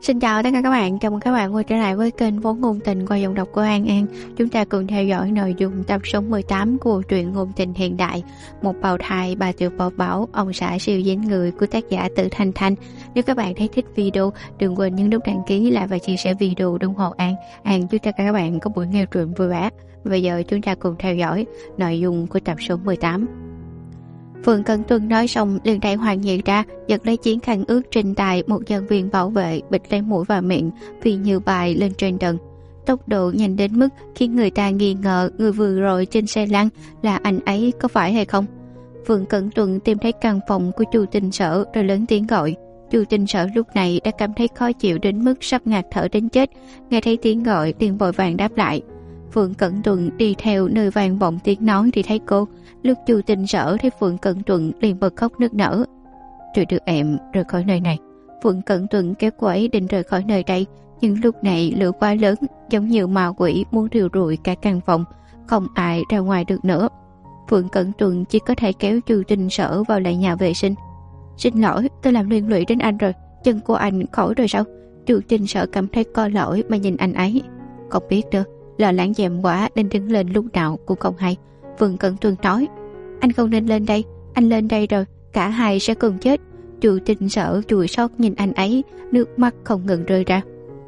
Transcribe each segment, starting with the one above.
Xin chào tất cả các bạn, chào mừng các bạn quay trở lại với kênh Vốn Ngôn Tình qua giọng đọc của An An. Chúng ta cùng theo dõi nội dung tập số 18 của truyện ngôn tình hiện đại Một bào thai bà tiểu bảo bảo ông xã siêu dính người của tác giả Tử Thanh Thanh. Nếu các bạn thấy thích video, đừng quên nhấn nút đăng ký lại và chia sẻ video ủng hộ An. An chúc tất cả các bạn có buổi nghe truyện vui vẻ. Bây giờ chúng ta cùng theo dõi nội dung của tập số 18. Phượng Cẩn Tuân nói xong liền đẩy Hoàng Nhị ra, giật lấy chiến khăn ướt trên tay một nhân viên bảo vệ, bịt lấy mũi và miệng, phi như bài lên trên tầng. Tốc độ nhanh đến mức khiến người ta nghi ngờ người vừa rồi trên xe lăn là anh ấy có phải hay không. Phượng Cẩn Tuân tìm thấy căn phòng của Chu Tinh Sở rồi lớn tiếng gọi. Chu Tinh Sở lúc này đã cảm thấy khó chịu đến mức sắp ngạt thở đến chết, nghe thấy tiếng gọi liền vội vàng đáp lại. Phượng Cẩn Tuân đi theo nơi vang vọng tiếng nói thì thấy cô. Lúc Chu Tinh Sở thấy Phượng Cẩn Tuân liền bật khóc nức nở. Tôi đưa em rời khỏi nơi này. Phượng Cẩn Tuân kéo cô ấy định rời khỏi nơi đây, nhưng lúc này lửa quá lớn, giống như ma quỷ muốn thiêu rụi cả căn phòng, không ai ra ngoài được nữa. Phượng Cẩn Tuân chỉ có thể kéo Chu Tinh Sở vào lại nhà vệ sinh. Xin lỗi, tôi làm liên lụy đến anh rồi. Chân của anh khỏi rồi sao? Chu Tinh Sở cảm thấy có lỗi mà nhìn anh ấy. Không biết đâu, lo lắng dèm quá nên đứng lên lúc nào cũng không hay. Phượng Cẩn Tuân nói, anh không nên lên đây, anh lên đây rồi cả hai sẽ cùng chết. Chu Tinh Sở chùi xót nhìn anh ấy, nước mắt không ngừng rơi ra.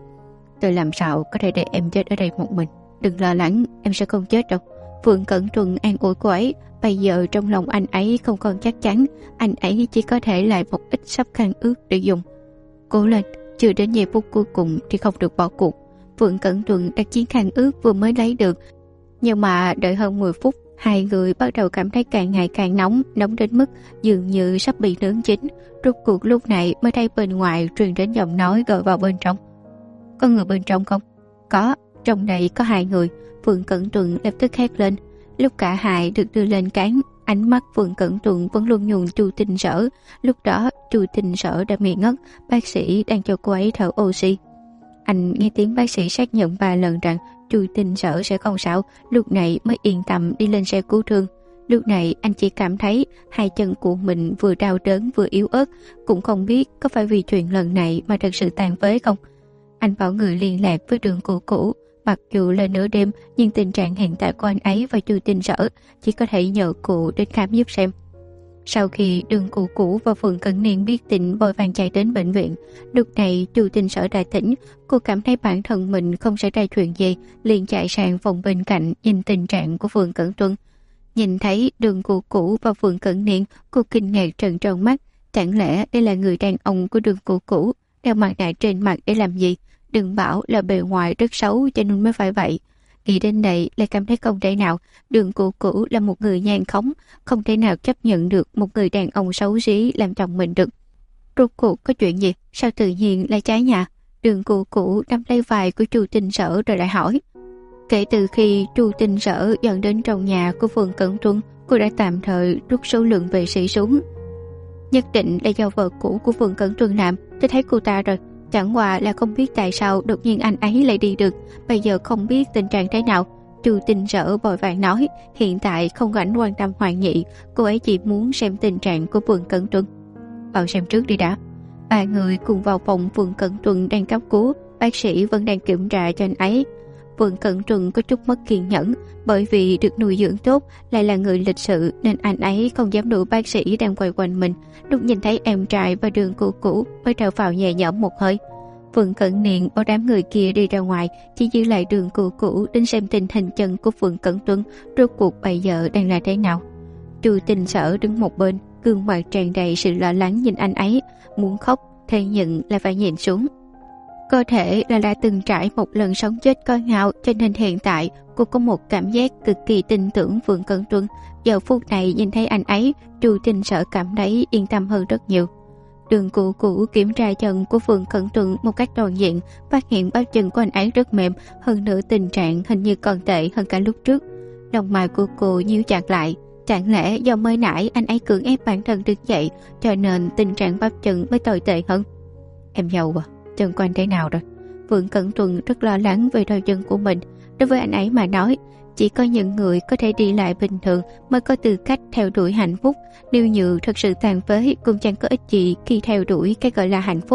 Tôi làm sao có thể để em chết ở đây một mình? Đừng lo lắng, em sẽ không chết đâu. Phượng Cẩn Tuân an ủi cô ấy. Bây giờ trong lòng anh ấy không còn chắc chắn, anh ấy chỉ có thể lại một ít sắp khăn ướt để dùng. Cố lên, chưa đến giây phút cuối cùng thì không được bỏ cuộc. Phượng Cẩn Tuân đặt chiếc khăn ướt vừa mới lấy được, nhưng mà đợi hơn 10 phút, hai người bắt đầu cảm thấy càng ngày càng nóng đến mức dường như sắp bị nướng chín. Rốt cuộc lúc này mới thấy bên ngoài truyền đến giọng nói gọi vào bên trong. Có người bên trong không? Có, trong đây có hai người. Phượng Cẩn Tuân lập tức hét lên. Lúc cả hai được đưa lên cáng, ánh mắt Phượng Cẩn Tuân vẫn luôn nhường Chu Tinh Sở. Lúc đó Chu Tinh Sở đã bị ngất, bác sĩ đang cho cô ấy thở oxy. Anh nghe tiếng bác sĩ xác nhận 3 lần rằng Chu Tinh Sở sẽ không sao, lúc này mới yên tâm đi lên xe cứu thương. Lúc này anh chỉ cảm thấy hai chân của mình vừa đau đớn vừa yếu ớt, cũng không biết có phải vì chuyện lần này mà thật sự tàn phế không. Anh bảo người liên lạc với Đường Cũ Cũ, mặc dù là nửa đêm nhưng tình trạng hiện tại của anh ấy và Chu Tinh Sở chỉ có thể nhờ cụ đến khám giúp xem. Sau khi Đường Cũ Cũ và Phượng Cẩn Niên biết tin vội vàng chạy đến bệnh viện. Lúc này Chu Tinh Sở đã tỉnh, cô cảm thấy bản thân mình không xảy ra chuyện gì, liền chạy sang phòng bên cạnh nhìn tình trạng của Phượng Cẩn Tuân. Nhìn thấy Đường Cũ Cũ và Phượng Cẩn Niên, cô kinh ngạc trợn tròn mắt. Chẳng lẽ đây là người đàn ông của Đường Cũ Cũ, đeo mặt nạ trên mặt để làm gì? Đừng bảo là bề ngoài rất xấu cho nên mới phải vậy. Nghĩ đến đây lại cảm thấy không thể nào. Đường Cũ Cũ là một người nhan khống, không thể nào chấp nhận được một người đàn ông xấu xí làm chồng mình được. Rốt cuộc có chuyện gì? Sao tự nhiên lại trái nhà? Đường Cũ Cũ nắm lấy vai của Chu Tinh Sở rồi lại hỏi. Kể từ khi Chu Tinh Sở dọn đến trong nhà của Phượng Cẩn Tuân, cô đã tạm thời rút số lượng vệ sĩ xuống. Nhất định là do vợ cũ của Phượng Cẩn Tuân làm. Tôi thấy cô ta rồi. Chẳng qua là không biết tại sao đột nhiên anh ấy lại đi được. Bây giờ không biết tình trạng thế nào. Chu Tinh Sở vội vàng nói, hiện tại không rảnh quan tâm Hoàng Nhị, cô ấy chỉ muốn xem tình trạng của Phượng Cẩn Tuân. Vào xem trước đi đã. Ba người cùng vào phòng Phượng Cẩn Tuân đang cấp cứu, bác sĩ vẫn đang kiểm tra cho anh ấy. Phượng Cẩn Tuân có chút mất kiên nhẫn, bởi vì được nuôi dưỡng tốt, lại là người lịch sự nên anh ấy không dám đuổi bác sĩ đang quay quanh mình. Lúc nhìn thấy em trai và Đường Cũ Cũ mới thở phào nhẹ nhõm một hơi. Phượng Cẩn Niên bảo đám người kia đi ra ngoài, chỉ giữ lại Đường Cũ Cũ đến xem tình hình chân của Phượng Cẩn Tuân rốt cuộc bây giờ đang là thế nào. Chu Tinh Sở đứng một bên, gương mặt tràn đầy sự lo lắng nhìn anh ấy, muốn khóc thế nhưng lại phải nhìn xuống. Có thể là đã từng trải một lần sống chết có ngạo, cho nên hiện tại cô có một cảm giác cực kỳ tin tưởng Phượng Cẩn Tuân. Giờ phút này nhìn thấy anh ấy, Chu Tinh Sở cảm thấy yên tâm hơn rất nhiều. Đường Cũ Cũ kiểm tra chân của Phượng Cẩn Tuân một cách toàn diện, phát hiện bắp chân của anh ấy rất mềm, hơn nữa tình trạng hình như còn tệ hơn cả lúc trước. Lông mày của cô nhíu chặt lại. Chẳng lẽ do mới nãy anh ấy cưỡng ép bản thân đứng dậy, cho nên tình trạng bắp chân mới tồi tệ hơn? Em giàu à? Chân của anh thế nào rồi? Phượng Cẩn Tuân rất lo lắng về đôi chân của mình. Đối với anh ấy mà nói, chỉ có những người có thể đi lại bình thường mới có tư cách theo đuổi hạnh phúc. Nếu như thật sự tàn phế cũng chẳng có ích gì khi theo đuổi cái gọi là hạnh phúc.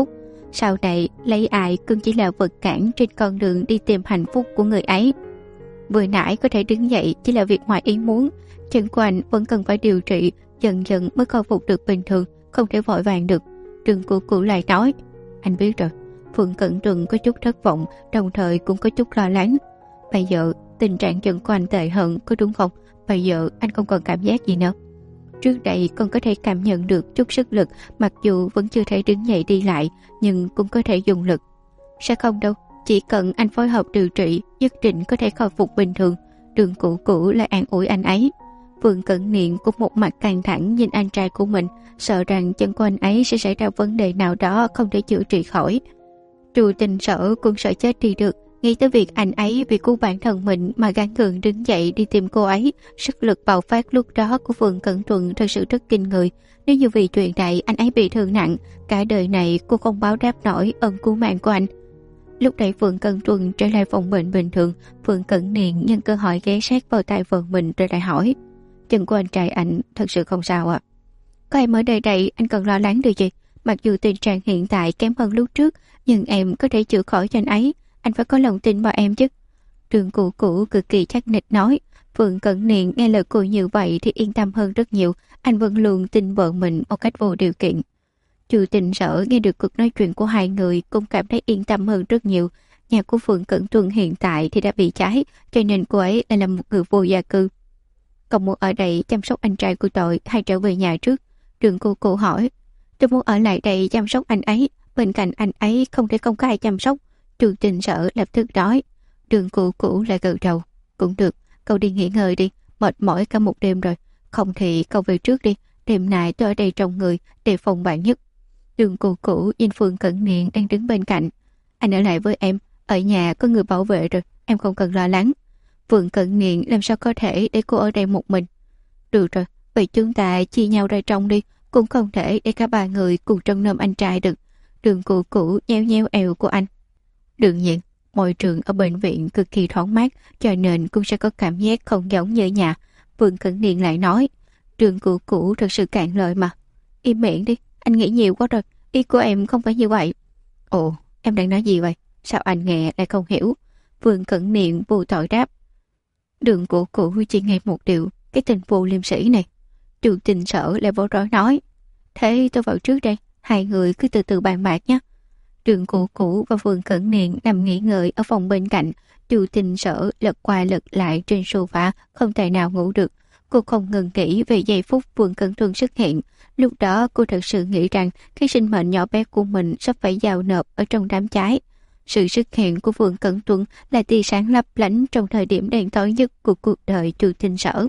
Sau này lấy ai cũng chỉ là vật cản trên con đường đi tìm hạnh phúc của người ấy. Vừa nãy có thể đứng dậy chỉ là việc ngoài ý muốn, chân của anh vẫn cần phải điều trị, dần dần mới khôi phục được bình thường, không thể vội vàng được. Đường Cửu Cửu lại nói, anh biết rồi. Phượng Cẩn Trừng có chút thất vọng, đồng thời cũng có chút lo lắng. Bây giờ tình trạng chân của anh tệ hơn, có đúng không? Bây giờ anh không còn cảm giác gì nữa. Trước đây con có thể cảm nhận được chút sức lực, mặc dù vẫn chưa thể đứng dậy đi lại, nhưng cũng có thể dùng lực. Sẽ không đâu, chỉ cần anh phối hợp điều trị, nhất định có thể khôi phục bình thường. Đường Cửu Cửu lại an ủi anh ấy. Vương Cẩn Niệm cũng một mặt căng thẳng nhìn anh trai của mình, sợ rằng chân của anh ấy sẽ xảy ra vấn đề nào đó không thể chữa trị khỏi. Trù Tình Sở cũng sợ chết đi được, nghĩ tới việc anh ấy vì cứu bản thân mình mà gắng gượng đứng dậy đi tìm cô ấy. Sức lực bạo phát lúc đó của Vương Cẩn Tuần thật sự rất kinh người. Nếu như vì chuyện này anh ấy bị thương nặng, cả đời này cô không báo đáp nổi ơn cứu mạng của anh. Lúc này Phượng Cẩn Tuần trở lại phòng bệnh bình thường, Phượng Cẩn Niệm nhân cơ hội ghé sát vào tai vợ mình rồi lại hỏi, chân của anh trai anh thật sự không sao ạ? Có em ở đây đây, anh cần lo lắng điều gì? Mặc dù tình trạng hiện tại kém hơn lúc trước, nhưng em có thể chữa khỏi cho anh ấy. Anh phải có lòng tin vào em chứ. Đường Cửu Cửu cực kỳ chắc nịch nói. Phượng Cẩn Niệm nghe lời cô như vậy thì yên tâm hơn rất nhiều. Anh vẫn luôn tin vợ mình một cách vô điều kiện. Trừ Tình Sở nghe được cuộc nói chuyện của hai người cũng cảm thấy yên tâm hơn rất nhiều. Nhà của Phượng Cẩn Tuần hiện tại thì đã bị cháy, cho nên cô ấy lại là một người vô gia cư. Còn muốn ở đây chăm sóc anh trai của tôi hay trở về nhà trước? Đường Cửu Cửu hỏi. Tôi muốn ở lại đây chăm sóc anh ấy, bên cạnh anh ấy không thể không có ai chăm sóc. Trừ Tình Sở lập tức nói. Đường Cửu Cửu lại gật đầu. Cũng được, cậu đi nghỉ ngơi đi, mệt mỏi cả một đêm rồi. Không thì cậu về trước đi, đêm nay tôi ở đây trông người, đề phòng bạn nhất. Đường Cửu Cửu nhìn Phượng Cẩn Niệm đang đứng bên cạnh. Anh ở lại với em, ở nhà có người bảo vệ rồi, em không cần lo lắng. Phượng Cẩn Niệm làm sao có thể để cô ở đây một mình. Được rồi, vậy chúng ta chia nhau ra trong đi, cũng không thể để cả ba người cùng trông nom anh trai được. Đường Cửu Cửu nheo nheo eo của anh. Đương nhiên, môi trường ở bệnh viện cực kỳ thoáng mát, cho nên cũng sẽ có cảm giác không giống như nhà. Phượng Cẩn Niệm lại nói. Đường Cửu Cửu thật sự cạn lời mà. Im miệng đi, anh nghĩ nhiều quá rồi, ý của em không phải như vậy. Ồ, em đang nói gì vậy? Sao anh nghe lại không hiểu? Phượng Cẩn Niệm vô tội đáp. Đường Cửu Cửu chỉ nghe một điều, cái tình vô liêm sĩ này. Trừ Tình Sở lại vỗ rối nói. Thế tôi vào trước đây, hai người cứ từ từ bàn bạc nhé. Đường Cửu Cửu và Phượng Cẩn Niệm nằm nghỉ ngơi ở phòng bên cạnh. Trừ Tình Sở lật qua lật lại trên sofa, không thể nào ngủ được. Cô không ngừng nghĩ về giây phút Phượng Cẩn Tuần xuất hiện. Lúc đó cô thật sự nghĩ rằng cái sinh mệnh nhỏ bé của mình sắp phải giao nộp ở trong đám cháy. Sự xuất hiện của Phượng Cẩn Tuần là tia sáng lấp lánh trong thời điểm đen tối nhất của cuộc đời Trừ Tình Sở.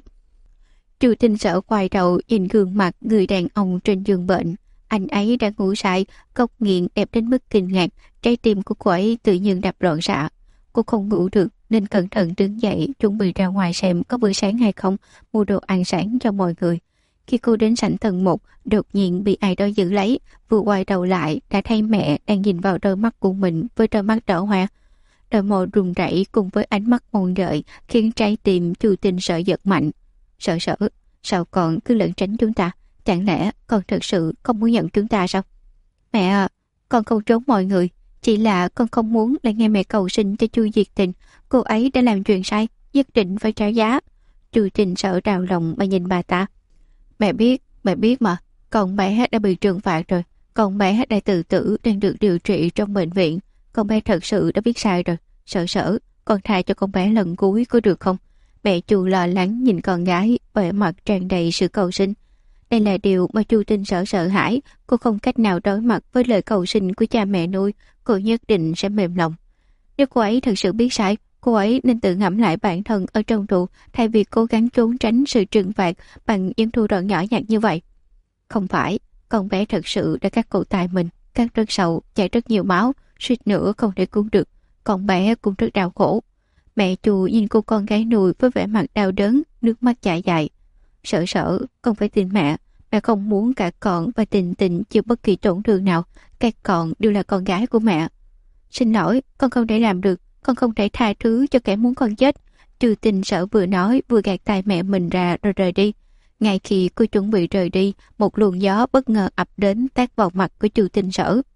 Trừ Tình Sở quay đầu nhìn gương mặt người đàn ông trên giường bệnh. Anh ấy đã ngủ say, cốc nghiện đẹp đến mức kinh ngạc, trái tim của cô ấy tự nhiên đập loạn xạ. Cô không ngủ được nên cẩn thận đứng dậy chuẩn bị ra ngoài xem có bữa sáng hay không, mua đồ ăn sáng cho mọi người. Khi cô đến sảnh tầng 1, đột nhiên bị ai đó giữ lấy, vừa quay đầu lại đã thấy mẹ đang nhìn vào đôi mắt của mình với đôi mắt đỏ hoe. Đôi môi run rẩy cùng với ánh mắt mong đợi khiến trái tim Trừ Tình Sở giật mạnh. Sở Sở, sao con cứ lẩn tránh chúng ta? Chẳng lẽ con thật sự không muốn nhận chúng ta sao? Mẹ à, con không trốn mọi người, chỉ là con không muốn lại nghe mẹ cầu xin cho Chu Diệt Tình. Cô ấy đã làm chuyện sai, nhất định phải trả giá. Trừ Tình Sở đau lòng mà nhìn bà ta. Mẹ biết mà, con bé đã bị trừng phạt rồi. Con bé đã tự tử đang được điều trị trong bệnh viện. Con bé thật sự đã biết sai rồi. Sở Sở, con tha cho con bé lần cuối có được không? Mẹ Chu lo lắng nhìn con gái, vẻ mặt tràn đầy sự cầu xin. Đây là điều mà Chu Tinh Sở sợ hãi. Cô không cách nào đối mặt với lời cầu xin của cha mẹ nuôi. Cô nhất định sẽ mềm lòng. Nếu cô ấy thật sự biết sai, cô ấy nên tự ngẫm lại bản thân ở trong tù, thay vì cố gắng trốn tránh sự trừng phạt bằng những thủ đoạn nhỏ nhặt như vậy. Không phải, con bé thật sự đã cắt cổ tay mình, cắt rất sâu, chảy rất nhiều máu, suýt nữa không thể cứu được. Con bé cũng rất đau khổ. Mẹ Chu nhìn cô con gái nuôi với vẻ mặt đau đớn, nước mắt chảy dài. Sở Sở, con phải tin mẹ. Mẹ không muốn cả con và Tình Tình chịu bất kỳ tổn thương nào. Các con đều là con gái của mẹ. Xin lỗi, con không thể làm được. Con không thể tha thứ cho kẻ muốn con chết. Trừ Tình Sở vừa nói vừa gạt tay mẹ mình ra rồi rời đi. Ngay khi cô chuẩn bị rời đi, một luồng gió bất ngờ ập đến tát vào mặt của Trừ Tình Sở.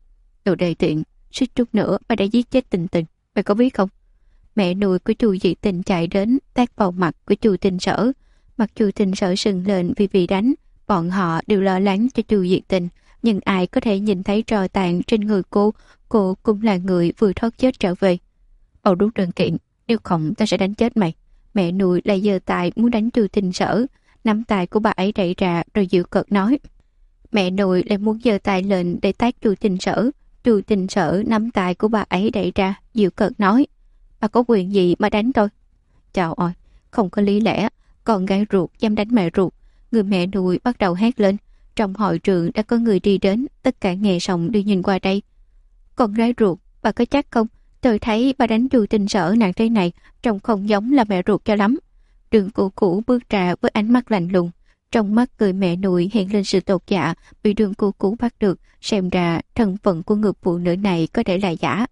Đồ đề tiện, suýt chút nữa bà đã giết chết Tình Tình, mày có biết không? Mẹ nuôi của Chu Diệt Tình chạy đến tát vào mặt của Chu Tinh Sở. Mặt Chu Tinh Sở sưng lên vì bị đánh. Bọn họ đều lo lắng cho Chu Diệt Tình, nhưng ai có thể nhìn thấy tro tàn trên người cô cũng là người vừa thoát chết trở về. Bầu rút đơn kiện, nếu không ta sẽ đánh chết mày. Mẹ nuôi lại giơ tay muốn đánh Chu Tinh Sở, nắm tay của bà ấy đẩy ra rồi dịu cợt nói. Mẹ nuôi lại muốn giơ tay lên để tát Chu Tinh Sở. Chu Tinh Sở nắm tay của bà ấy đẩy ra, dịu cợt nói. Bà có quyền gì mà đánh tôi? Chào ơi, không có lý lẽ, con gái ruột dám đánh mẹ ruột. Người mẹ nuôi bắt đầu hét lên. Trong hội trường đã có người đi đến, tất cả nghe xong đi nhìn qua đây. Con gái ruột, bà có chắc không? Tôi thấy bà đánh Chu Tinh Sở nặng thế này, trông không giống là mẹ ruột cho lắm. Đường Cũ Cũ bước ra với ánh mắt lạnh lùng. Trong mắt người mẹ nuôi hiện lên sự tột dạ, bị Đường Cũ Cũ bắt được, xem ra thân phận của người phụ nữ này có thể là giả.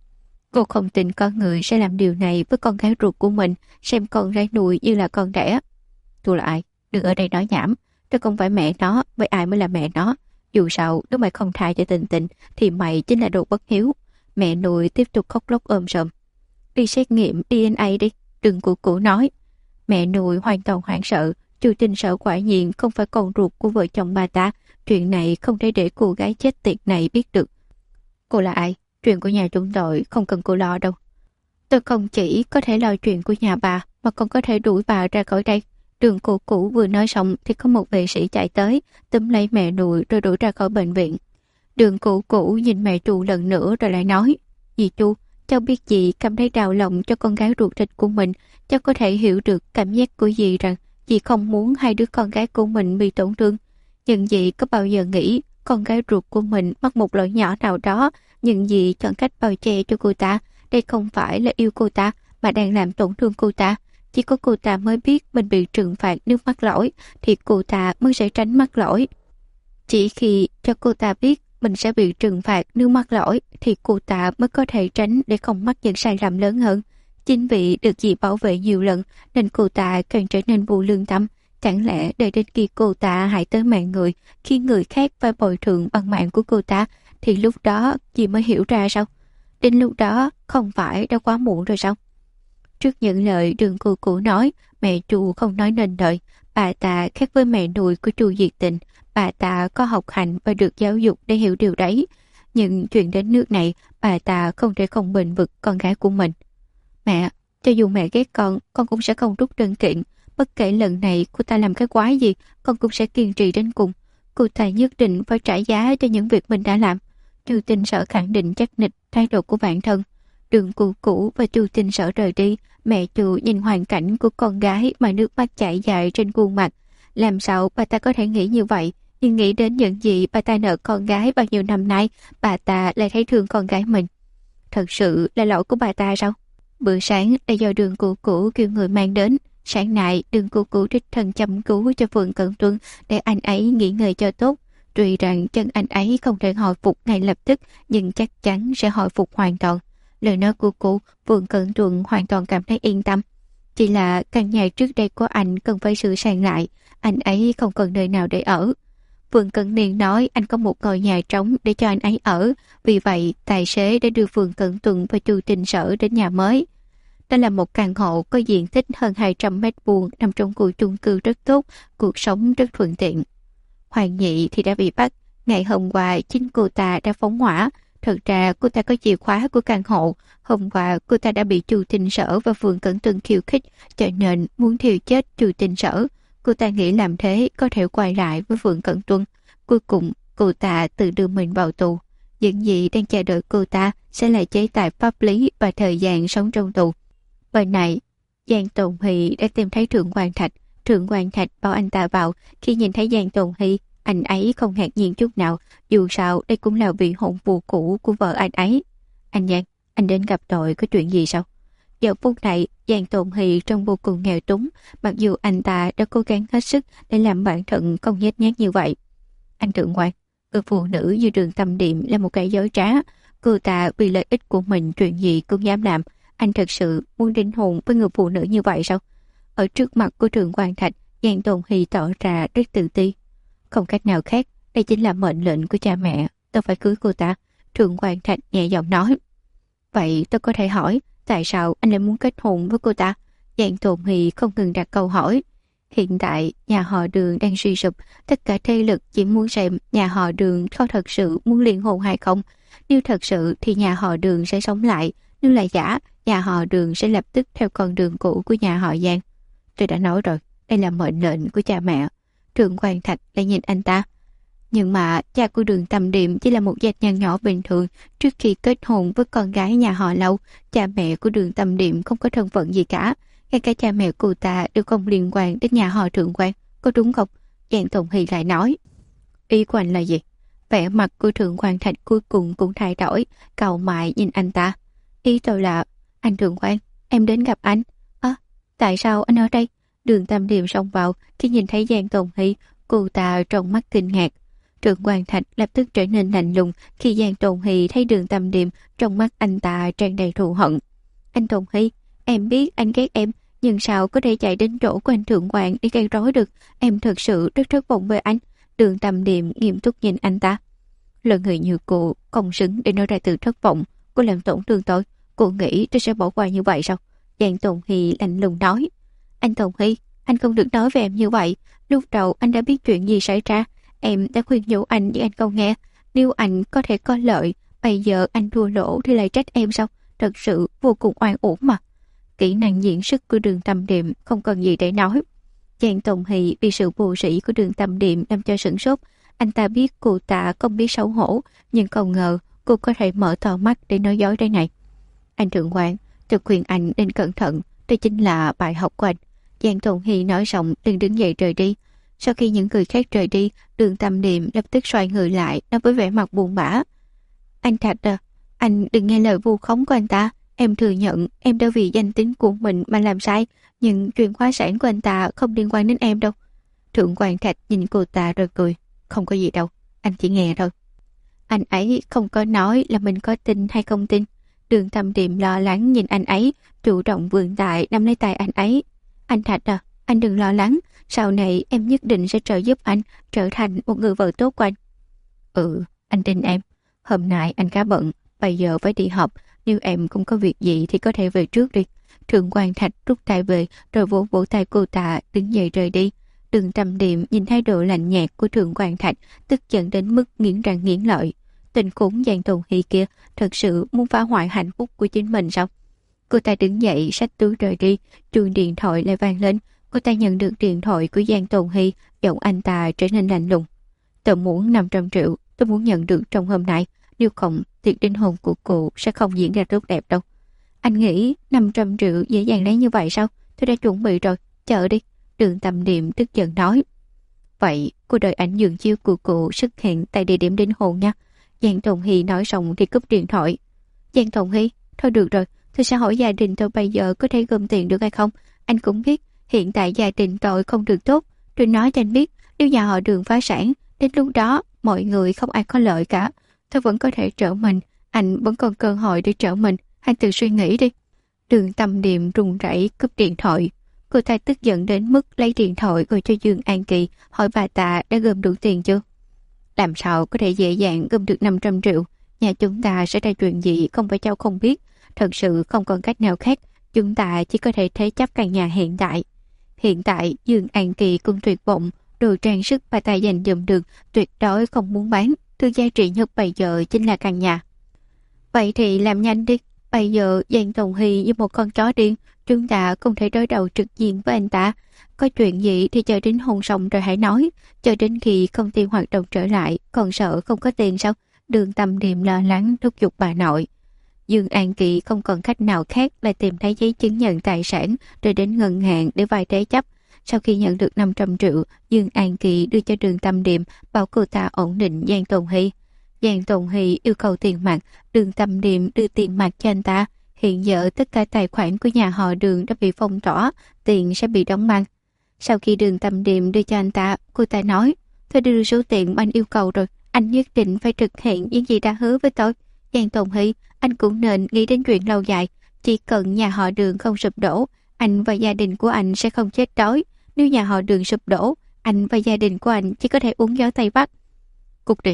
Cô không tin con người sẽ làm điều này với con gái ruột của mình, xem con gái nuôi như là con đẻ. Tôi là ai? Đừng ở đây nói nhảm. Tôi không phải mẹ nó, vậy ai mới là mẹ nó? Dù sao, nếu mày không tha cho Tình Tình, thì mày chính là đồ bất hiếu. Mẹ nuôi tiếp tục khóc lóc ôm sòm. Đi xét nghiệm DNA đi, Đường Cũ Cũ nói. Mẹ nuôi hoàn toàn hoảng sợ. Chu Tinh Sở quả nhiên không phải con ruột của vợ chồng bà ta. Chuyện này không thể để cô gái chết tiệt này biết được. Cô là ai? Chuyện của nhà chúng tôi không cần cô lo đâu. Tôi không chỉ có thể lo chuyện của nhà bà, mà còn có thể đuổi bà ra khỏi đây. Đường Cũ Cũ vừa nói xong thì có một vệ sĩ chạy tới, túm lấy mẹ nuôi rồi đuổi ra khỏi bệnh viện. Đường Cũ Cũ nhìn mẹ Chu lần nữa rồi lại nói. Dì Chu, cháu biết dì cảm thấy đau lòng cho con gái ruột thịt của mình. Cháu có thể hiểu được cảm giác của dì rằng dì không muốn hai đứa con gái của mình bị tổn thương. Nhưng dì có bao giờ nghĩ con gái ruột của mình mắc một lỗi nhỏ nào đó, nhưng dì chọn cách bao che cho cô ta. Đây không phải là yêu cô ta, mà đang làm tổn thương cô ta. Chỉ có cô ta mới biết mình bị trừng phạt nếu mắc lỗi, thì cô ta mới sẽ tránh mắc lỗi. Chỉ khi cho cô ta biết mình sẽ bị trừng phạt nếu mắc lỗi, thì cô ta mới có thể tránh để không mắc những sai lầm lớn hơn. Chính vì được dì bảo vệ nhiều lần, nên cô ta càng trở nên vô lương tâm. Chẳng lẽ để đến khi cô ta hại tới mạng người, khi người khác phải bồi thường bằng mạng của cô ta, thì lúc đó dì mới hiểu ra sao? Đến lúc đó không phải đã quá muộn rồi sao? Trước những lời Đường Cũ Cũ nói, mẹ Chu không nói nên lời. Bà ta khác với mẹ nuôi của Chu Diệt Tình. Bà ta có học hành và được giáo dục để hiểu điều đấy. Nhưng chuyện đến nước này, bà ta không thể không bênh vực con gái của mình. Mẹ, cho dù mẹ ghét con cũng sẽ không rút đơn kiện. Bất kể lần này cô ta làm cái quái gì, con cũng sẽ kiên trì đến cùng. Cô ta nhất định phải trả giá cho những việc mình đã làm. Chu Tinh Sở khẳng định chắc nịch thái độ của bản thân. Đường Cũ Cũ và Chu Tinh Sở rời đi. Mẹ Chu nhìn hoàn cảnh của con gái mà nước mắt chảy dài trên khuôn mặt. Làm sao bà ta có thể nghĩ như vậy? Nhưng nghĩ đến những gì bà ta nợ con gái bao nhiêu năm nay, bà ta lại thấy thương con gái mình. Thật sự là lỗi của bà ta sao? Bữa sáng là do Đường Cũ Cũ kêu người mang đến. Sáng nay Đường Cũ Cũ đích thân chăm cứu cho Phượng Cận Tuân để anh ấy nghỉ ngơi cho tốt. Tuy rằng chân anh ấy không thể hồi phục ngay lập tức, nhưng chắc chắn sẽ hồi phục hoàn toàn. Lời nói của cô, Phượng Cận Tuân hoàn toàn cảm thấy yên tâm. Chỉ là căn nhà trước đây của anh cần phải sửa sang lại, anh ấy không còn nơi nào để ở. Phượng Cận Niên nói anh có một ngôi nhà trống để cho anh ấy ở, vì vậy tài xế đã đưa Phượng Cận Tuân và Chu Tinh Sở đến nhà mới. Đây là một căn hộ có diện tích hơn 200 mét vuông nằm trong khu chung cư rất tốt, cuộc sống rất thuận tiện. Hoàng Nhị thì đã bị bắt. Ngày hôm qua chính cô ta đã phóng hỏa. Thật ra cô ta có chìa khóa của căn hộ. Hôm qua cô ta đã bị Chu Tinh Sở và Phượng Cận Tuân khiêu khích, cho nên muốn thiêu chết Chu Tinh Sở. Cô ta nghĩ làm thế có thể quay lại với Phượng Cận Tuân. Cuối cùng cô ta tự đưa mình vào tù. Những gì đang chờ đợi cô ta sẽ là chế tài pháp lý và thời gian sống trong tù. Bên này, Giang Tồn Hy đã tìm thấy Thượng Quan Thạch. Thượng Quan Thạch bảo anh ta vào. Khi nhìn thấy Giang Tồn Hy, anh ấy không ngạc nhiên chút nào. Dù sao đây cũng là vị hôn phu cũ của vợ anh ấy. Anh Giang, anh đến gặp tội có chuyện gì sao? Giờ phút này, Giang Tồn Hy trông vô cùng nghèo túng, mặc dù anh ta đã cố gắng hết sức để làm bản thân không nhếch nhác như vậy. Anh Thượng Quan, người phụ nữ như Đường Tâm Điềm là một kẻ dối trá. Cô ta vì lợi ích của mình chuyện gì cũng dám làm. Anh thật sự muốn đính hôn với người phụ nữ như vậy sao? Ở trước mặt của Thượng Quan Thạch, Giang Tồn Hy tỏ ra rất tự ti. Không cách nào khác, đây chính là mệnh lệnh của cha mẹ. Tôi phải cưới cô ta. Trương Quang Thạch nhẹ giọng nói. Vậy tôi có thể hỏi, tại sao anh lại muốn kết hôn với cô ta? Giang Tồn Hy không ngừng đặt câu hỏi. Hiện tại, nhà họ Đường đang suy sụp, tất cả thế lực chỉ muốn xem nhà họ Đường có thật sự muốn liên hôn hay không. Nếu thật sự thì nhà họ Đường sẽ sống lại, nếu là giả, nhà họ Đường sẽ lập tức theo con đường cũ của nhà họ Giang. Tôi đã nói rồi, đây là mệnh lệnh của cha mẹ. Trương Quang Thạch lại nhìn anh ta. Nhưng mà cha của Đường Tâm Điềm chỉ là một doanh nhân nhỏ bình thường. Trước khi kết hôn với con gái nhà họ Lâu, cha mẹ của Đường Tâm Điềm không có thân phận gì cả. Ngay cả cha mẹ cô ta đều không liên quan đến nhà họ Trương Quang, có đúng không? Giang Tùng Hy lại nói. Ý của anh là gì? Vẻ mặt của Trương Quang Thạch cuối cùng cũng thay đổi, cau mày nhìn anh ta. Ý tôi là, anh Trương Quang, em đến gặp anh. Tại sao anh ở đây? Đường Tâm Điềm xông vào, khi nhìn thấy Giang Tùng Hy, cô ta trong mắt kinh ngạc. Trương Quang Thạch lập tức trở nên lạnh lùng khi Giang Tùng Hy thấy Đường Tâm Điềm, trong mắt anh ta tràn đầy thù hận. Anh Tùng Hy, em biết anh ghét em, nhưng sao có thể chạy đến chỗ của anh Thượng Hoàng để gây rối được? Em thật sự rất thất vọng với anh. Đường Tâm Điềm nghiêm túc nhìn anh ta. Lời người như cô không xứng để nói ra từ thất vọng. Cô làm tổn thương tôi. Cô nghĩ tôi sẽ bỏ qua như vậy sao? Giang Tùng Hy lạnh lùng nói. Anh Tùng Hy, anh không được nói về em như vậy. Lúc đầu anh đã biết chuyện gì xảy ra. Em đã khuyên nhủ anh nhưng anh không nghe. Nếu anh có thể có lợi, bây giờ anh thua lỗ thì lại trách em sao? Thật sự vô cùng oan uổng mà. Kỹ năng diễn xuất của Đường Tâm Điềm không còn gì để nói. Giang Tùng Hy vì sự vô sĩ của Đường Tâm Điềm làm cho sửng sốt. Anh ta biết cô ta không biết xấu hổ, nhưng không ngờ cô có thể mở to mắt để nói dối đây này. Anh Thượng Hoàng, tôi khuyên anh nên cẩn thận, đây chính là bài học của anh. Giang Tùng Hy nói xong liền đứng dậy rời đi. Sau khi những người khác rời đi, Đường Tâm Điềm lập tức xoay người lại, nói với vẻ mặt buồn bã. Anh Thạch à, anh đừng nghe lời vu khống của anh ta. Em thừa nhận em đã vì danh tính của mình mà làm sai, nhưng chuyện khoa sản của anh ta không liên quan đến em đâu. Thượng Quang Thạch nhìn cô ta rồi cười. Không có gì đâu, anh chỉ nghe thôi. Anh ấy không có nói là mình có tin hay không tin. Đường Tâm Điềm lo lắng nhìn anh ấy, chủ động vươn tay nắm lấy tay anh ấy. Anh Thạch à, anh đừng lo lắng, sau này em nhất định sẽ trợ giúp anh trở thành một người vợ tốt của anh. Anh tin em. Hôm nay anh khá bận, bây giờ phải đi học. Nếu em không có việc gì thì có thể về trước đi. Thượng Quang Thạch rút tay về rồi vỗ vỗ tay cô ta, đứng dậy rời đi. Đường Tâm Điềm nhìn thái độ lạnh nhạt của Thượng Quang Thạch, tức giận đến mức nghiến răng nghiến lợi. Tình khốn Giang Tùng Hy kia thật sự muốn phá hoại hạnh phúc của chính mình sao? Cô ta đứng dậy xách túi rời đi. Chuông điện thoại lại vang lên. Cô ta nhận được điện thoại của Giang Tùng Hy, giọng anh ta trở nên lạnh lùng. Tôi muốn 500 triệu, tôi muốn nhận được trong hôm nay. Nếu không, tiệc đính hôn của cô sẽ không diễn ra tốt đẹp đâu. Anh nghĩ 500 triệu dễ dàng lấy như vậy sao? Tôi đã chuẩn bị rồi, chờ đi. Đường Tâm Điềm tức giận nói. Vậy cô đợi ảnh dường chiêu của cô xuất hiện tại địa điểm đính hôn nha. Giang Tùng Hy nói xong thì cúp điện thoại. Giang Tùng Hy, thôi được rồi, tôi sẽ hỏi gia đình tôi bây giờ có thể gom tiền được hay không. Anh cũng biết hiện tại gia đình tôi không được tốt. Tôi nói cho anh biết, nếu nhà họ Đường phá sản, đến lúc đó mọi người không ai có lợi cả. Tôi vẫn có thể trở mình, anh vẫn còn cơ hội để trở mình. Anh tự suy nghĩ đi. Đường Tâm Điềm run rẩy cúp điện thoại. Cô ta tức giận đến mức lấy điện thoại gọi cho Dương An Kỳ, hỏi bà ta đã gom đủ tiền chưa. Làm sao có thể dễ dàng gom được 500 triệu? Nhà chúng ta sẽ ra chuyện gì không phải cháu không biết. Thật sự không còn cách nào khác. Chúng ta chỉ có thể thế chấp căn nhà hiện tại. Hiện tại Dương An Kỳ cũng tuyệt vọng. Đồ trang sức bà ta dành dụm được tuyệt đối không muốn bán. Thứ giá trị nhất bây giờ chính là căn nhà. Vậy thì làm nhanh đi. Bây giờ Giang Tùng Hy như một con chó điên. Chúng ta không thể đối đầu trực diện với anh ta. Có chuyện gì thì chờ đến hôn xong rồi hãy nói. Chờ đến khi công ty hoạt động trở lại. Còn sợ không có tiền sao? Đường Tâm Điềm lo lắng thúc giục bà nội. Dương An Kỳ không còn cách nào khác là tìm thấy giấy chứng nhận tài sản rồi đến ngân hàng để vay thế chấp. Sau khi nhận được 500 triệu, Dương An Kỳ đưa cho Đường Tâm Điềm, bảo cô ta ổn định Giang Tùng Hy. Giang Tùng Hy yêu cầu tiền mặt, Đường Tâm Điềm đưa tiền mặt cho anh ta. Hiện giờ tất cả tài khoản của nhà họ Đường đã bị phong tỏa, tiền sẽ bị đóng băng. Sau khi Đường Tâm Điềm đưa cho anh ta, cô ta nói, tôi đưa số tiền mà anh yêu cầu rồi, anh nhất định phải thực hiện những gì đã hứa với tôi. Giang Tùng Hy, anh cũng nên nghĩ đến chuyện lâu dài. Chỉ cần nhà họ Đường không sụp đổ, anh và gia đình của anh sẽ không chết đói. Nếu nhà họ Đường sụp đổ, anh và gia đình của anh chỉ có thể uống gió Tây Bắc. Cút đi.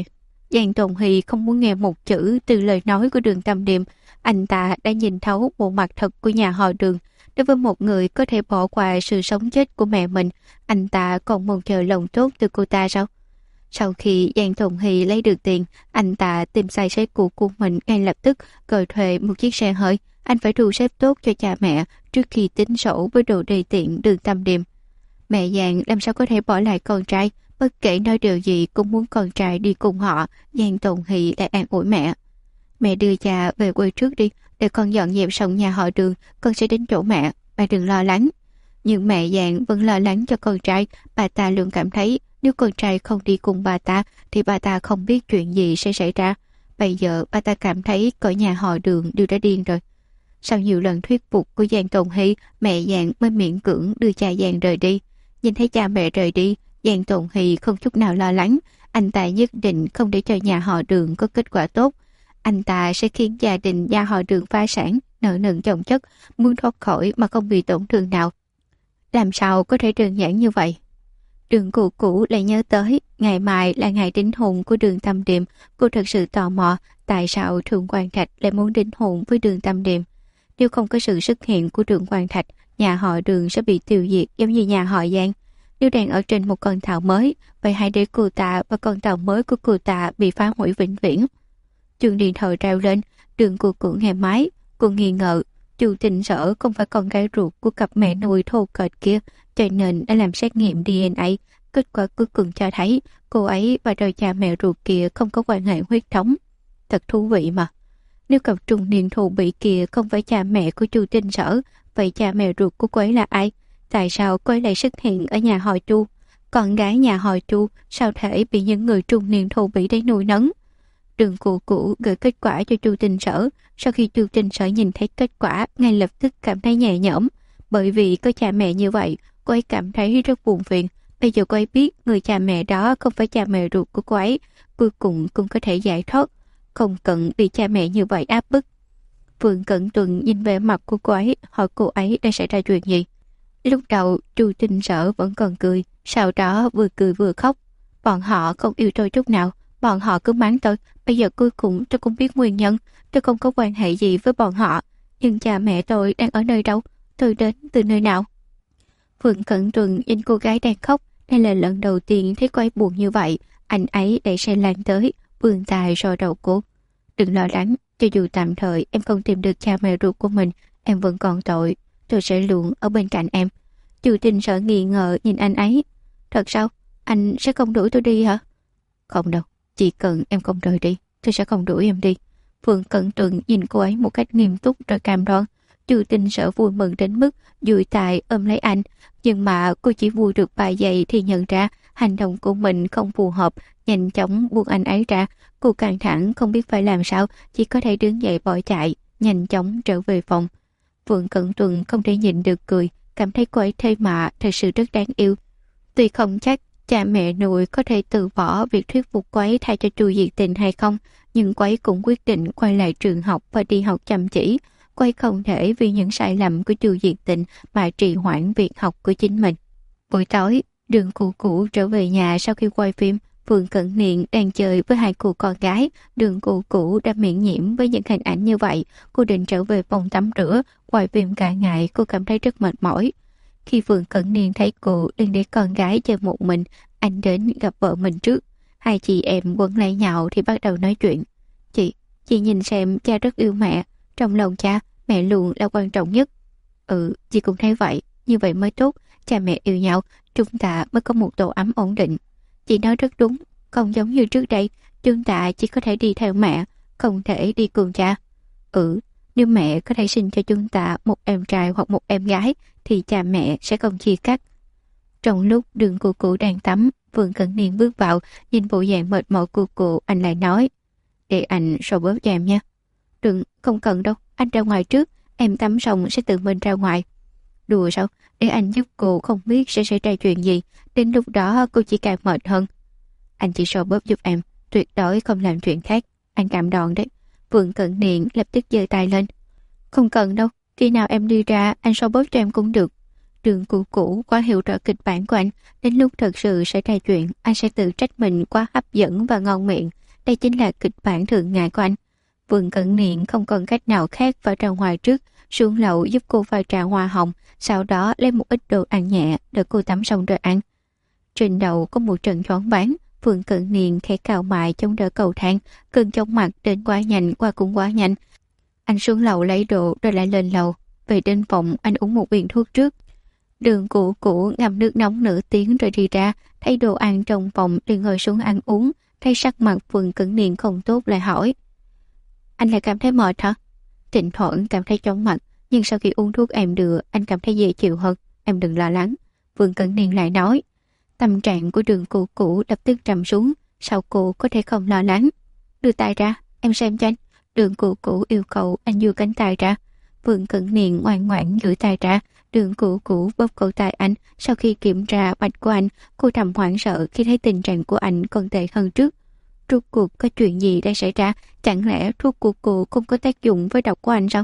Giang Tồn Hy không muốn nghe một chữ từ lời nói của Đường Tâm Điềm. Anh ta đã nhìn thấu bộ mặt thật của nhà họ Đường. Đối với một người có thể bỏ qua sự sống chết của mẹ mình, anh ta còn mong chờ lòng tốt từ cô ta sao? Sau khi Giang Tồn Hy lấy được tiền, anh ta tìm tài xế cũ của mình ngay lập tức, gọi thuê một chiếc xe hơi. Anh phải thu xếp tốt cho cha mẹ trước khi tính sổ với đồ đầy tiện Đường Tâm Điềm. Mẹ Giang làm sao có thể bỏ lại con trai, bất kể nói điều gì cũng muốn con trai đi cùng họ. Giang Tồn Hy lại an ủi mẹ. Mẹ đưa cha về quê trước đi, để con dọn dẹp xong nhà họ Đường, con sẽ đến chỗ mẹ, bà đừng lo lắng. Nhưng mẹ Giang vẫn lo lắng cho con trai. Bà ta luôn cảm thấy nếu con trai không đi cùng bà ta thì bà ta không biết chuyện gì sẽ xảy ra. Bây giờ bà ta cảm thấy cả nhà họ Đường đều đã điên rồi. Sau nhiều lần thuyết phục của Giang Tồn Hy, mẹ Giang mới miễn cưỡng đưa cha Giang rời đi. Nhìn thấy cha mẹ rời đi, Giang Tồn Hy không chút nào lo lắng. Anh ta nhất định không để cho nhà họ Đường có kết quả tốt. Anh ta sẽ khiến gia đình nhà họ Đường phá sản, nợ nần chồng chất, muốn thoát khỏi mà không bị tổn thương nào. Làm sao có thể đơn giản như vậy? Đường Cụ Cũ lại nhớ tới ngày mai là ngày đính hôn của Đường Tâm Điềm. Cô thật sự tò mò tại sao Đường Quang Thạch lại muốn đính hôn với Đường Tâm Điềm. Nếu không có sự xuất hiện của Đường Quang Thạch, nhà họ Đường sẽ bị tiêu diệt giống như nhà họ Giang. Nếu đang ở trên một con tàu mới, vậy hãy để cô ta và con tàu mới của cô ta bị phá hủy vĩnh viễn. Chuông điện thoại reo lên. Đường Cụ Cũ nghe máy. Cô nghi ngờ Chu Tinh Sở không phải con gái ruột của cặp mẹ nuôi thô kệch kia, cho nên đã làm xét nghiệm DNA. Kết quả cuối cùng cho thấy cô ấy và đôi cha mẹ ruột kia không có quan hệ huyết thống. Thật thú vị mà. Nếu cặp trung niên thù bị kia không phải cha mẹ của Chu Tinh Sở, vậy cha mẹ ruột của cô ấy là ai? Tại sao cô ấy lại xuất hiện ở nhà họ Chu? Con gái nhà họ Chu sao thể bị những người trung niên thù bị đấy nuôi nấng? Đường Cụ Cũ gửi kết quả cho Chu Tinh Sở. Sau khi Chu Tinh Sở nhìn thấy kết quả, ngay lập tức cảm thấy nhẹ nhõm. Bởi vì có cha mẹ như vậy, cô ấy cảm thấy rất buồn phiền. Bây giờ cô ấy biết người cha mẹ đó không phải cha mẹ ruột của cô ấy, cuối cùng cũng có thể giải thoát, không cần bị cha mẹ như vậy áp bức. Vương Cẩn Tuần nhìn về mặt của cô ấy, hỏi cô ấy đã xảy ra chuyện gì. Lúc đầu Chu Tinh Sở vẫn còn cười, sau đó vừa cười vừa khóc. Bọn họ không yêu tôi chút nào, bọn họ cứ mắng tôi. Bây giờ cuối cùng tôi cũng biết nguyên nhân. Tôi không có quan hệ gì với bọn họ, nhưng cha mẹ tôi đang ở nơi đâu, tôi đến từ nơi nào? Vương Cẩn Tuần nhìn cô gái đang khóc. Đây là lần đầu tiên thấy cô ấy buồn như vậy. Anh ấy đẩy xe lan tới, vươn tay so đầu cô. Đừng lo lắng, cho dù tạm thời em không tìm được cha mẹ ruột của mình, em vẫn còn tội. Tôi sẽ luôn ở bên cạnh em. Chu Tinh Sở nghi ngờ nhìn anh ấy. Thật sao? Anh sẽ không đuổi tôi đi hả? Không đâu, chỉ cần em không rời đi, tôi sẽ không đuổi em đi. Phương Cẩn Tuần nhìn cô ấy một cách nghiêm túc rồi cam đoan. Chu Tinh Sở vui mừng đến mức dụi tay ôm lấy anh. Nhưng mà cô chỉ vui được vài giây thì nhận ra hành động của mình không phù hợp, nhanh chóng buông anh ấy ra. Cô căng thẳng không biết phải làm sao, chỉ có thể đứng dậy bỏ chạy, nhanh chóng trở về phòng. Phương Cẩn Tuần không thể nhịn được cười, cảm thấy cô ấy thê mạ thật sự rất đáng yêu. Tuy không chắc cha mẹ nuôi có thể từ bỏ việc thuyết phục cô ấy thay cho Chu Diệt Tình hay không, nhưng cô ấy cũng quyết định quay lại trường học và đi học chăm chỉ. Cô ấy không thể vì những sai lầm của Chu Diệt Tình mà trì hoãn việc học của chính mình. Buổi tối, Đường Cụ Cũ trở về nhà sau khi quay phim. Phương Cẩn Niên đang chơi với hai cô con gái. Đường Cụ Cũ đã miễn nhiễm với những hình ảnh như vậy. Cô định trở về phòng tắm rửa. Quay phim cả ngày, cô cảm thấy rất mệt mỏi. Khi Phương Cẩn Niên thấy cô đang để con gái chơi một mình, anh đến gặp vợ mình trước. Hai chị em quấn lấy nhau thì bắt đầu nói chuyện. Chị nhìn xem, cha rất yêu mẹ. Trong lòng cha, mẹ luôn là quan trọng nhất. Chị cũng thấy vậy. Như vậy mới tốt. Cha mẹ yêu nhau, chúng ta mới có một tổ ấm ổn định. Chị nói rất đúng. Không giống như trước đây, chúng ta chỉ có thể đi theo mẹ, không thể đi cùng cha. Nếu mẹ có thể sinh cho chúng ta một em trai hoặc một em gái, thì cha mẹ sẽ không chia cắt. Trong lúc Đường Cụ Cũ đang tắm, Vương Cẩn Niên bước vào, nhìn bộ dạng mệt mỏi của cô, anh lại nói: để anh xoa bóp cho em nha. Đừng, không cần đâu, anh ra ngoài trước, em tắm xong sẽ tự mình ra ngoài. Đùa sao? Để anh giúp cô, không biết sẽ xảy ra chuyện gì, đến lúc đó cô chỉ càng mệt hơn. Anh chỉ xoa bóp giúp em, tuyệt đối không làm chuyện khác, anh cảm đòn đấy. Vương Cẩn Niên lập tức giơ tay lên. Không cần đâu, khi nào em đi ra anh xoa bóp cho em cũng được. Đường Cụ Cũ quá hiểu rõ kịch bản của anh, đến lúc thật sự xảy ra chuyện anh sẽ tự trách mình quá hấp dẫn và ngon miệng. đây chính là kịch bản thường ngày của anh. Vương Cẩn Niệm không còn cách nào khác phải ra ngoài trước, xuống lầu giúp cô pha trà hoa hồng, sau đó lấy một ít đồ ăn nhẹ để cô tắm xong rồi ăn. Trên đầu có một trận choáng váng, Vương Cẩn Niệm khẽ cào mày chống đỡ cầu thang, cơn chóng mặt đến quá nhanh qua cũng quá nhanh. Anh xuống lầu lấy đồ rồi lại lên lầu. Về đến phòng anh uống một viên thuốc trước. Đường Cũ ngâm nước nóng nửa tiếng rồi đi ra, thấy đồ ăn trong phòng liền ngồi xuống ăn uống, thấy sắc mặt Vương Cẩn Niệm không tốt lại hỏi: Anh lại cảm thấy mệt hả? Thỉnh thoảng cảm thấy chóng mặt, nhưng sau khi uống thuốc em đưa anh cảm thấy dễ chịu hơn, em đừng lo lắng. Vương Cẩn Niệm lại nói. Tâm trạng của Đường Cũ lập tức trầm xuống, sao cô có thể không lo lắng? Đưa tay ra, em xem cho anh. Đường Cũ yêu cầu anh đưa cánh tay ra. Vương Cẩn Niệm ngoan ngoãn gửi tay ra. Đường Cũ bóp cổ tay anh. Sau khi kiểm tra mạch của anh, cô thầm hoảng sợ khi thấy tình trạng của anh còn tệ hơn trước. Rốt cuộc có chuyện gì đang xảy ra? Chẳng lẽ thuốc của cô không có tác dụng với độc của anh sao?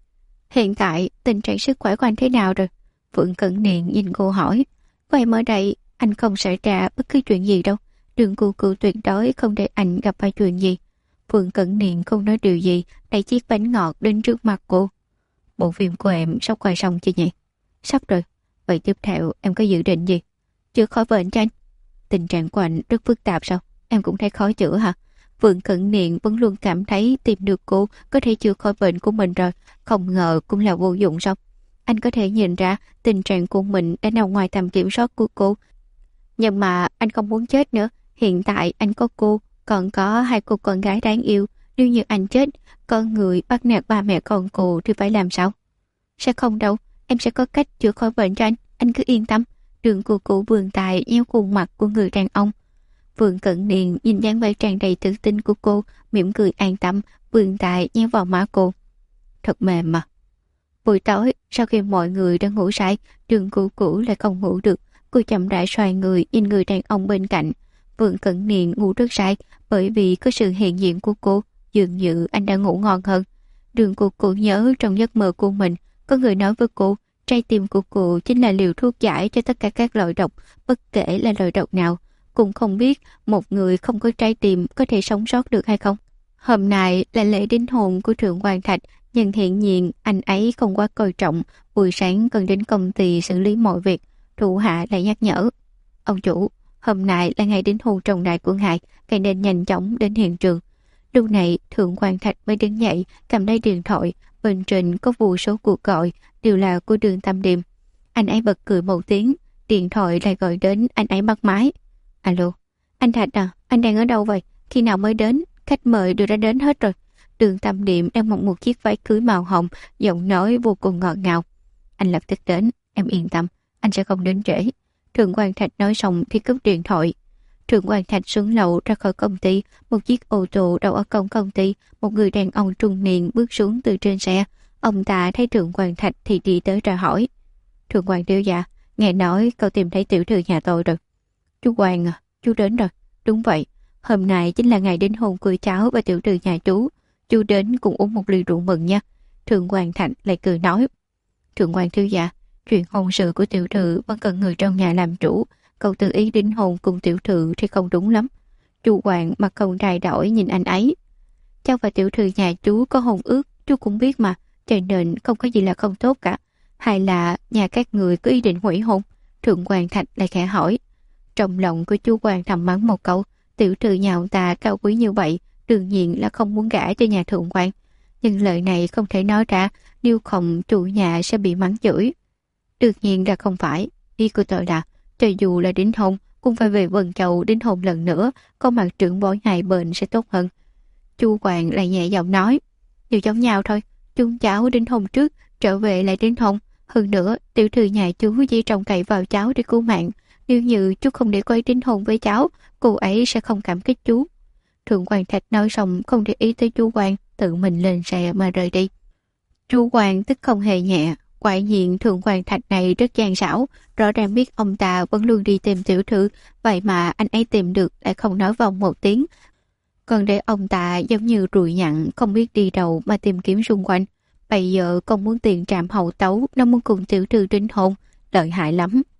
Hiện tại tình trạng sức khỏe của anh thế nào rồi? Vương Cẩn Niệm nhìn cô hỏi. Vậy mới đây anh không xảy ra bất cứ chuyện gì đâu. Đường Cũ tuyệt đối không để anh gặp phải chuyện gì. Vương Cẩn Niệm không nói điều gì, đẩy chiếc bánh ngọt đến trước mặt cô. Bộ phim của em sắp quay xong chưa nhỉ? Sắp rồi. Vậy tiếp theo em có dự định gì? Chữa khỏi bệnh cho anh. Tình trạng của anh rất phức tạp sao? Em cũng thấy khó chữa hả? Vương Cẩn Niệm vẫn luôn cảm thấy tìm được cô có thể chữa khỏi bệnh của mình rồi. Không ngờ cũng là vô dụng sao? Anh có thể nhìn ra tình trạng của mình đã nằm ngoài tầm kiểm soát của cô. Nhưng mà anh không muốn chết nữa. Hiện tại anh có cô, còn có hai cô con gái đáng yêu. Nếu như anh chết, con người bắt nạt ba mẹ con cô thì phải làm sao? Sẽ không đâu, em sẽ có cách chữa khỏi bệnh cho anh cứ yên tâm. Đường Cũ vươn tay nhéo khuôn mặt của người đàn ông. Vương Cẩn Niệm nhìn dáng vẻ tràn đầy tự tin của cô, mỉm cười an tâm, vươn tay nhéo vào má cô. Thật mềm mà. Buổi tối, sau khi mọi người đã ngủ say, Đường Cũ lại không ngủ được. Cô chậm rãi xoay người nhìn người đàn ông bên cạnh. Vương Cẩn Niệm ngủ rất say, bởi vì có sự hiện diện của cô, dường như anh đã ngủ ngon hơn. Đường Cũ nhớ trong giấc mơ của mình, có người nói với cô, trái tim của cô chính là liều thuốc giải cho tất cả các loại độc, bất kể là loại độc nào. Cũng không biết một người không có trái tim có thể sống sót được hay không. Hôm nay là lễ đính hôn của Thượng Quan Thạch, nhưng hiện nhiên anh ấy không quá coi trọng, buổi sáng cần đến công ty xử lý mọi việc. Thủ hạ lại nhắc nhở: Ông chủ, hôm nay là ngày đính hôn trọng đại của ngài, ngài nên nhanh chóng đến hiện trường. Lúc này Thượng Quan Thạch mới đứng dậy, cầm lấy điện thoại, bên trên có vô số cuộc gọi, đều là của Đường Tâm Điềm. Anh ấy bật cười một tiếng, điện thoại lại gọi đến, anh ấy bắt máy. Alo, anh Thạch à, anh đang ở đâu vậy? Khi nào mới đến? Khách mời đều đã đến hết rồi. Đường Tâm Điềm đang mặc một chiếc váy cưới màu hồng, giọng nói vô cùng ngọt ngào. Anh lập tức đến, em yên tâm, anh sẽ không đến trễ. Thượng Quan Thạch nói xong thì cúp điện thoại. Thượng Quan Thạch xuống lầu ra khỏi công ty, một chiếc ô tô đậu ở cổng công ty, một người đàn ông trung niên bước xuống từ trên xe. Ông ta thấy Thượng Quan Thạch thì đi tới ra hỏi: Thượng Quan thiếu gia, nghe nói cậu tìm thấy tiểu thư nhà tôi rồi. Chú Quan à, chú đến rồi. Đúng vậy, hôm nay chính là ngày đính hôn của cháu và tiểu thư nhà chú đến cùng uống một ly rượu mừng nha. Thượng Quan Thạch lại cười nói: Thượng Quan thiếu gia, chuyện hôn sự của tiểu thư vẫn cần người trong nhà làm chủ, cậu tự ý đính hôn cùng tiểu thư thì không đúng lắm. Chú Quan mặt không thay đổi nhìn anh ấy. Cháu và tiểu thư nhà chú có hôn ước, chú cũng biết mà, cho nên không có gì là không tốt cả. Hay là nhà các người có ý định hủy hôn? Thượng Quan Thạch lại khẽ hỏi. Trong lòng của chú Quan thầm mắng một câu, tiểu thư nhà ông ta cao quý như vậy, đương nhiên là không muốn gả cho nhà Thượng Quan. Nhưng lời này không thể nói ra, nếu không chủ nhà sẽ bị mắng chửi. Đương nhiên là không phải, ý của tôi là, cho dù là đính hôn, cũng phải về Vân Châu đính hôn lần nữa, có mặt trưởng bối hai bên sẽ tốt hơn. Chu Quan lại nhẹ giọng nói, đều giống nhau thôi, chúng cháu đính hôn trước, trở về lại đính hôn. Hơn nữa, tiểu thư nhà chú chỉ trông cậy vào cháu để cứu mạng. Nếu như chú không để quay đính hôn với cháu, cô ấy sẽ không cảm kích chú. Thượng Quan Thạch nói xong không để ý tới chú Quan, tự mình lên xe mà rời đi. Chú Quan tức không hề nhẹ, quả nhiên Thượng Quan Thạch này rất gian xảo, rõ ràng biết ông ta vẫn luôn đi tìm tiểu thư, vậy mà anh ấy tìm được lại không nói vòng một tiếng. Còn để ông ta giống như ruồi nhặn, không biết đi đâu mà tìm kiếm xung quanh. Bây giờ còn muốn tiền trạm hậu tấu, nó muốn cùng tiểu thư đính hôn, lợi hại lắm.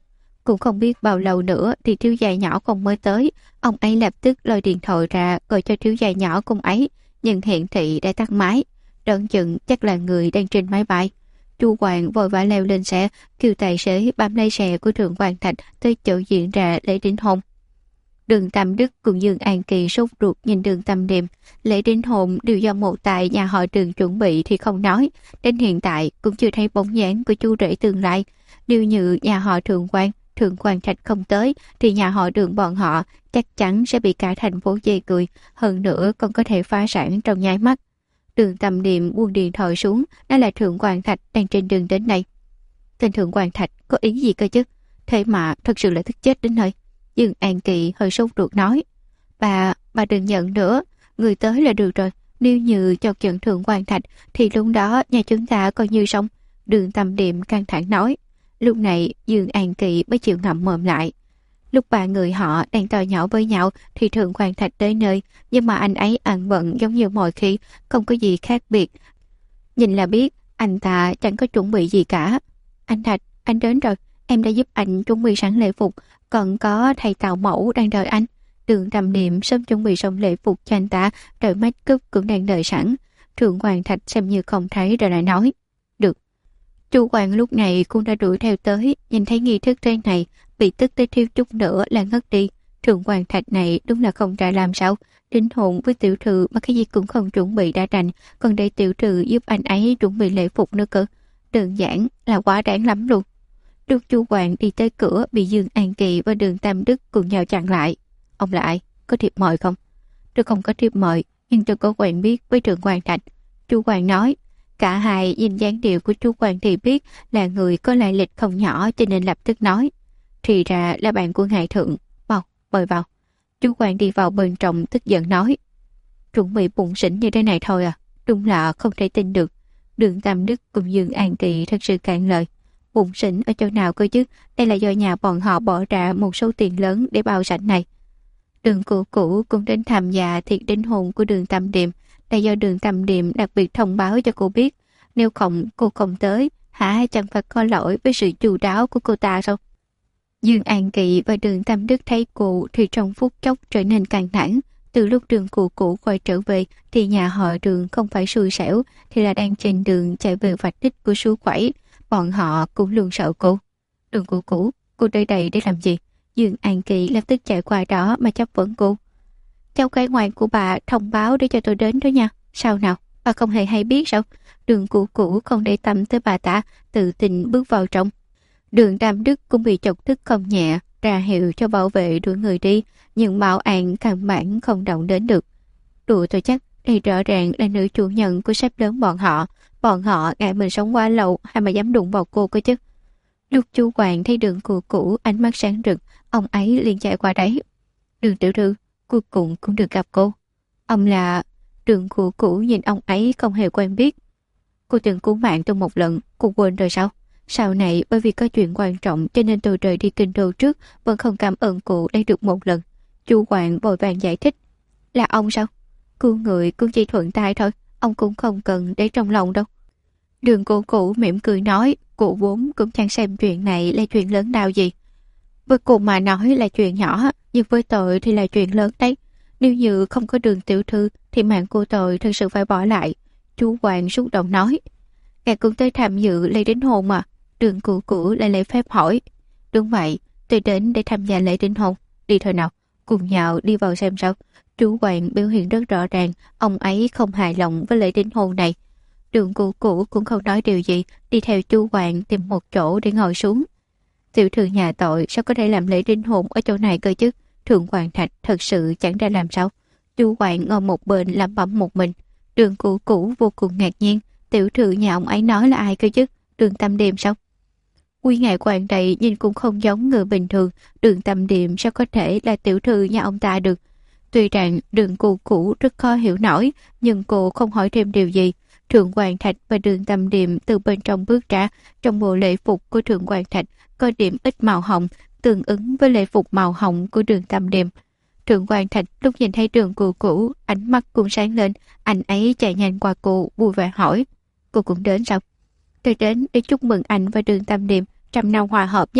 Cũng không biết bao lâu nữa thì thiếu gia nhỏ còn mới tới. Ông ấy lập tức lôi điện thoại ra gọi cho thiếu gia nhỏ cùng ấy, nhưng hiển thị đã tắt máy. Đoán chừng chắc là người đang trên máy bay. Chu Hoàng vội vã leo lên xe, kêu tài xế bám lấy xe của Thượng Quan Thạch tới chỗ diễn ra lễ đính hôn. Đường Tam Đức cùng Dương An Kỳ sốt ruột nhìn Đường Tam Điềm. Lễ đính hôn đều do một tại nhà họ Đường chuẩn bị thì không nói, đến hiện tại cũng chưa thấy bóng dáng của chu rể tương lai. Nếu như nhà họ Thượng Quan Trạch không tới thì nhà họ Đường bọn họ chắc chắn sẽ bị cả thành phố chê cười, hơn nữa còn có thể phá sản trong nháy mắt. Đường Tam Điềm buông điện thoại xuống, nói là Thượng Quan Thạch đang trên đường đến đây. Tên Thượng Quan Thạch có ý gì cơ chứ? Thế mà thật sự là tức chết đến nơi. Dương An Kỳ hơi sốt ruột nói, bà đừng giận nữa, người tới là được rồi. Nếu như chọc giận Thượng Quan Thạch thì lúc đó nhà chúng ta coi như xong. Đường Tam Điềm căng thẳng nói. Lúc này Dương An Kỳ mới chịu ngậm mồm lại. Lúc ba người họ đang to nhỏ với nhau thì Thượng Quan Thạch tới nơi, nhưng mà anh ấy ăn bận giống như mọi khi, không có gì khác biệt. Nhìn là biết anh ta chẳng có chuẩn bị gì cả. Anh Thạch, anh đến rồi, em đã giúp anh chuẩn bị sẵn lễ phục, còn có thầy tạo mẫu đang đợi anh. Đường Tam Điềm sớm chuẩn bị xong lễ phục cho anh ta, rồi make up cũng đang đợi sẵn. Thượng Quan Thạch xem như không thấy rồi lại nói, được. Chu Hoàng lúc này cũng đã đuổi theo tới, nhìn thấy nghi thức thế này, bị tức tới thiếu chút nữa là ngất đi. Thượng Quan Thạch này đúng là không trả làm sao, đính hôn với tiểu thư mà cái gì cũng không chuẩn bị đã đành, còn để tiểu thư giúp anh ấy chuẩn bị lễ phục nữa cơ. Đơn giản là quá đáng lắm luôn. Lúc Chu Hoàng đi tới cửa bị Dương An Kỳ và Đường Tam Đức cùng nhau chặn lại. Ông là ai? Có thiệp mời không? Tôi không có thiệp mời, nhưng tôi có quen biết với Thượng Quan Thạch. Chu Hoàng nói. Cả hai nhìn dáng điệu của Chu Hoàng thì biết là người có lai lịch không nhỏ, cho nên lập tức nói. Thì ra là bạn của ngài Thượng. Mau, mời vào. Chu Hoàng đi vào bên trong tức giận nói. Chuẩn bị bụng xỉn như thế này thôi à? Đúng là không thể tin được. Đường Tam Đức cùng Dương An Kỳ thật sự cạn lời. Bụng xỉn ở chỗ nào cơ chứ? Đây là do nhà bọn họ bỏ ra một số tiền lớn để bao sảnh này. Đường Cũ Cũ cũng đến tham gia tiệc đính hôn của Đường Tam Điềm. Là do Đường Tam Điềm đặc biệt thông báo cho cô biết. Nếu không cô không tới, hả chẳng phải có lỗi với sự chu đáo của cô ta sao? Dương An Kỳ và Đường Tam Đức thấy cô thì trong phút chốc trở nên căng thẳng. Từ lúc Đường Cũ Cũ quay trở về thì nhà họ Đường không phải xui xẻo thì là đang trên đường chạy về vạch đích của suối quẩy. Bọn họ cũng luôn sợ cô. Đường Cũ Cũ, cô tới đây để làm gì? Dương An Kỳ lập tức chạy qua đó mà chấp vấn cô. Cháu gái ngoan của bà thông báo để cho tôi đến đó nha. Sao nào? Bà không hề hay biết sao? Đường Cũ Cũ không để tâm tới bà ta, tự tin bước vào trong. Đường Tam Đức cũng bị chọc tức không nhẹ, ra hiệu cho bảo vệ đuổi người đi, nhưng bảo an căn bản không động đến được. Đùa tôi chắc, đây rõ ràng là nữ chủ nhân của sếp lớn bọn họ. Bọn họ ngại mình sống quá lâu hay mà dám đụng vào cô cơ chứ. Lúc Chu Hoàng thấy Đường Cũ Cũ ánh mắt sáng rực, ông ấy liền chạy qua đấy. Đường tiểu thư, cuối cùng cũng được gặp cô. Ông là... Đường Cũ Cũ nhìn ông ấy không hề quen biết. Cô từng cứu mạng tôi một lần, cô quên rồi sao? Sau này bởi vì có chuyện quan trọng cho nên tôi rời đi kinh đô trước, vẫn không cảm ơn cụ đây được một lần. Chu Hoàng vội vàng giải thích. Là ông sao? Cứu người cũng chỉ thuận tay thôi, ông cũng không cần để trong lòng đâu. Đường Cũ Cũ mỉm cười nói, cụ vốn cũng chẳng xem chuyện này là chuyện lớn nào gì. Với cụ mà nói là chuyện nhỏ, nhưng với tôi thì là chuyện lớn đấy. Nếu như không có Đường tiểu thư thì mạng của tôi thật sự phải bỏ lại. Chu Hoàng xúc động nói. Ngài cũng tới tham dự lễ đính hôn mà. Đường Cũ Cũ lại lễ phép hỏi. Đúng vậy, tôi đến để tham gia lễ đính hôn. Đi thôi nào, cùng nhau đi vào xem sao. Chu Hoàng biểu hiện rất rõ ràng, ông ấy không hài lòng với lễ đính hôn này. Đường Cũ Cũ cũng không nói điều gì, đi theo Chu Hoàng tìm một chỗ để ngồi xuống. Tiểu thư nhà tội sao có thể làm lễ đính hôn ở chỗ này cơ chứ? Thượng Quan Thạch thật sự chẳng ra làm sao. Chu Hoàng ngồi một bên lẩm bẩm một mình. Đường Cũ Cũ vô cùng ngạc nhiên. Tiểu thư nhà ông ấy nói là ai cơ chứ? Đường Tam Điềm sao? Quy ngài Quan đây nhìn cũng không giống người bình thường. Đường Tam Điềm sao có thể là tiểu thư nhà ông ta được? Tuy rằng Đường Cũ Cũ rất khó hiểu nổi, nhưng cô không hỏi thêm điều gì. Thượng Quan Thạch và Đường Tam Điềm từ bên trong bước ra. Trong bộ lễ phục của Thượng Quan Thạch có điểm ít màu hồng, tương ứng với lễ phục màu hồng của Đường Tam Điềm. Thượng Quan Thạch lúc nhìn thấy Đường Cũ Cũ, ánh mắt cũng sáng lên, anh ấy chạy nhanh qua cô, vui vẻ hỏi. Cô cũng đến sao? Tôi đến để chúc mừng anh và Đường Tam Điềm trăm năm hòa hợp nhé.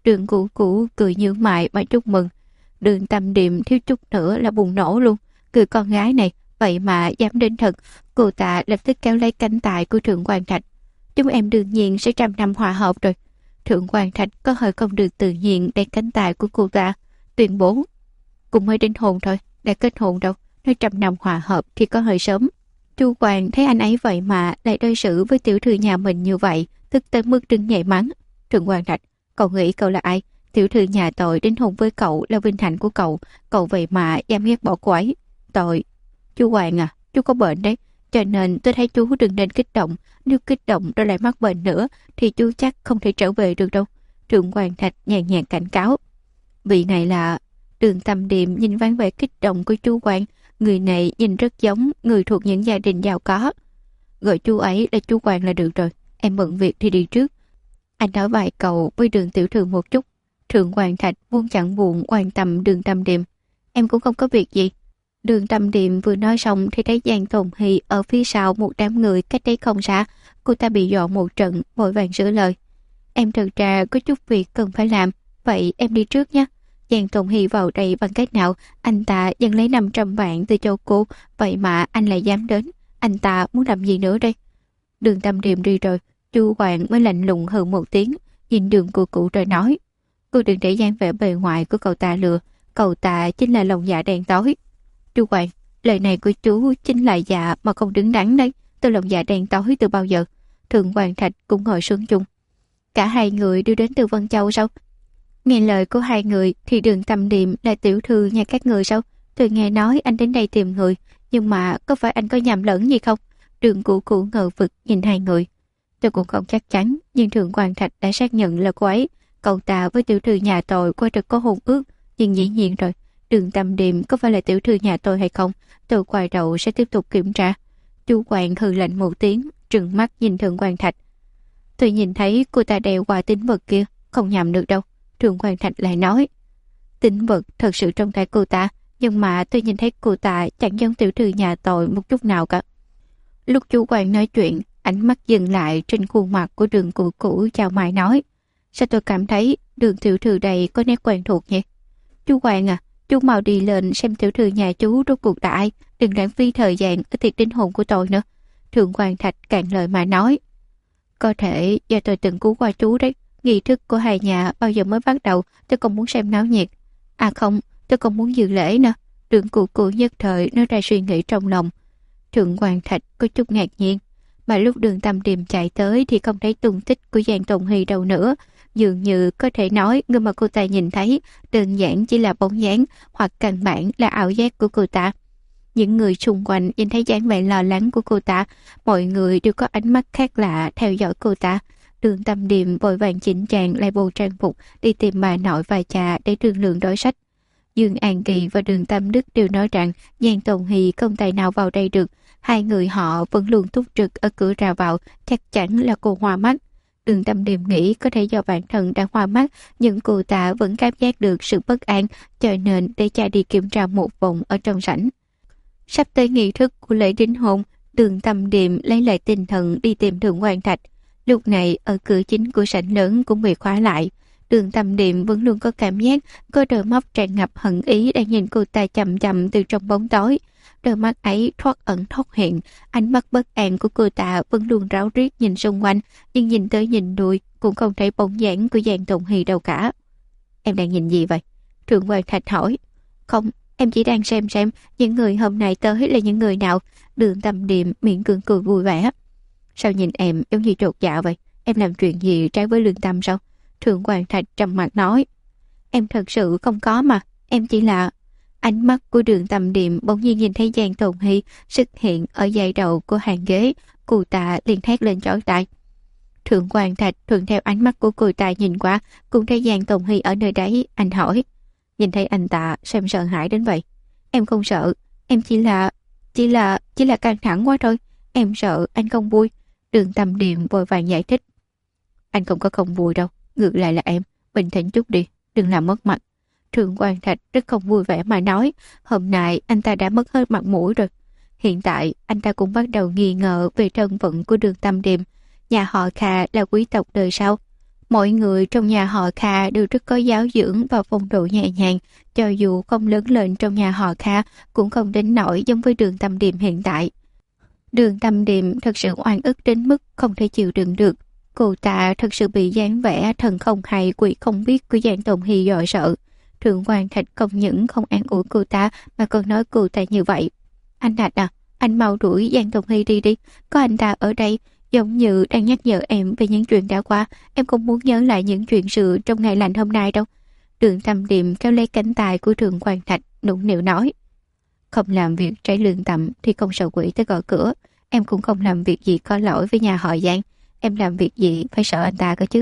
Đường Cửu Cửu cười nhướng mày mà chúc mừng. Đường Tâm Điềm thiếu chút nữa là bùng nổ luôn. Người con gái này vậy mà dám đến thật. Cô ta lập tức kéo lấy cánh tay của Thượng Quan Trạch. Chúng em đương nhiên sẽ trăm năm hòa hợp rồi. Thượng Quan Trạch có hơi không được tự nhiên đẩy cánh tay của cô ta, tuyên bố. Cũng mới đến hôn thôi, đã kết hôn đâu. Nói trăm năm hòa hợp thì có hơi sớm. Chu Hoàng thấy anh ấy vậy mà lại đối xử với tiểu thư nhà mình như vậy, tức tới mức đứng nhảy mắng. Thượng Quan Trạch, cậu nghĩ cậu là ai? Tiểu thư nhà tội đến hôn với cậu là vinh hạnh của cậu, cậu vậy mà dám ghét bỏ cô ấy. Tội. Chu Hoàng à, chú có bệnh đấy, cho nên tôi thấy chú đừng nên kích động. Nếu kích động rồi lại mắc bệnh nữa thì chú chắc không thể trở về được đâu. Thượng Quan Trạch nhàn nhạt cảnh cáo. Vị này là... Đường Tâm Điềm nhìn ván vẻ kích động của chú Hoàng. Người này nhìn rất giống người thuộc những gia đình giàu có. Gọi chú ấy là chú Hoàng là được rồi. Em bận việc thì đi trước. Anh nói vài câu với Đường tiểu thư một chút. Thượng Quan Trạch vốn chẳng buồn quan tâm Đường Tâm Điềm. Em cũng không có việc gì. Đường Tâm Điềm vừa nói xong thì thấy Giang Tồn Hy ở phía sau một đám người cách đấy không xa. Cô ta bị dọa một trận, vội vàng sửa lời. Em thật ra có chút việc cần phải làm, vậy em đi trước nhé. Giang Tồn Hy vào đây bằng cách nào? Anh ta dần lấy 500 vạn từ châu cô, vậy mà anh lại dám đến. Anh ta muốn làm gì nữa đây? Đường Tâm Điềm đi rồi, Chu Hoàng mới lạnh lùng hơn một tiếng, nhìn Đường Cửu Cửu rồi nói. Cô đừng để dáng vẻ bề ngoài của cậu ta lừa, cậu ta chính là lòng dạ đen tối. Chu Hoàng, lời này của chú chính là dạ mà không đứng đắn đấy. Tôi lòng dạ đen tối từ bao giờ? Thượng Quan Trạch cũng ngồi xuống chung. Cả hai người đều đến từ Vân Châu sao? Nghe lời của hai người thì Đường Tâm Điềm là tiểu thư nhà các người sao? Tôi nghe nói anh đến đây tìm người, nhưng mà có phải anh có nhầm lẫn gì không? Đường Cửu Cửu ngờ vực nhìn hai người. Tôi cũng không chắc chắn, nhưng Thượng Quan Trạch đã xác nhận là cô ấy. Cậu ta với tiểu thư nhà tôi quả thực có hôn ước, nhưng dĩ nhiên rồi. Đường Tâm Điềm có phải là tiểu thư nhà tôi hay không? Tôi quay đầu sẽ tiếp tục kiểm tra. Chu Hoàng hừ lạnh một tiếng, trừng mắt nhìn Thượng Quan Trạch. Tôi nhìn thấy cô ta đeo qua tín vật kia, không nhầm được đâu. Thượng Quan Trạch lại nói. Tín vật thật sự trong tay cô ta, nhưng mà tôi nhìn thấy cô ta chẳng giống tiểu thư nhà tôi một chút nào cả. Lúc Chu Hoàng nói chuyện, ánh mắt dừng lại trên khuôn mặt của Đường Cửu Cửu chào mày nói. Sao tôi cảm thấy Đường tiểu thư đây có nét quen thuộc nhỉ? Chu Hoàng à, chú mau đi lên xem tiểu thư nhà chú rốt cuộc là ai, đừng lãng phí thời gian ở tiệc đính hôn của tôi nữa. Thượng Quan Trạch cạn lời mà nói. Có thể do tôi từng cứu qua chú đấy. Nghi thức của hai nhà bao giờ mới bắt đầu, tôi còn muốn xem náo nhiệt. À không, tôi còn muốn dự lễ nữa. Đường Cửu Cửu nhất thời nói ra suy nghĩ trong lòng. Thượng Quan Trạch có chút ngạc nhiên, mà lúc Đường Tâm Điềm chạy tới thì không thấy tung tích của Giang Tồn Hy đâu nữa. Dường như có thể nói người mà cô ta nhìn thấy đơn giản chỉ là bóng dáng, hoặc căn bản là ảo giác của cô ta. Những người xung quanh nhìn thấy dáng vẻ lo lắng của cô ta, mọi người đều có ánh mắt khác lạ theo dõi cô ta. Đường Tâm Điềm vội vàng chỉnh trang lại bộ trang phục đi tìm bà nội và cha để thương lượng đối sách. Dương An Kỳ và Đường Tâm Đức đều nói rằng Giang Tồn Hy không tài nào vào đây được. Hai người họ vẫn luôn túc trực ở cửa ra vào, chắc chắn là cô hoa mắt. Đường Tâm Điềm nghĩ có thể do bản thân đã hoa mắt, nhưng cô ta vẫn cảm giác được sự bất an, cho nên để cha đi kiểm tra một vòng ở trong sảnh. Sắp tới nghi thức của lễ đính hôn, Đường Tâm Điềm lấy lại tinh thần đi tìm Thượng Quan Trạch. Lúc này ở cửa chính của sảnh lớn cũng bị khóa lại. Đường Tâm Điềm vẫn luôn có cảm giác có đôi mắt tràn ngập hận ý đang nhìn cô ta chậm chậm từ trong bóng tối. Đôi mắt ấy thoát ẩn thoát hiện, ánh mắt bất an của cô ta vẫn luôn ráo riết nhìn xung quanh, nhưng nhìn tới nhìn đuôi cũng không thấy bóng dáng của Giang Tồn Hy đâu cả. Em đang nhìn gì vậy? Thượng Quan Trạch hỏi. Không, em chỉ đang xem những người hôm nay tới là những người nào. Đường Tâm Điềm miệng cường cười vui vẻ. Sao nhìn em giống như trột dạ vậy? Em làm chuyện gì trái với lương tâm sao? Thượng Quan Trạch trầm mặt nói. Em thật sự không có mà, em chỉ là... Ánh mắt của Đường Tâm Điềm bỗng nhiên nhìn thấy Giang Tồn Hy xuất hiện ở dãy đầu của hàng ghế, cô ta liền thét lên chói tai. Thượng Quan Trạch thuận theo ánh mắt của cô ta nhìn qua, cũng thấy Giang Tồn Hy ở nơi đấy. Anh hỏi, nhìn thấy anh ta sao em sợ hãi đến vậy? Em không sợ, em chỉ là căng thẳng quá thôi. Em sợ anh không vui. Đường Tâm Điềm vội vàng giải thích. Anh không có không vui đâu, ngược lại là em, bình tĩnh chút đi, đừng làm mất mặt. Thượng Quan Trạch rất không vui vẻ mà nói, hôm nay anh ta đã mất hết mặt mũi rồi. Hiện tại anh ta cũng bắt đầu nghi ngờ về thân phận của Đường Tâm Điềm. Nhà họ Kha là quý tộc đời sau. Mọi người trong nhà họ Kha đều rất có giáo dưỡng và phong độ nhẹ nhàng, cho dù không lớn lên trong nhà họ Kha cũng không đến nỗi giống với Đường Tâm Điềm hiện tại. Đường Tâm Điềm thật sự oan ức đến mức không thể chịu đựng được. Cô ta thật sự bị dáng vẻ thần không hay quỷ không biết của Giang Tùng Hy dọa sợ. Thượng quan Thạch không những không an ủi cô ta mà còn nói cô ta như vậy. Anh Thạch à, anh mau đuổi Giang Tùng Hy đi đi, có anh ta ở đây giống như đang nhắc nhở em về những chuyện đã qua, em không muốn nhớ lại những chuyện sự trong ngày lành hôm nay đâu. Đường Tâm Điềm kéo lấy cánh tay của Thượng quan Thạch nũng nịu nói. Không làm việc trái lương tâm thì không sợ quỷ tới gõ cửa. Em cũng không làm việc gì có lỗi với nhà họ Giang. Em làm việc gì phải sợ anh ta cơ chứ.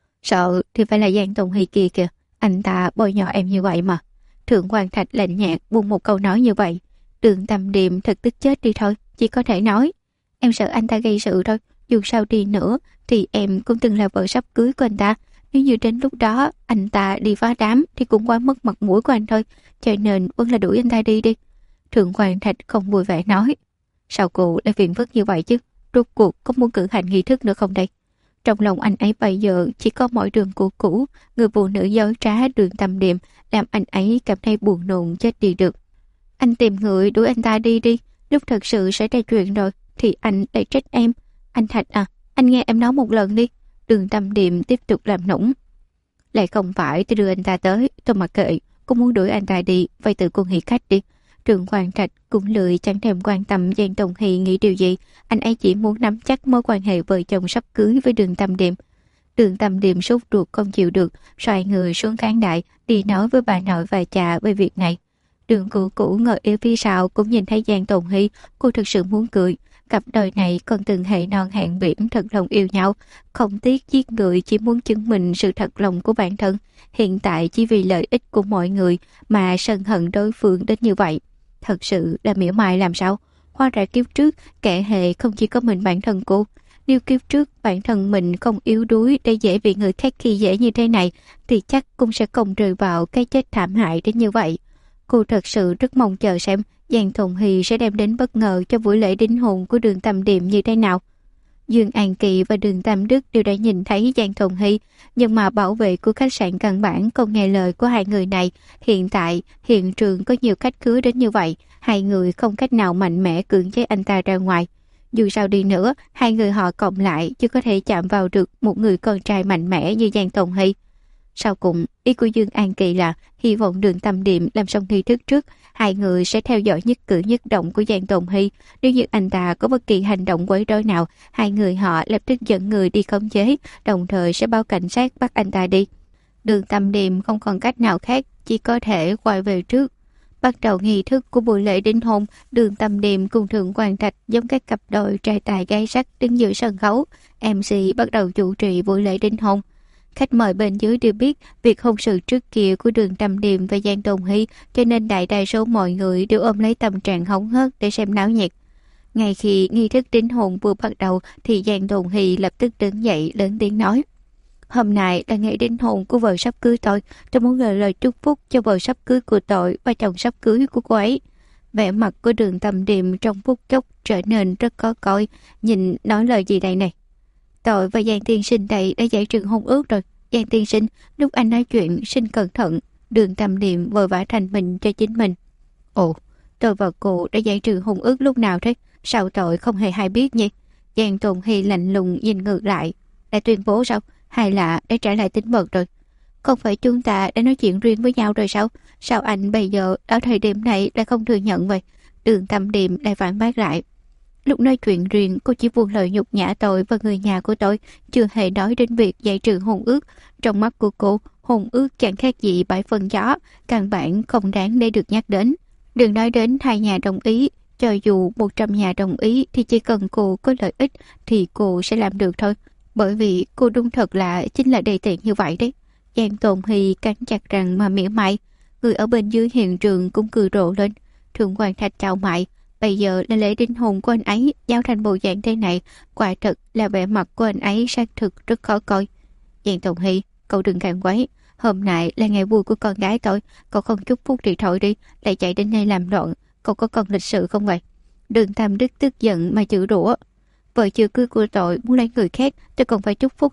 Sợ thì phải là Giang Tùng Hy kia kìa. Anh ta bôi nhọ em như vậy mà. Thượng quan Thạch lạnh nhạt buông một câu nói như vậy. Đường Tâm Điềm thật tức chết đi thôi. Chỉ có thể nói em sợ anh ta gây sự thôi. Dù sao đi nữa thì em cũng từng là vợ sắp cưới của anh ta. Nếu như đến lúc đó anh ta đi phá đám thì cũng quá mất mặt mũi của anh thôi. Cho nên vẫn là đuổi anh ta đi đi. Thượng quan Thạch không vui vẻ nói. Sao cô lại phiền phức như vậy chứ? Rốt cuộc có muốn cử hành nghi thức nữa không đây? Trong lòng anh ấy bây giờ chỉ có mỗi Đường của cũ, người phụ nữ dối trá Đường Tâm Điềm làm anh ấy cảm thấy buồn nôn chết đi được. Anh tìm người đuổi anh ta đi đi, lúc thật sự xảy ra chuyện rồi thì anh lại trách em. Anh Thạch à, anh nghe em nói một lần đi. Đường Tâm Điềm tiếp tục làm nũng. Lại không phải tôi đưa anh ta tới, tôi mặc kệ, cô muốn đuổi anh ta đi, vậy tự cô nghĩ cách đi. Trương Quang Trạch cũng lười chẳng thèm quan tâm Giang Tùng Hy nghĩ điều gì, anh ấy chỉ muốn nắm chắc mối quan hệ vợ chồng sắp cưới với Đường Tâm Điềm. Đường Tâm Điềm sốt ruột không chịu được, xoay người xuống khán đài đi nói với bà nội và cha về việc này. Đường cũ ngồi yếu phía sau cũng nhìn thấy Giang Tùng Hy, cô thực sự muốn cười. Cặp đời này còn từng hệ non hẹn biển thật lòng yêu nhau, không tiếc giết người chỉ muốn chứng minh sự thật lòng của bản thân. Hiện tại chỉ vì lợi ích của mọi người mà sân hận đối phương đến như vậy. Thật sự là mỉa mai làm sao? Hóa ra kiếp trước kẻ hệ không chỉ có mình bản thân cô. Nếu kiếp trước bản thân mình không yếu đuối để dễ bị người khác khi dễ như thế này thì chắc cũng sẽ không rơi vào cái chết thảm hại đến như vậy. Cô thật sự rất mong chờ xem Giang Tùng Hy sẽ đem đến bất ngờ cho buổi lễ đính hôn của Đường Tâm Điềm như thế nào. Dương An Kỳ và Đường Tam Đức đều đã nhìn thấy Giang Tùng Hy, nhưng mà bảo vệ của khách sạn căn bản không nghe lời của hai người này. Hiện tại, hiện trường có nhiều khách khứa đến như vậy, hai người không cách nào mạnh mẽ cưỡng chế anh ta ra ngoài. Dù sao đi nữa, hai người họ cộng lại chưa có thể chạm vào được một người con trai mạnh mẽ như Giang Tùng Hy. Sau cùng, ý của Dương An Kỳ là hy vọng Đường Tâm Điềm làm xong nghi thức trước, hai người sẽ theo dõi nhất cử nhất động của Giang Tùng Hy. Nếu như anh ta có bất kỳ hành động quấy rối nào, hai người họ lập tức dẫn người đi khống chế, đồng thời sẽ báo cảnh sát bắt anh ta đi. Đường Tâm Điềm không còn cách nào khác, chỉ có thể quay về trước. Bắt đầu nghi thức của buổi lễ đính hôn, Đường Tâm Điềm cùng Thượng Quan Trạch giống các cặp đôi trai tài gái sắc đứng giữa sân khấu. MC bắt đầu chủ trì buổi lễ đính hôn. Khách mời bên dưới đều biết việc hôn sự trước kia của Đường Tâm Điềm và Giang Tùng Hy, cho nên đại đa số mọi người đều ôm lấy tâm trạng hóng hớt để xem náo nhiệt. Ngay khi nghi thức đính hôn vừa bắt đầu thì Giang Tùng Hy lập tức đứng dậy lớn tiếng nói: Hôm nay là ngày đính hôn của vợ sắp cưới tôi muốn gửi lời chúc phúc cho vợ sắp cưới của tôi và chồng sắp cưới của cô ấy. Vẻ mặt của Đường Tâm Điềm trong phút chốc trở nên rất khó coi, nhìn nói lời gì đây này. Tôi và Giang tiên sinh đây đã giải trừ hôn ước rồi. Giang tiên sinh, lúc anh nói chuyện xin cẩn thận. Đường Tâm Điềm vội vã thành mình cho chính mình. Ồ, tôi và cô đã giải trừ hôn ước lúc nào thế? Sao tội không hề hay biết nhỉ? Giang Tùng Hy lạnh lùng nhìn ngược lại. Đã tuyên bố sao? Hay là đã trả lại tính mật rồi? Không phải chúng ta đã nói chuyện riêng với nhau rồi sao? Sao anh bây giờ ở thời điểm này lại không thừa nhận vậy? Đường Tâm Điềm lại phản bác lại. Lúc nói chuyện riêng, cô chỉ buông lời nhục nhã tôi và người nhà của tôi, chưa hề nói đến việc giải trừ hôn ước. Trong mắt của cô, hôn ước chẳng khác gì bãi phân chó, căn bản không đáng để được nhắc đến. Đừng nói đến hai nhà đồng ý, cho dù 100 nhà đồng ý thì chỉ cần cô có lợi ích thì cô sẽ làm được thôi. Bởi vì cô đúng thật là chính là đầy tiện như vậy đấy. Giang Tùng Hy cắn chặt răng mà mỉa mai. Người ở bên dưới hiện trường cũng cười rộ lên. Thượng quan Thạch chào mày. Bây giờ là lễ đính hôn của anh ấy, giao thành bộ dạng thế này, quả thật là vẻ mặt của anh ấy xác thực rất khó coi. Giang Tùng Hy, cậu đừng càng quấy. Hôm nay là ngày vui của con gái tôi, cậu không chúc phúc thì thôi đi, lại chạy đến đây làm loạn. Cậu có còn lịch sự không vậy? Đường Tam Đức tức giận mà chửi rủa. Vợ chưa cưới của tôi muốn lấy người khác, tôi còn phải chúc phúc sao?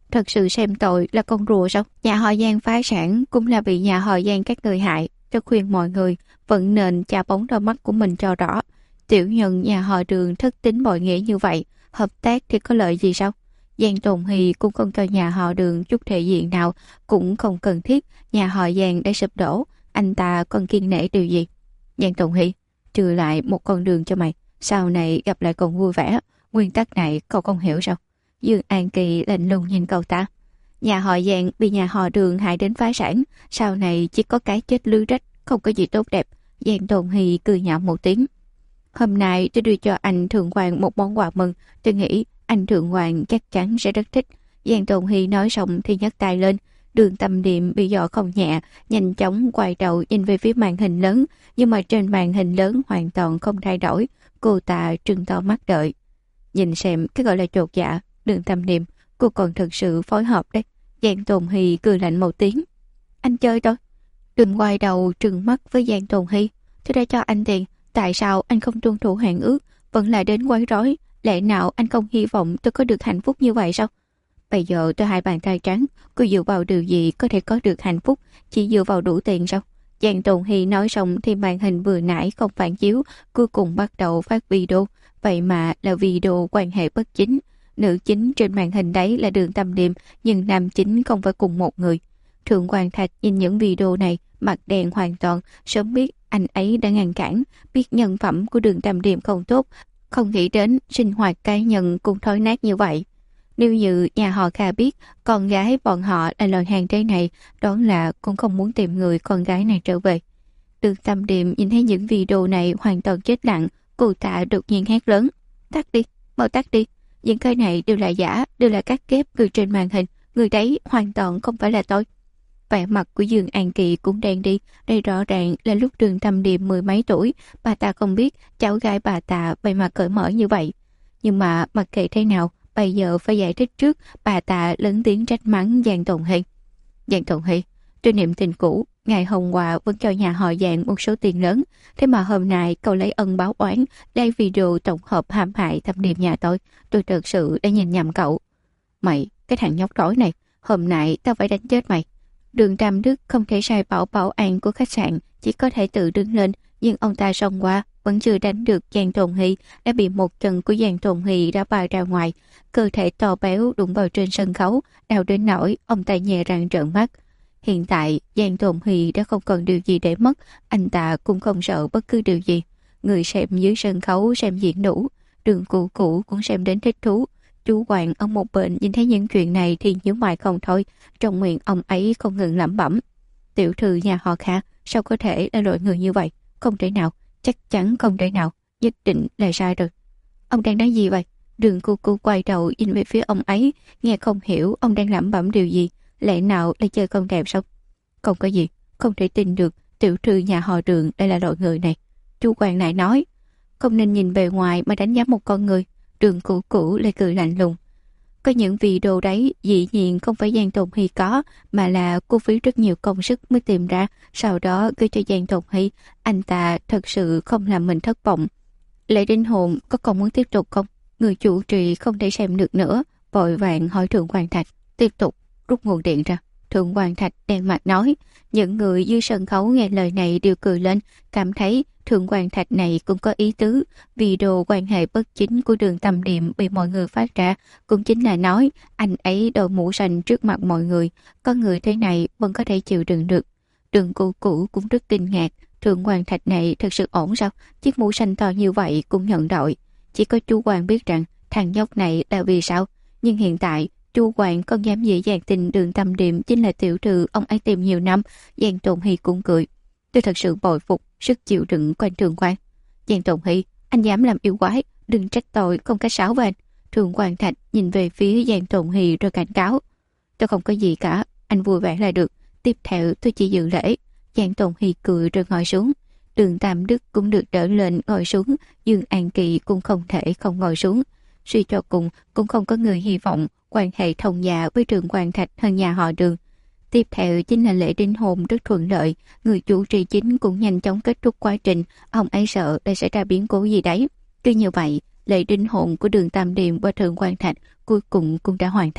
thật sự xem tội là con rùa sao? Nhà họ Giang phá sản cũng là bị nhà họ Giang các người hại. Tôi khuyên mọi người vẫn nên chà bóng đôi mắt của mình cho rõ. Tiểu nhân nhà họ Đường thất tín bội nghĩa như vậy, hợp tác thì có lợi gì sao? Giang Tồn Hy cũng không cho nhà họ Đường chút thể diện nào, cũng không cần thiết. Nhà họ Giang đã sụp đổ, anh ta còn kiêng nể điều gì? Giang Tồn Hy, trừ lại một con đường cho mày, sau này gặp lại còn vui vẻ. Nguyên tắc này cậu không hiểu sao? Dương An Kỳ lạnh lùng nhìn cậu ta. Nhà họ Giang bị nhà họ Đường hại đến phá sản, sau này chỉ có cái chết lưới rách, không có gì tốt đẹp. Giang Tồn Hy cười nhạo một tiếng. Hôm nay tôi đưa cho anh Thượng Hoàng một món quà mừng, tôi nghĩ anh Thượng Hoàng chắc chắn sẽ rất thích. Giang Tồn Hy nói xong thì nhấc tay lên. Đường Tâm Điềm bị dọa không nhẹ, nhanh chóng quay đầu nhìn về phía màn hình lớn, nhưng mà trên màn hình lớn hoàn toàn không thay đổi. Cô ta trừng to mắt đợi. Nhìn xem cái gọi là chột dạ, Đường Tâm Điềm, cô còn thực sự phối hợp đấy. Giang Tồn Hy cười lạnh một tiếng. Anh chơi tôi. Đừng quay đầu trừng mắt với Giang Tồn Hy. Tôi đã cho anh tiền, tại sao anh không tuân thủ hẹn ước, vẫn lại đến quấy rối? Lẽ nào anh không hy vọng tôi có được hạnh phúc như vậy sao? Bây giờ tôi hai bàn tay trắng, cô dựa vào điều gì có thể có được hạnh phúc, chỉ dựa vào đủ tiền sao? Giang Tồn Hy nói xong thì màn hình vừa nãy không phản chiếu, cuối cùng bắt đầu phát video. Vậy mà là video quan hệ bất chính. Nữ chính trên màn hình đấy là Đường Tâm Điềm, nhưng nam chính không phải cùng một người. Thượng Quan Thạch nhìn những video này, mặt đen hoàn toàn, sớm biết anh ấy đã ngăn cản, biết nhân phẩm của Đường Tâm Điềm không tốt, không nghĩ đến sinh hoạt cá nhân cũng thối nát như vậy. Nếu như nhà họ Kha biết con gái bọn họ là loại hàng thế này, đoán là cũng không muốn tìm người con gái này trở về. Đường Tâm Điềm nhìn thấy những video này hoàn toàn chết lặng, cô ta đột nhiên hét lớn. Tắt đi, mau tắt đi. Những cái này đều là giả, đều là cắt ghép người trên màn hình. Người đấy hoàn toàn không phải là tôi. Vẻ mặt của Dương An Kỳ cũng đen đi. Đây rõ ràng là lúc Đường Tâm Điềm mười mấy tuổi. Bà ta không biết cháu gái bà ta vậy mà cởi mở như vậy. Nhưng mà mặc kệ thế nào, bây giờ phải giải thích trước. Bà ta lớn tiếng trách mắng Giang Tồn Hy. Giang Tồn Hy, trên niệm tình cũ, ngày hôm qua vẫn cho nhà họ Giang một số tiền lớn. Thế mà hôm nay cậu lấy ân báo oán, lấy video tổng hợp hãm hại Tâm Điềm nhà tôi thật sự đã nhìn nhầm cậu. Mày, cái thằng nhóc rối này, hôm nay tao phải đánh chết mày. Đường Tam Đức không thể sai bảo bảo an của khách sạn, chỉ có thể tự đứng lên, nhưng ông ta xông qua vẫn chưa đánh được Giang Tồn Hy, đã bị một chân của Giang Tồn Hy đã bay ra ngoài, cơ thể to béo đụng vào trên sân khấu, đau đến nỗi ông ta nhè răng trợn mắt. Hiện tại Giang Tồn Hy đã không còn điều gì để mất, anh ta cũng không sợ bất cứ điều gì. Người xem dưới sân khấu xem diễn đủ, Đường Cụ Cụ cũng xem đến thích thú. Chú Hoàng ở một bên nhìn thấy những chuyện này thì nhíu mày không thôi, trong miệng ông ấy không ngừng lẩm bẩm. Tiểu thư nhà họ Kha, sao có thể là loại người như vậy? Không thể nào, chắc chắn không thể nào, nhất định là sai rồi. Ông đang nói gì vậy? Đường Cụ Cụ quay đầu nhìn về phía ông ấy, nghe không hiểu ông đang lẩm bẩm điều gì. Lẽ nào là chơi không đẹp sao? Không có gì, không thể tin được tiểu thư nhà họ Đường đây là loại người này. Chú Hoàng lại nói, không nên nhìn bề ngoài mà đánh giá một con người. Đường Cụ Cụ lại cười lạnh lùng. Có những video đấy dĩ nhiên không phải Giang Tồn Hy có, mà là cô phí rất nhiều công sức mới tìm ra, sau đó gửi cho Giang Tồn Hy. Anh ta thật sự không làm mình thất vọng. Lệ Đinh Hồn có còn muốn tiếp tục không? Người chủ trì không thể xem được nữa, vội vàng hỏi Thượng Quan Thạch. Tiếp tục, rút nguồn điện ra. Thượng Quan Thạch đen mặt nói. Những người dưới sân khấu nghe lời này đều cười lên, cảm thấy Thượng Quan Thạch này cũng có ý tứ. Video quan hệ bất chính của Đường Tâm Điềm bị mọi người phát ra, cũng chính là nói anh ấy đội mũ xanh trước mặt mọi người. Có người thế này vẫn có thể chịu đựng được. Đường Cụ Cụ cũng rất kinh ngạc. Thượng Quan Thạch này thật sự ổn sao? Chiếc mũ xanh to như vậy cũng nhận đội. Chỉ có chú Hoàng biết rằng thằng nhóc này là vì sao. Nhưng hiện tại chú Hoàng không dám dễ dàng tin Đường Tâm Điềm chính là tiểu thư ông ấy tìm nhiều năm. Giang Tồn Hy cũng cười. Tôi thật sự bội phục sức chịu đựng của anh Thượng Quan. Giang Tồn Hy, anh dám làm yêu quái, đừng trách tôi không cách sáo với anh. Thượng Quan Thạch nhìn về phía Giang Tồn Hy rồi cảnh cáo. Tôi không có gì cả, anh vui vẻ là được. Tiếp theo tôi chỉ dự lễ. Giang Tồn Hy cười rồi ngồi xuống. Đường Tam Đức cũng được đỡ lên ngồi xuống. Dương An Kỳ cũng không thể không ngồi xuống. Suy cho cùng cũng không có người hy vọng quan hệ thông gia với Thượng Quan Thạch hơn nhà họ Đường. Tiếp theo chính là lễ đính hôn rất thuận lợi. Người chủ trì chính cũng nhanh chóng kết thúc quá trình. Ông ấy sợ đã xảy ra biến cố gì đấy. Cứ như vậy, lễ đính hôn của Đường Tam Điềm và Thượng Quan Thạch cuối cùng cũng đã hoàn thành.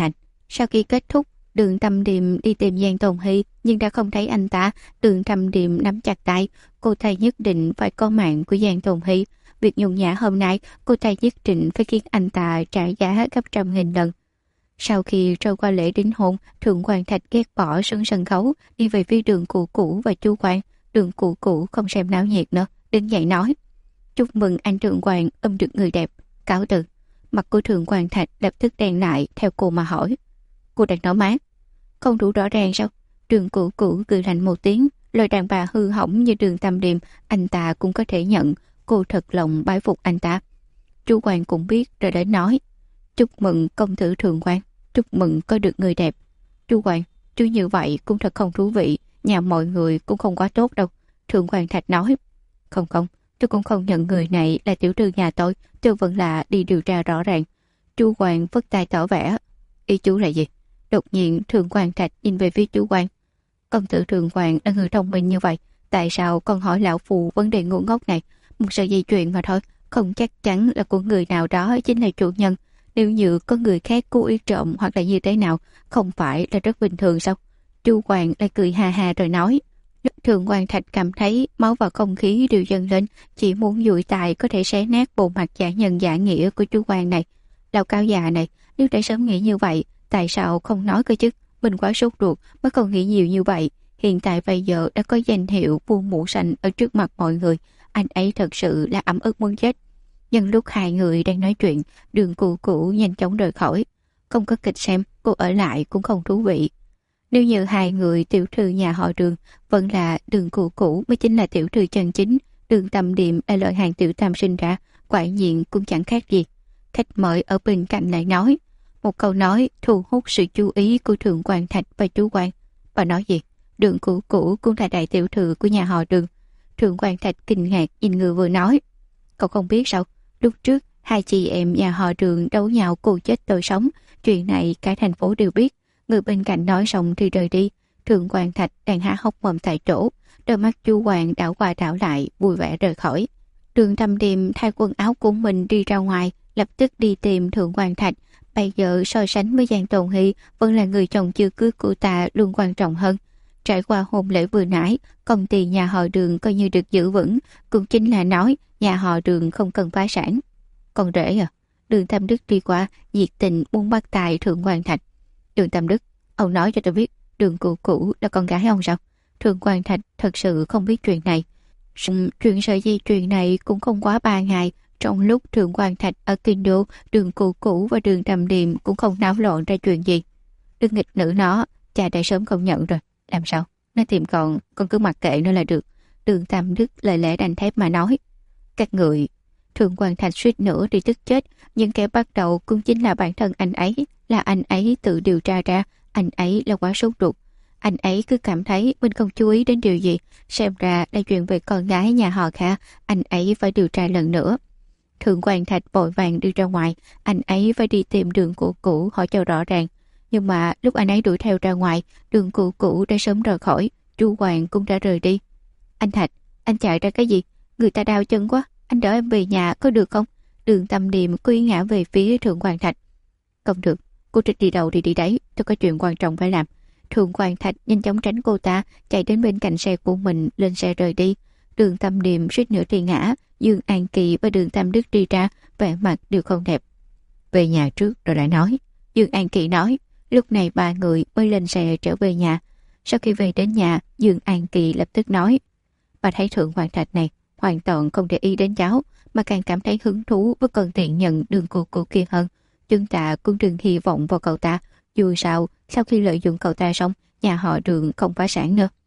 Sau khi kết thúc, Đường Tâm Điềm đi tìm Giang Tồn Hy nhưng đã không thấy anh ta. Đường Tâm Điềm nắm chặt tay, cô ta nhất định phải có mạng của Giang Tồn Hy. Việc nhục nhã hôm nay, cô ta nhất định phải khiến anh ta trả giá gấp 100.000 lần. Sau khi trôi qua lễ đính hôn, Thượng Quan Thạch ghét bỏ xuống sân khấu, đi về phía Đường Cụ Cũ và Chu Quan. Đường Cụ Cũ không xem náo nhiệt nữa, đứng dậy nói: "Chúc mừng anh Thượng Quan ôm được người đẹp, cáo từ." Mặt của Thượng Quan Thạch lập tức đen lại theo cô mà hỏi: "Cô đang nói mát, không đủ rõ ràng sao?" Đường Cụ Cũ cười lạnh một tiếng, lời đàn bà hư hỏng như Đường Tâm Điềm, anh ta cũng có thể nhận. Cô thật lòng bái phục anh ta. Chu Quan cũng biết rồi đến nói: "Chúc mừng công tử Thượng Quan, chúc mừng có được người đẹp." "Chu Quan, chú như vậy cũng thật không thú vị, nhà mọi người cũng không quá tốt đâu." Thượng Quan Thạch nói: "Không không, tôi cũng không nhận người này là tiểu thư nhà tôi vẫn là đi điều tra rõ ràng." Chu Quan vất tay tỏ vẻ: "Ý chú là gì?" Đột nhiên Thượng Quan Thạch nhìn về phía Chu Quan: "Công tử Thượng Quan là người thông minh như vậy, tại sao còn hỏi lão phù vấn đề ngu ngốc này? Một sợi dây chuyền mà thôi, không chắc chắn là của người nào đó chính là chủ nhân. Nếu như có người khác cố ý trộm hoặc là như thế nào, không phải là rất bình thường sao?" Chu Quan lại cười ha ha rồi nói. Thượng Quan Thạch cảm thấy máu và không khí đều dâng lên, chỉ muốn dụi tài có thể xé nát bộ mặt giả nhân giả nghĩa của Chu Quan này. Lão cáo già này, nếu đã sớm nghĩ như vậy, tại sao không nói cơ chứ? Mình quá sốt ruột mới còn nghĩ nhiều như vậy. Hiện tại bây giờ đã có danh hiệu vua mũ xanh ở trước mặt mọi người, anh ấy thật sự là ấm ức muốn chết. Nhân lúc hai người đang nói chuyện, Đường Cụ Cũ nhanh chóng rời khỏi. Không có kịch xem, cô ở lại cũng không thú vị. Nếu như hai người tiểu thư nhà họ Đường vẫn là Đường Cụ Cũ mới chính là tiểu thư chân chính, Đường Tâm Điềm là lợi hàng tiểu tam sinh ra, quả nhiên cũng chẳng khác gì. Khách mời ở bên cạnh lại nói một câu nói thu hút sự chú ý của Thượng Quan Thạch và Chu Quan. Bà nói gì? Đường Cụ Cũ cũng là đại tiểu thư của nhà họ Đường. Thượng Quan Thạch kinh ngạc nhìn người vừa nói. Cậu không biết sao? Lúc trước hai chị em nhà họ Đường đấu nhau cô chết tôi sống, chuyện này cả thành phố đều biết. Người bên cạnh nói xong thì rời đi. Thượng Quan Thạch đang há hốc mồm tại chỗ, đôi mắt Chu Quan đảo qua đảo lại, vui vẻ rời khỏi. Đường Tâm Điềm thay quần áo của mình đi ra ngoài, lập tức đi tìm Thượng Quan Thạch. Bây giờ so sánh với Giang Tồn Hy, vẫn là người chồng chưa cưới của ta luôn quan trọng hơn. Trải qua hôn lễ vừa nãy, công ty nhà họ Đường coi như được giữ vững, cũng chính là nói nhà họ Đường không cần phá sản. Còn rể à? Đường Tâm Đức đi qua, nhiệt tình muốn bắt tay Thượng Quan Thạch. Đường Tâm Đức, ông nói cho tôi biết, Đường Cụ Cũ là con gái ông sao? Thượng Quan Thạch thật sự không biết chuyện này. Chuyện sợi dây chuyền này cũng không quá 3 ngày. Trong lúc Thượng Quan Thạch ở Kinh Đô, Đường Cụ Cũ và Đường Tâm Điềm cũng không náo loạn ra chuyện gì. Đừng nghịch nữ nó, cha đã sớm công nhận rồi. Làm sao? Nó tìm con cứ mặc kệ nó là được. Đường Tâm Đức lời lẽ đanh thép mà nói. Các người... Thượng Quan Thạch suýt nữa thì tức chết, nhưng kẻ bắt đầu cũng chính là bản thân anh ấy, là anh ấy tự điều tra ra, anh ấy là quá sốt ruột. Anh ấy cứ cảm thấy mình không chú ý đến điều gì, xem ra là chuyện về con gái nhà họ Kha, anh ấy phải điều tra lần nữa. Thượng Quan Thạch vội vàng đi ra ngoài, anh ấy phải đi tìm Đường Cụ Cũ hỏi cho rõ ràng. Nhưng mà lúc anh ấy đuổi theo ra ngoài, Đường Cụ Cũ đã sớm rời khỏi, Chu Hoàng cũng đã rời đi. Anh Thạch, anh chạy ra cái gì? Người ta đau chân quá, anh đỡ em về nhà có được không? Đường Tâm Điềm quy ngã về phía Thượng Quan Thạch. Không được, cô thích đi đâu thì đi đấy, tôi có chuyện quan trọng phải làm. Thượng Quan Thạch nhanh chóng tránh cô ta, chạy đến bên cạnh xe của mình, lên xe rời đi. Đường Tâm Điềm suýt nữa thì ngã, Dương An Kỳ và Đường Tam Đức đi ra, vẻ mặt đều không đẹp. Về nhà trước rồi lại nói. Dương An Kỳ nói. Lúc này ba người mới lên xe trở về nhà. Sau khi về đến nhà, Dương An Kỳ lập tức nói. Bà thấy Thượng Quan Thạch này hoàn toàn không để ý đến cháu, mà càng cảm thấy hứng thú với con tiện nhân Đường Cụ Cũ kia hơn. Chúng ta cũng đừng hy vọng vào cậu ta. Dù sao, sau khi lợi dụng cậu ta xong, nhà họ Đường không phá sản nữa.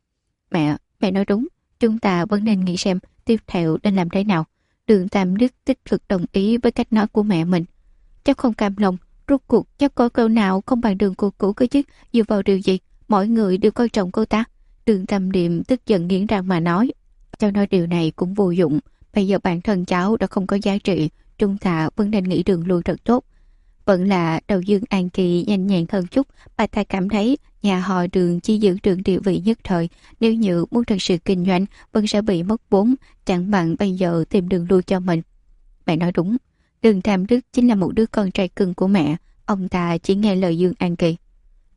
Mẹ nói đúng. Chúng ta vẫn nên nghĩ xem tiếp theo nên làm thế nào. Đường Tam Đức tích cực đồng ý với cách nói của mẹ mình. Cháu không cam lòng, rốt cuộc cháu có câu nào không bằng Đường Cụ Cũ cơ chứ? Dựa vào điều gì? Mọi người đều coi trọng cô ta. Đường Tâm Điềm tức giận nghiến răng mà nói. Cháu nói điều này cũng vô dụng. Bây giờ bản thân cháu đã không có giá trị, chúng ta vẫn nên nghĩ đường lui thật tốt. Vẫn là đầu Dương An Kỳ nhanh nhẹn hơn chút, bà ta cảm thấy nhà họ Đường chỉ giữ được địa vị nhất thời, nếu như muốn thật sự kinh doanh vẫn sẽ bị mất vốn, chẳng bằng bây giờ tìm đường lui cho mình. Mẹ nói đúng, Đường Tam Đức chính là một đứa con trai cưng của mẹ, ông ta chỉ nghe lời Dương An Kỳ.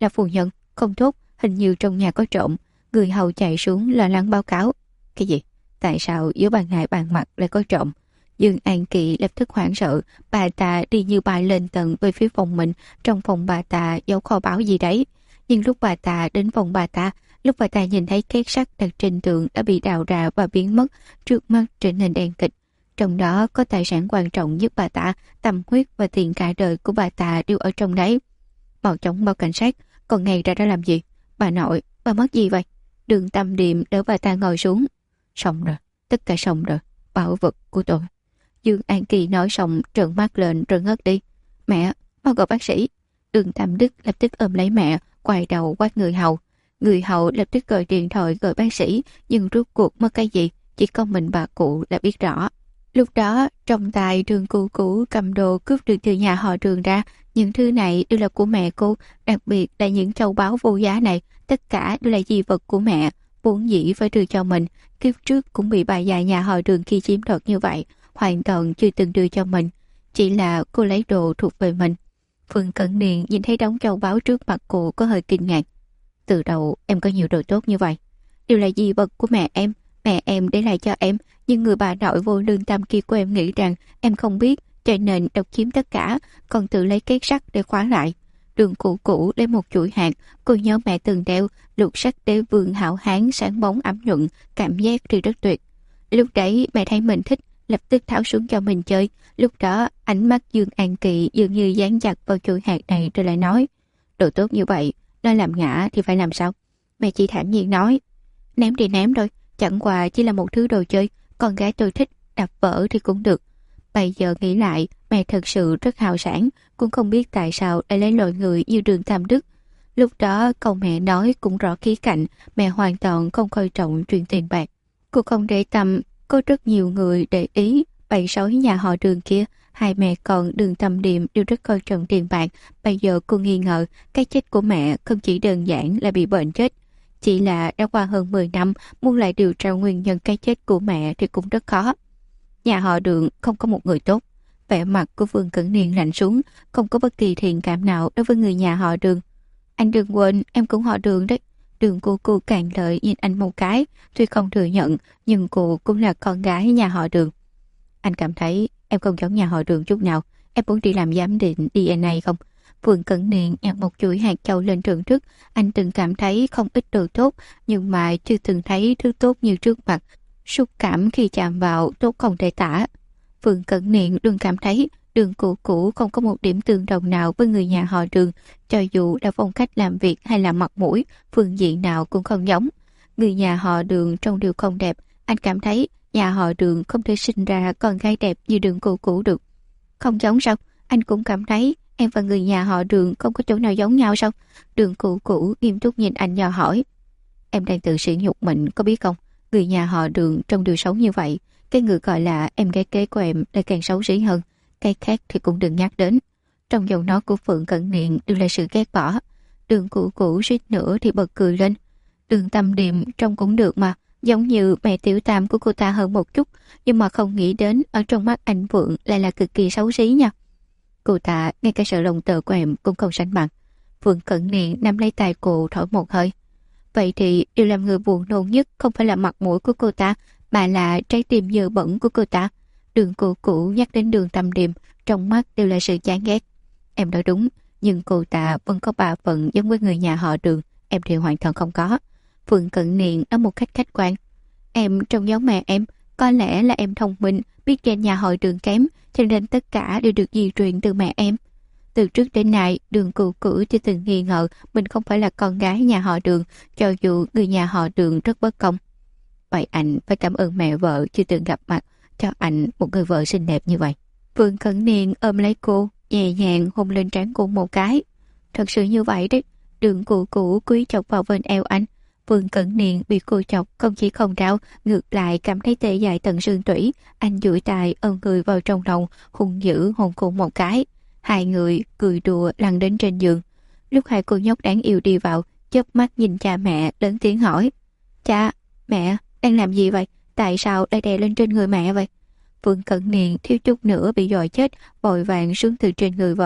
Là phu nhân, không tốt, hình như trong nhà có trộm. Người hầu chạy xuống lo lắng báo cáo. Cái gì? Tại sao giữa ban ngày ban mặt lại có trộm? Dương An Kỳ lập tức hoảng sợ. Bà ta đi như bay lên tầng về phía phòng mình. Trong phòng bà ta giấu kho báu gì đấy. Nhưng lúc bà ta đến phòng bà ta, lúc bà ta nhìn thấy két sắt đặt trên tường đã bị đào ra và biến mất, trước mắt trở nên đen kịt. Trong đó có tài sản quan trọng nhất bà ta, tâm huyết và tiền cả đời của bà ta đều ở trong đấy. Mau chóng báo cảnh sát. Còn ngày ra đó làm gì? Bà nội, bà mất gì vậy? Đường Tâm Điềm đỡ bà ta ngồi xuống. Xong rồi, tất cả xong rồi. Bảo vật của tôi. Dương An Kỳ nói xong trợn mắt lên rồi ngất đi. Mẹ, mau gọi bác sĩ. Đường Tam Đức lập tức ôm lấy mẹ, quay đầu quát người hầu. Người hầu lập tức gọi điện thoại gọi bác sĩ, nhưng rốt cuộc mất cái gì? Chỉ có mình bà cụ là biết rõ. Lúc đó, trong tay Đường Cụ Cụ cầm đồ cướp được từ nhà họ Đường ra. Những thứ này đều là của mẹ cô, đặc biệt là những châu báu vô giá này. Tất cả đều là di vật của mẹ, vốn dĩ phải đưa cho mình. Kiếp trước cũng bị bà già nhà họ Đường khi chiếm đoạt như vậy, hoàn toàn chưa từng đưa cho mình. Chỉ là cô lấy đồ thuộc về mình. Phương Cẩn Niên nhìn thấy đống châu báu trước mặt cô có hơi kinh ngạc. Từ đầu em có nhiều đồ tốt như vậy. Đều là di vật của mẹ em để lại cho em. Nhưng người bà nội vô lương tâm kia của em nghĩ rằng em không biết, cho nên độc chiếm tất cả, còn tự lấy két sắt để khóa lại. Đường Cụ Cụ lấy một chuỗi hạt, cô nhớ mẹ từng đeo, lục sắt đế vương hảo hán sáng bóng ấm nhuận, cảm giác thì rất tuyệt. Lúc đấy mẹ thấy mình thích, lập tức tháo xuống cho mình chơi. Lúc đó ánh mắt Dương An Kỳ dường như dán chặt vào chuỗi hạt này rồi lại nói: đồ tốt như vậy, nó làm ngã thì phải làm sao? Mẹ chỉ thản nhiên nói: ném thì ném thôi, chẳng qua chỉ là một thứ đồ chơi, con gái tôi thích, đập vỡ thì cũng được. Bây giờ nghĩ lại, mẹ thật sự rất hào sản, cũng không biết tại sao lại lấy loại người như Đường Tam Đức. Lúc đó câu mẹ nói cũng rõ khía cạnh, mẹ hoàn toàn không coi trọng chuyện tiền bạc. Cô không để tâm, có rất nhiều người để ý, bầy sói nhà họ Đường kia, hai mẹ con Đường Tâm Điềm đều rất coi trọng tiền bạc. Bây giờ cô nghi ngờ, cái chết của mẹ không chỉ đơn giản là bị bệnh chết. Chỉ là đã qua hơn 10 năm, muốn lại điều tra nguyên nhân cái chết của mẹ thì cũng rất khó. Nhà họ Đường không có một người tốt. Vẻ mặt của Vương Cẩn Niên lạnh xuống, không có bất kỳ thiện cảm nào đối với người nhà họ Đường. Anh đừng quên, em cũng họ Đường đấy. Đường cô càng lợi nhìn anh một cái, tuy không thừa nhận, nhưng cô cũng là con gái nhà họ Đường. Anh cảm thấy em không giống nhà họ Đường chút nào. Em muốn đi làm giám định DNA không? Vương Cẩn Niên nhặt một chuỗi hạt châu lên trường trước. Anh từng cảm thấy không ít đồ tốt, nhưng mà chưa từng thấy thứ tốt như trước mặt. Xúc cảm khi chạm vào tốt không thể tả. Vương Cẩn Niên luôn cảm thấy Đường Cụ Cụ không có một điểm tương đồng nào với người nhà họ Đường, cho dù là phong cách làm việc hay là mặt mũi, phương diện nào cũng không giống. Người nhà họ Đường trông đều không đẹp, anh cảm thấy nhà họ Đường không thể sinh ra con gái đẹp như Đường Cụ Cụ được. Không giống sao? Anh cũng cảm thấy em và người nhà họ Đường không có chỗ nào giống nhau sao? Đường Cụ Cụ nghiêm túc nhìn anh dò hỏi. Em đang tự sỉ nhục mình có biết không? Người nhà họ Đường trông đều xấu như vậy, cái người gọi là em gái kế của em lại càng xấu xí hơn. Cái khác thì cũng đừng nhắc đến. Trong giọng nói của Phượng Cẩn Niên đều là sự ghét bỏ. Đường Cụ Cụ suýt nữa thì bật cười lên. Đường Tâm Điềm trông cũng được mà, giống như mẹ tiểu tam của cô ta hơn một chút, nhưng mà không nghĩ đến ở trong mắt anh Phượng lại là cực kỳ xấu xí nha. Cô ta ngay cả sợ lòng tờ của em cũng không sánh bằng. Phượng Cẩn Niên nắm lấy tay cô thổi một hơi. Vậy thì điều làm người buồn nôn nhất không phải là mặt mũi của cô ta, mà là trái tim dơ bẩn của cô ta. Đường Cụ Cụ nhắc đến Đường Tâm Điềm, trong mắt đều là sự chán ghét. Em nói đúng, nhưng cô ta vẫn có ba phần giống với người nhà họ Đường, em thì hoàn toàn không có. Phượng Cẩn Niên nói một cách khách quan. Em trông giống mẹ em, có lẽ là em thông minh, biết gen nhà họ Đường kém, cho nên tất cả đều được di truyền từ mẹ em. Từ trước đến nay, Đường Cụ Cụ chưa từng nghi ngờ mình không phải là con gái nhà họ Đường, cho dù người nhà họ Đường rất bất công. Vậy anh phải cảm ơn mẹ vợ chưa từng gặp mặt, cho anh một người vợ xinh đẹp như vậy. Vương Cẩn Niên ôm lấy cô, nhẹ nhàng hôn lên trán cô một cái. Thật sự như vậy đấy. Đường Cụ Cụ cúi chọc vào bên eo anh. Vương Cẩn Niên bị cô chọc không chỉ không đau, ngược lại cảm thấy tê dại tận xương tủy. Anh duỗi tay ôm người vào trong lòng, hung dữ hôn cô một cái. Hai người cười đùa lăn đến trên giường. Lúc hai cô nhóc đáng yêu đi vào, chớp mắt nhìn cha mẹ lớn tiếng hỏi: Cha, mẹ, đang làm gì vậy? Tại sao lại đè lên trên người mẹ vậy? Vương Cẩn Niên thiếu chút nữa bị dọa chết, vội vàng xuống từ trên người vợ.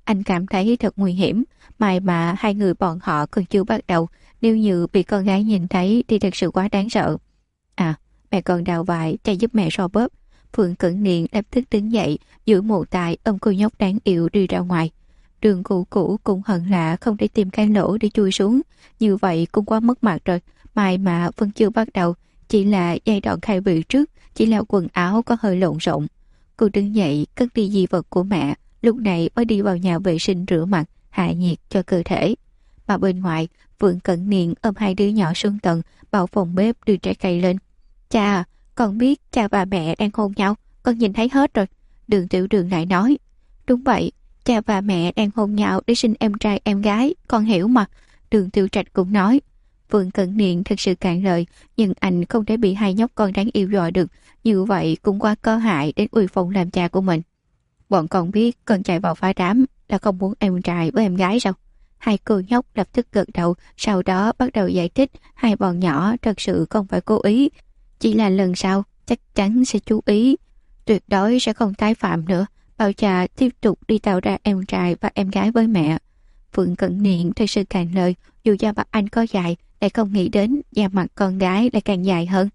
Anh cảm thấy thật nguy hiểm, mà hai người bọn họ còn chưa bắt đầu, nếu như bị con gái nhìn thấy thì thật sự quá đáng sợ. À, mẹ còn đào vải, cha giúp mẹ so bóp. Phượng Cẩn Niên lập tức đứng dậy, duỗi một tay ôm cô nhóc đáng yêu đi ra ngoài. Đường Cũ Cũ cũng hận là không thể tìm cái lỗ để chui xuống, như vậy cũng quá mất mặt rồi. Mà vẫn chưa bắt đầu, chỉ là giai đoạn khai vị trước, chỉ là quần áo có hơi lộn xộn. Cô đứng dậy cất đi di vật của mẹ, lúc này mới đi vào nhà vệ sinh rửa mặt, hạ nhiệt cho cơ thể. Mà bên ngoài, Phượng Cẩn Niên ôm hai đứa nhỏ xuống tầng, bảo phòng bếp đưa trái cây lên. Cha, con biết cha và mẹ đang hôn nhau, con nhìn thấy hết rồi. Đường Tiểu Đường lại nói. Đúng vậy, cha và mẹ đang hôn nhau để sinh em trai em gái, con hiểu mà. Đường Tiểu Trạch cũng nói. Phượng Cẩn Niên thật sự cạn lời, nhưng anh không thể bị hai nhóc con đáng yêu dọa được, như vậy cũng quá có hại đến uy phong làm cha của mình. Bọn con biết con chạy vào phá đám là không muốn em trai với em gái sao? Hai cô nhóc lập tức gật đầu, sau đó bắt đầu giải thích hai bọn nhỏ thật sự không phải cố ý. Chỉ là lần sau chắc chắn sẽ chú ý, tuyệt đối sẽ không tái phạm nữa. Bảo cha tiếp tục đi tạo ra em trai và em gái với mẹ. Phượng Cẩn Niên thật sự cạn lời, dù da mặt anh có dài, lại không nghĩ đến da mặt con gái lại càng dài hơn.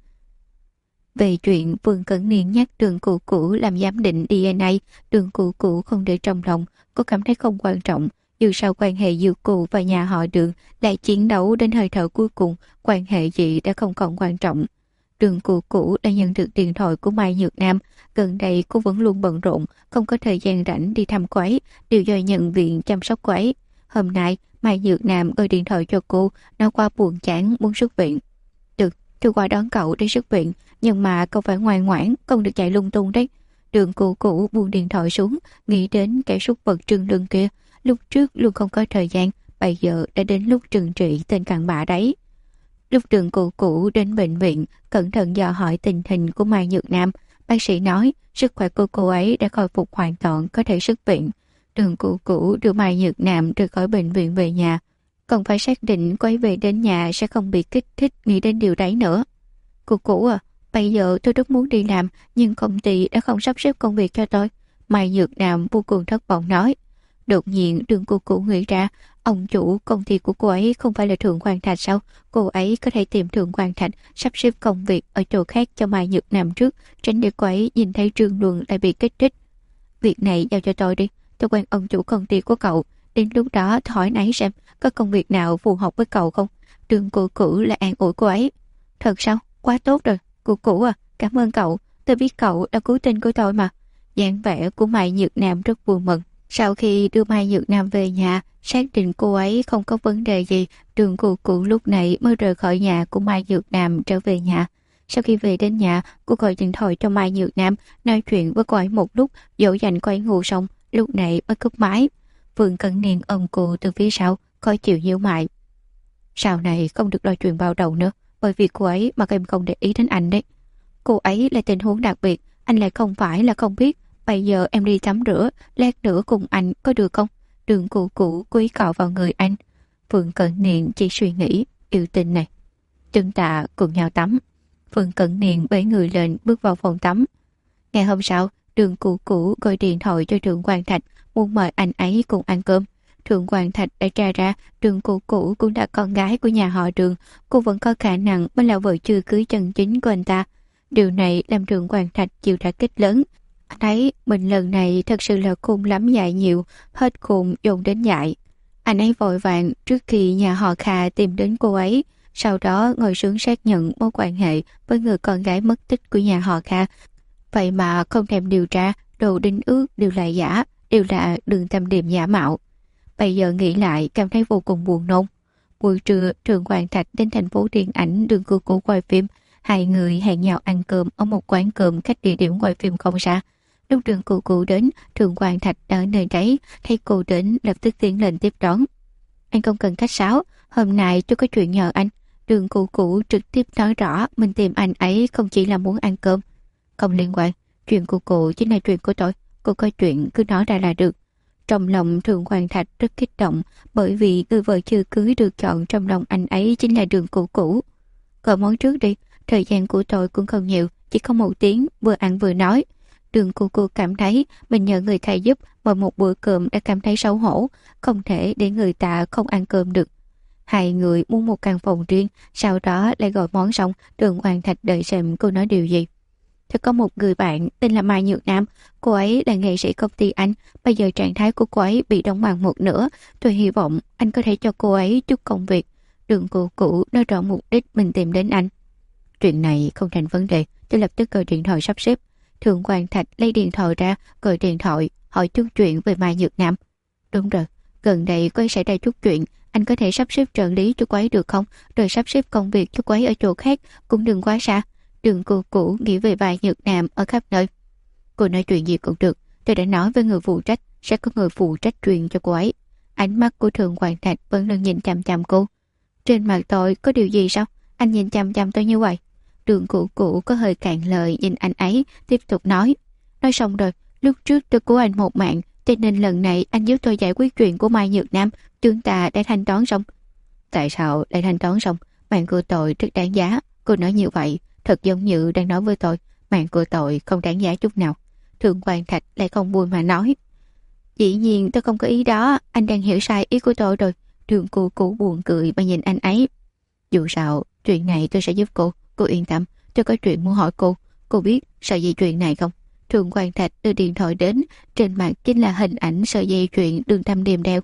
Về chuyện Phượng Cẩn Niên nhắc Đường Cũ Cũ làm giám định DNA, Đường Cũ Cũ không để trong lòng, cô cảm thấy không quan trọng. Dù sao quan hệ giữa cô và nhà họ Đường lại chiến đấu đến hơi thở cuối cùng, quan hệ gì đã không còn quan trọng. Đường Cũ Cũ đã nhận được điện thoại của Mai Nhược Nam. Gần đây cô vẫn luôn bận rộn, không có thời gian rảnh đi thăm cô ấy, đều do nhận viện chăm sóc cô ấy. Hôm nay Mai Nhược Nam gọi điện thoại cho cô, nói qua buồn chán muốn xuất viện. Được, tôi qua đón cậu đi xuất viện, nhưng mà cậu phải ngoan ngoãn, không được chạy lung tung đấy. Đường Cũ Cũ buông điện thoại xuống, nghĩ đến kẻ súc vật trừng lưng kia. Lúc trước luôn không có thời gian, bây giờ đã đến lúc trừng trị tên cặn bã đấy. Lúc Đường Cũ Cũ đến bệnh viện, cẩn thận dò hỏi tình hình của Mai Nhược Nam. Bác sĩ nói sức khỏe của cô ấy đã khôi phục hoàn toàn, có thể xuất viện. Đường Cũ Cũ đưa Mai Nhược Nam rời khỏi bệnh viện về nhà. Còn phải xác định cô ấy về đến nhà sẽ không bị kích thích nghĩ đến điều đấy nữa. Cũ Cũ à, bây giờ tôi rất muốn đi làm, nhưng công ty đã không sắp xếp công việc cho tôi. Mai Nhược Nam vô cùng thất vọng nói. Đột nhiên Đường Cũ Cũ nghĩ ra, ông chủ công ty của cô ấy không phải là Thượng Quan Thạch sao? Cô ấy có thể tìm Thượng Quan Thạch sắp xếp công việc ở chỗ khác cho Mai Nhược Nam trước, tránh để cô ấy nhìn thấy Trương Luân lại bị kích thích. Việc này giao cho tôi đi, tôi quen ông chủ công ty của cậu, đến lúc đó tôi hỏi nấy xem có công việc nào phù hợp với cậu không. Đường Cũ Cũ là an ủi cô ấy. Thật sao? Quá tốt rồi. Cũ Cũ à, cảm ơn cậu, tôi biết cậu đã cứu tinh của tôi mà. Dáng vẻ của Mai Nhược Nam rất vui mừng. Sau khi đưa Mai Nhược Nam về nhà, xác định cô ấy không có vấn đề gì, Đường Cũ Cũ lúc này mới rời khỏi nhà của Mai Nhược Nam trở về nhà. Sau khi về đến nhà, cô gọi điện thoại cho Mai Nhược Nam, nói chuyện với cô ấy một lúc, dỗ dành cô ấy ngủ xong, lúc này mới cúp máy. Phượng Cẩn Niên ôm cô từ phía sau, khó chịu nhíu mày. Sau này không được nói chuyện vào đầu nữa, bởi vì cô ấy mà em không để ý đến anh đấy. Cô ấy là tình huống đặc biệt, anh lại không phải là không biết. Bây giờ em đi tắm rửa, lát nữa cùng anh có được không? Đường Cũ Cũ cúi cọ vào người anh. Phượng Cẩn Niên chỉ suy nghĩ, yêu tinh này. Chúng ta cùng nhau tắm. Phượng Cẩn Niên bế người lên bước vào phòng tắm. Ngày hôm sau, Đường Cũ Cũ gọi điện thoại cho Thượng Quan Thạch, muốn mời anh ấy cùng ăn cơm. Thượng Quan Thạch đã tra ra Đường Cũ Cũ cũng là con gái của nhà họ Đường, cô vẫn có khả năng mới là vợ chưa cưới chân chính của anh ta. Điều này làm Thượng Quan Thạch chịu đả kích lớn. Anh thấy mình lần này thật sự là khôn lắm dại nhiều, hết khôn dồn đến dại. Anh ấy vội vàng trước khi nhà họ Kha tìm đến cô ấy, sau đó ngồi xuống xác nhận mối quan hệ với người con gái mất tích của nhà họ Kha. Vậy mà không thèm điều tra, đồ đính ước đều là giả, đều là Đường Tam Điềm giả mạo. Bây giờ nghĩ lại cảm thấy vô cùng buồn nôn. Buổi trưa, Thượng Quan Thạch đến thành phố điện ảnh Đường Cũ Cũ quay phim. Hai người hẹn nhau ăn cơm ở một quán cơm cách địa điểm quay phim không xa. Lúc Đường Cũ Cũ đến, Thượng Quan Thạch ở nơi đấy, thấy cô đến lập tức tiến lên tiếp đón. Anh không cần khách sáo, hôm nay tôi có chuyện nhờ anh. Đường Cũ Cũ trực tiếp nói rõ mình tìm anh ấy không chỉ là muốn ăn cơm. Không liên quan, chuyện của cô chính là chuyện của tôi, cô có chuyện cứ nói ra là được. Trong lòng Thượng Quan Thạch rất kích động, bởi vì người vợ chưa cưới được chọn trong lòng anh ấy chính là Đường Cũ Cũ. Gọi món trước đi, thời gian của tôi cũng không nhiều, chỉ có 1 tiếng, vừa ăn vừa nói. Đường cô cảm thấy mình nhờ người thầy giúp mà một bữa cơm đã cảm thấy xấu hổ, không thể để người ta không ăn cơm được. Hai người muốn một căn phòng riêng, sau đó lại gọi món xong, Đường Hoàng Thạch đợi xem cô nói điều gì. Thật có một người bạn tên là Mai Nhược Nam, cô ấy là nghệ sĩ công ty anh, bây giờ trạng thái của cô ấy bị đóng băng một nửa, tôi hy vọng anh có thể cho cô ấy chút công việc. Đường cô cũ nói rõ mục đích mình tìm đến anh. Chuyện này không thành vấn đề, tôi lập tức gọi điện thoại sắp xếp. Thượng Hoàng Thạch lấy điện thoại ra, gọi điện thoại, hỏi chút chuyện về Mai Nhược Nam. Đúng rồi, gần đây cô ấy xảy ra chút chuyện, anh có thể sắp xếp trợ lý cho cô ấy được không? Rồi sắp xếp công việc cho cô ấy ở chỗ khác, cũng đừng quá xa. Đường cô cũ nghĩ về Mai Nhược Nam ở khắp nơi. Cô nói chuyện gì cũng được, tôi đã nói với người phụ trách, sẽ có người phụ trách truyền cho cô ấy. Ánh mắt của Thượng Hoàng Thạch vẫn luôn nhìn chằm chằm cô. Trên mặt tôi có điều gì sao? Anh nhìn chằm chằm tôi như vậy. Đường cũ có hơi cạn lời nhìn anh ấy, tiếp tục nói. Nói xong rồi, lúc trước tôi cứu anh một mạng, cho nên lần này anh giúp tôi giải quyết chuyện của Mai Nhược Nam, chúng ta đã thanh toán xong. Tại sao lại thanh toán xong? Mạng của tôi rất đáng giá. Cô nói như vậy, thật giống như đang nói với tôi, mạng của tôi không đáng giá chút nào. Thượng Hoàng Thạch lại không vui mà nói. Dĩ nhiên tôi không có ý đó, anh đang hiểu sai ý của tôi rồi. Đường cũ buồn cười mà nhìn anh ấy. Dù sao, chuyện này tôi sẽ giúp cô yên tâm, tôi có chuyện muốn hỏi cô biết sợi dây chuyền này không? Thượng Hoàng Thạch đưa điện thoại đến, trên mặt chính là hình ảnh sợi dây chuyền Đường Thâm Điềm đeo.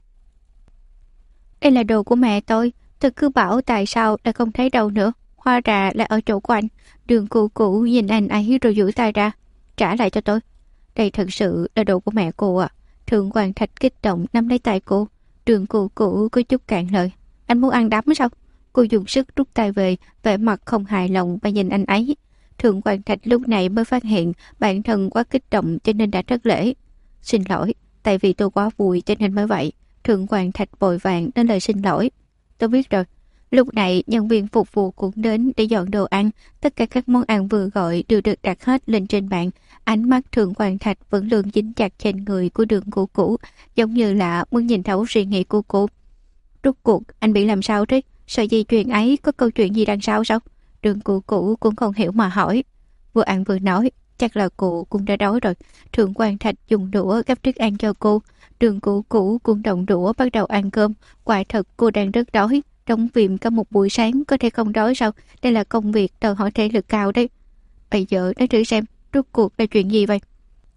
Đây là đồ của mẹ tôi cứ bảo tại sao lại không thấy đâu nữa, hóa ra là ở chỗ của anh. Đường cũ nhìn anh ấy rồi duỗi tay ra, trả lại cho tôi. Đây thật sự là đồ của mẹ cô à? Thượng Hoàng Thạch kích động nắm lấy tay cô. Đường cũ có chút cạn lời. Anh muốn ăn đấm sao? Cô dùng sức rút tay về, vẻ mặt không hài lòng và nhìn anh ấy. Thượng Hoàng Thạch lúc này mới phát hiện bản thân quá kích động cho nên đã thất lễ. Xin lỗi, tại vì tôi quá vui cho nên mới vậy. Thượng Hoàng Thạch vội vàng nói lời xin lỗi. Tôi biết rồi. Lúc này nhân viên phục vụ cũng đến để dọn đồ ăn. Tất cả các món ăn vừa gọi đều được đặt hết lên trên bàn. Ánh mắt Thượng Hoàng Thạch vẫn luôn dính chặt trên người của Đường cũ, giống như là muốn nhìn thấu suy nghĩ của cô. Rốt cuộc anh bị làm sao thế? Sợi dây chuyền ấy có câu chuyện gì đằng sau sao? Đường cũ cũng không hiểu mà hỏi. Vừa ăn vừa nói, chắc là cô cũng đã đói rồi. Thượng Hoàng Thạch dùng đũa gắp thức ăn cho cô. Đường cũ cũng động đũa bắt đầu ăn cơm. Quả thật cô đang rất đói. Đóng phim cả một buổi sáng có thể không đói sao? Đây là công việc đòi hỏi thể lực cao đấy. Bây giờ nói thử xem, rốt cuộc là chuyện gì vậy?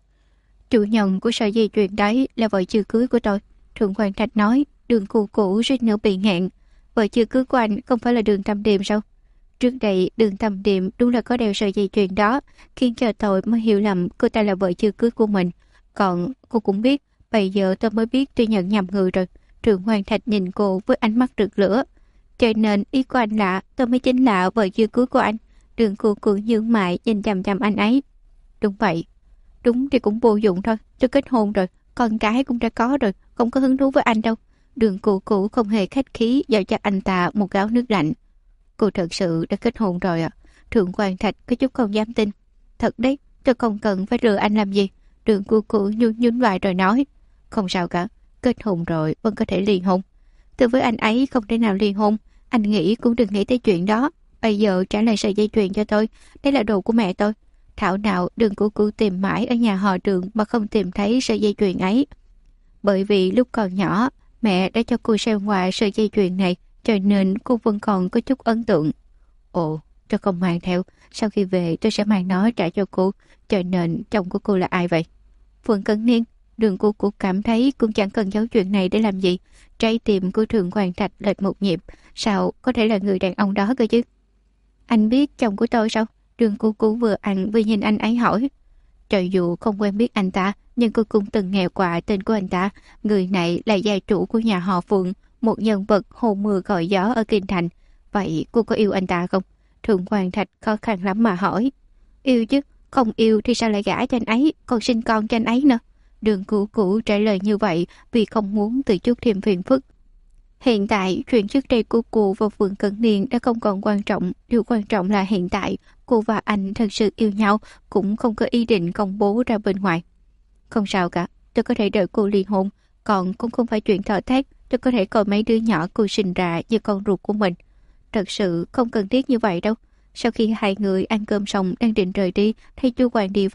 Chủ nhân của sợi dây chuyền đấy là vợ chưa cưới của tôi. Thượng Hoàng Thạch nói. Đường cũ suýt nữa bị nghẹn. Vợ chưa cưới của anh không phải là Đường Thâm Điềm sao? Trước đây Đường Thâm Điềm đúng là có đeo sợi dây chuyền đó, khiến cho tôi mới hiểu lầm cô ta là vợ chưa cưới của mình. Còn cô cũng biết, bây giờ tôi mới biết tôi nhận nhầm người rồi. Thượng Hoàng Thạch nhìn cô với ánh mắt rực lửa. Cho nên ý của anh là tôi mới chính là vợ chưa cưới của anh. Đường cũ nhướng mày nhìn chằm chằm anh ấy. Đúng vậy. Đúng thì cũng vô dụng thôi, tôi kết hôn rồi, con cái cũng đã có rồi, không có hứng thú với anh đâu. Đường cũ không hề khách khí giao cho anh ta một gáo nước lạnh. Cô thật sự đã kết hôn rồi à? Thượng Hoàng Thạch có chút không dám tin. Thật đấy, tôi không cần phải lừa anh làm gì. Đường cũ nhún vai rồi nói. Không sao cả, kết hôn rồi vẫn có thể ly hôn. Tôi với anh ấy không thể nào ly hôn. Anh nghĩ cũng đừng nghĩ tới chuyện đó. Bây giờ trả lại sợi dây chuyền cho tôi. Đây là đồ của mẹ tôi. Thảo nào Đường cũ tìm mãi ở nhà họ Đường mà không tìm thấy sợi dây chuyền ấy. Bởi vì lúc còn nhỏ, mẹ đã cho cô xem qua sợi dây chuyền này, cho nên cô vẫn còn có chút ấn tượng. Ồ, tôi không mang theo. Sau khi về tôi sẽ mang nó trả cho cô. Cho nên chồng của cô là ai vậy? Phượng Cẩn Niên. Đường cũ cảm thấy cũng chẳng cần giấu chuyện này để làm gì. Trái tim của Thượng Hoàng Thạch lệch một nhịp. Sao có thể là người đàn ông đó cơ chứ? Anh biết chồng của tôi sao? Đường cũ vừa ăn vừa nhìn anh ấy hỏi. Cho dù không quen biết anh ta, nhưng cô cũng từng nghe qua tên của anh ta. Người này là gia chủ của nhà họ Phượng, một nhân vật hô mưa gọi gió ở Kinh Thành. Vậy cô có yêu anh ta không? Thượng Hoàng Thạch khó khăn lắm mà hỏi. Yêu chứ, không yêu thì sao lại gả cho anh ấy, còn sinh con cho anh ấy nữa. Đường cũ trả lời như vậy vì không muốn tự chuốc thêm phiền phức. Hiện tại, chuyện trước đây của cô và Phượng Cẩn Niên đã không còn quan trọng. Điều quan trọng là hiện tại, cô và anh thật sự yêu nhau, cũng không có ý định công bố ra bên ngoài. Không sao cả, tôi có thể đợi cô ly hôn, còn cũng không phải chuyện thở thét. Tôi có thể coi mấy đứa nhỏ cô sinh ra như con ruột của mình. Thật sự không cần thiết như vậy đâu. Sau khi hai người ăn cơm xong đang định rời đi, thấy chú Quang đi vào.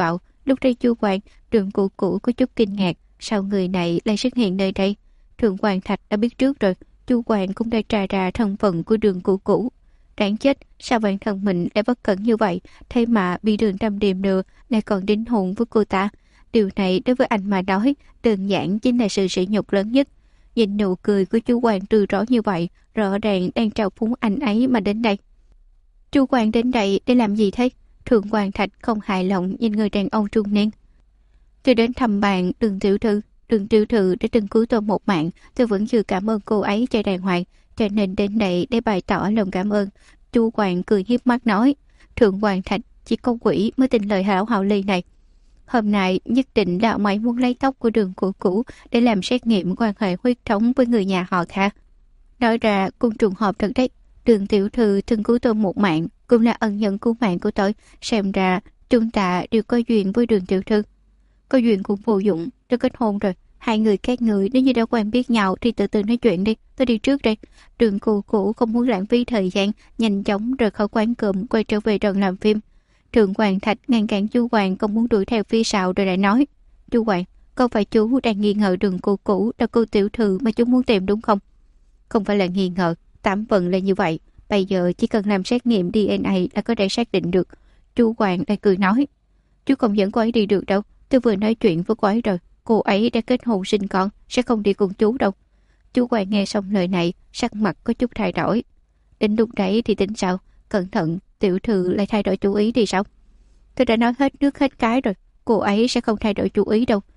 Lúc đây Chu Hoàng, Đường Cũ Cũ có chút kinh ngạc, sao người này lại xuất hiện nơi đây? Thượng Hoàng Thạch đã biết trước rồi, Chu Hoàng cũng đã tra ra thân phận của Đường Cũ Cũ. Đáng chết, sao bản thân mình lại bất cẩn như vậy, thế mà bị Đường Tam Điềm lừa, lại còn đính hôn với cô ta. Điều này đối với anh mà nói, đơn giản chính là sự sỉ nhục lớn nhất. Nhìn nụ cười của Chu Hoàng tươi rói như vậy, rõ ràng đang trào phúng anh ấy mà đến đây. Chu Hoàng đến đây để làm gì thế? Thượng Hoàng Thạch không hài lòng nhìn người đàn ông trung niên. Tôi đến thăm bạn Đường tiểu thư. Đường tiểu thư đã từng cứu tôi một mạng, tôi vẫn chưa cảm ơn cô ấy cho đàng hoàng, cho nên đến đây để bày tỏ lòng cảm ơn. Chu Hoàng cười hiếp mắt nói, Thượng Hoàng Thạch chỉ có quỷ mới tin lời hảo hảo ly này. Hôm nay nhất định là ông ấy muốn lấy tóc của Đường Cũ Cũ để làm xét nghiệm quan hệ huyết thống với người nhà họ khác. Nói ra cũng trùng hợp thật đấy. Đường tiểu thư từng cứu tôi một mạng, cũng là ân nhân cứu mạng của tôi. Xem ra chúng ta đều có duyên với Đường tiểu thư. Có duyên cũng vô dụng, tôi kết hôn rồi. Hai người các người nếu như đã quen biết nhau thì từ từ nói chuyện đi, tôi đi trước đây. Đường Cũ Cũ không muốn lãng phí thời gian, nhanh chóng rời khỏi quán cơm quay trở về đoàn làm phim. Thượng Hoàng Thạch ngăn cản Chu Hoàng không muốn đuổi theo phía sau rồi lại nói, Chu Hoàng, không phải chú đang nghi ngờ Đường Cũ Cũ là cô tiểu thư mà chú muốn tìm đúng không? Không phải là nghi ngờ, tám phần là như vậy. Bây giờ chỉ cần làm xét nghiệm DNA là có thể xác định được. Chu Hoàng lại cười nói, chú không dẫn cô ấy đi được đâu. Tôi vừa nói chuyện với cô ấy rồi, cô ấy đã kết hôn sinh con, sẽ không đi cùng chú đâu. Chu Hoàng nghe xong lời này, sắc mặt có chút thay đổi. Đến lúc đấy thì tính sao? Cẩn thận, tiểu thư lại thay đổi chủ ý thì sao? Tôi đã nói hết nước hết cái rồi, cô ấy sẽ không thay đổi chủ ý đâu.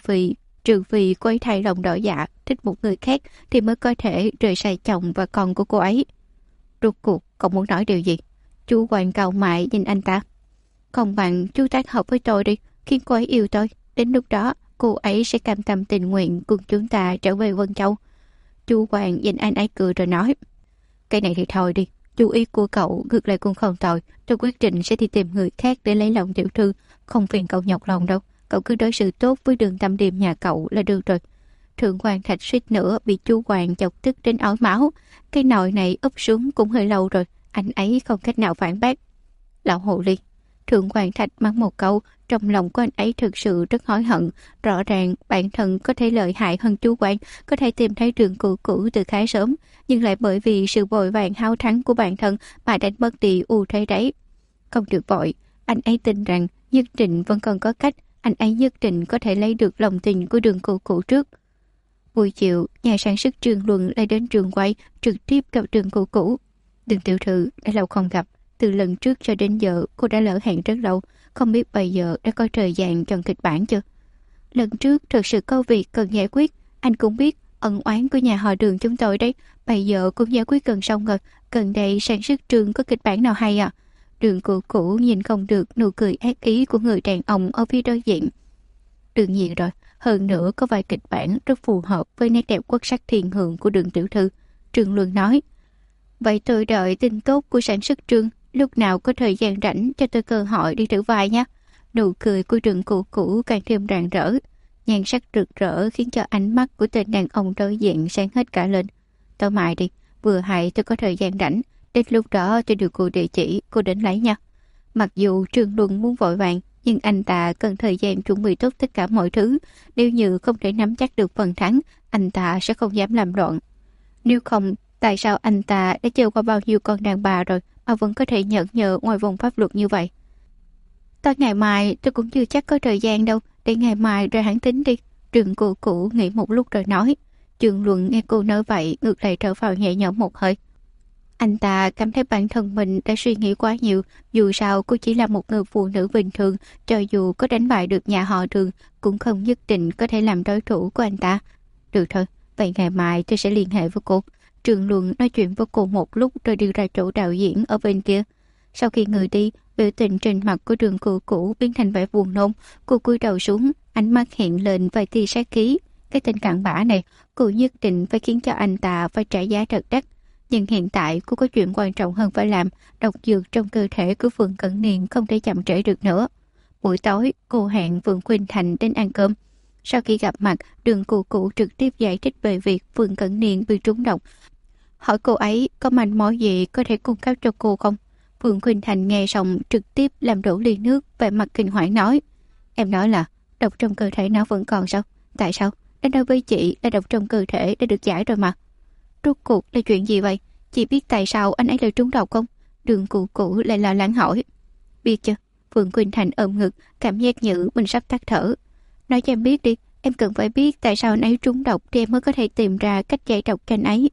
Trừ phi cô ấy thay lòng đổi dạ, thích một người khác thì mới có thể rời xa chồng và con của cô ấy. Rốt cuộc, cậu muốn nói điều gì? Chu Hoàng cau mày nhìn anh ta. Không bằng chú tác hợp với tôi đi, khiến cô ấy yêu tôi. Đến lúc đó, cô ấy sẽ cam tâm tình nguyện cùng chúng ta trở về Vân Châu. Chu Hoàng nhìn anh ấy cười rồi nói, cái này thì thôi đi. Chú ý của cậu ngược lại cũng không tồi. Tôi quyết định sẽ đi tìm người khác để lấy lòng tiểu thư. Không phiền cậu nhọc lòng đâu. Cậu cứ đối xử tốt với Đường Tam Điềm nhà cậu là được rồi. Thượng Hoàng Thạch suýt nữa bị Chu Hoàng chọc tức đến ói máu. Cái nồi này úp xuống cũng hơi lâu rồi. Anh ấy không cách nào phản bác. Lão hồ ly. Thượng Hoàng Thạch mắng một câu. Trong lòng của anh ấy thực sự rất hối hận. Rõ ràng bản thân có thể lợi hại hơn Chu Hoàng, có thể tìm thấy Đường Cũ Cũ từ khá sớm, nhưng lại bởi vì sự vội vàng hao thắng của bản thân mà đánh mất đi ưu thế đấy. Không được vội, anh ấy tin rằng nhất định vẫn còn có cách. Anh ấy nhất định có thể lấy được lòng tình của Đường Cũ Cũ trước. Buổi chiều, nhà sản xuất Trường Luận lại đến trường quay trực tiếp gặp Đường Cũ Cũ. Đường tiểu thư đã lâu không gặp, từ lần trước cho đến giờ cô đã lỡ hẹn rất lâu, không biết bây giờ đã có thời gian chọn kịch bản chưa? Lần trước thật sự có việc cần giải quyết, anh cũng biết ân oán của nhà họ Đường chúng tôi đấy, bây giờ cũng giải quyết gần xong rồi. Gần đây sản xuất Trường có kịch bản nào hay à? Đường Cũ Cũ nhìn không được nụ cười ác ý của người đàn ông ở phía đối diện. Đương nhiên rồi, hơn nữa có vài kịch bản rất phù hợp với nét đẹp quốc sắc thiên hương của Đường tiểu thư. Trường Luân nói, vậy tôi đợi tin tốt của sản xuất Trương, lúc nào có thời gian rảnh cho tôi cơ hội đi thử vai nhé. Nụ cười của Đường Cũ Cũ càng thêm rạng rỡ, nhan sắc rực rỡ khiến cho ánh mắt của tên đàn ông đối diện sáng hết cả lên. Tôi mài đi, vừa hay tôi có thời gian rảnh, đến lúc đó tôi được cô địa chỉ, cô đến lấy nha. Mặc dù Trương Luân muốn vội vàng, nhưng anh ta cần thời gian chuẩn bị tốt tất cả mọi thứ. Nếu như không thể nắm chắc được phần thắng, anh ta sẽ không dám làm loạn. Nếu không, tại sao anh ta đã chơi qua bao nhiêu con đàn bà rồi mà vẫn có thể nhận nhờ ngoài vòng pháp luật như vậy? Tới ngày mai tôi cũng chưa chắc có thời gian đâu, để ngày mai rồi hẳn tính đi. Đường Cũ Cũ nghĩ một lúc rồi nói. Trường Luận nghe cô nói vậy ngược lại thở phào nhẹ nhõm một hơi. Anh ta cảm thấy bản thân mình đã suy nghĩ quá nhiều. Dù sao cô chỉ là một người phụ nữ bình thường, cho dù có đánh bại được nhà họ Đường cũng không nhất định có thể làm đối thủ của anh ta. Được thôi, vậy ngày mai tôi sẽ liên hệ với cô. Trường Luận nói chuyện với cô một lúc rồi đi ra chỗ đạo diễn ở bên kia. Sau khi người đi, biểu tình trên mặt của Đường Cũ Cũ biến thành vẻ buồn nôn. Cô cúi đầu xuống, ánh mắt hiện lên vài tia sát khí. Cái tên cặn bã này, cô nhất định phải khiến cho anh ta phải trả giá thật đắt. Nhưng hiện tại cô có chuyện quan trọng hơn phải làm. Độc dược trong cơ thể của Phượng Cẩn Niên không thể chậm trễ được nữa. Buổi tối, cô hẹn Phượng Khuynh Thành đến ăn cơm. Sau khi gặp mặt, Đường Cũ Cũ trực tiếp giải thích về việc Phượng Cẩn Niên bị trúng độc, hỏi cô ấy có manh mối gì có thể cung cấp cho cô không. Phượng Khuynh Thành nghe xong trực tiếp làm đổ ly nước, vẻ mặt kinh hoảng nói, Em nói là độc trong cơ thể nó vẫn còn sao? Tại sao? Đã nói với chị là độc trong cơ thể đã được giải rồi mà. Rốt cuộc là chuyện gì vậy? Chị biết tại sao anh ấy lại trúng độc không? Đường Cụ Cụ lại lo lắng hỏi. Biết chứ? Phượng Quỳnh Thành ôm ngực, cảm giác như mình sắp tắt thở. Nói cho em biết đi, em cần phải biết tại sao anh ấy trúng độc thì em mới có thể tìm ra cách giải độc cho anh ấy.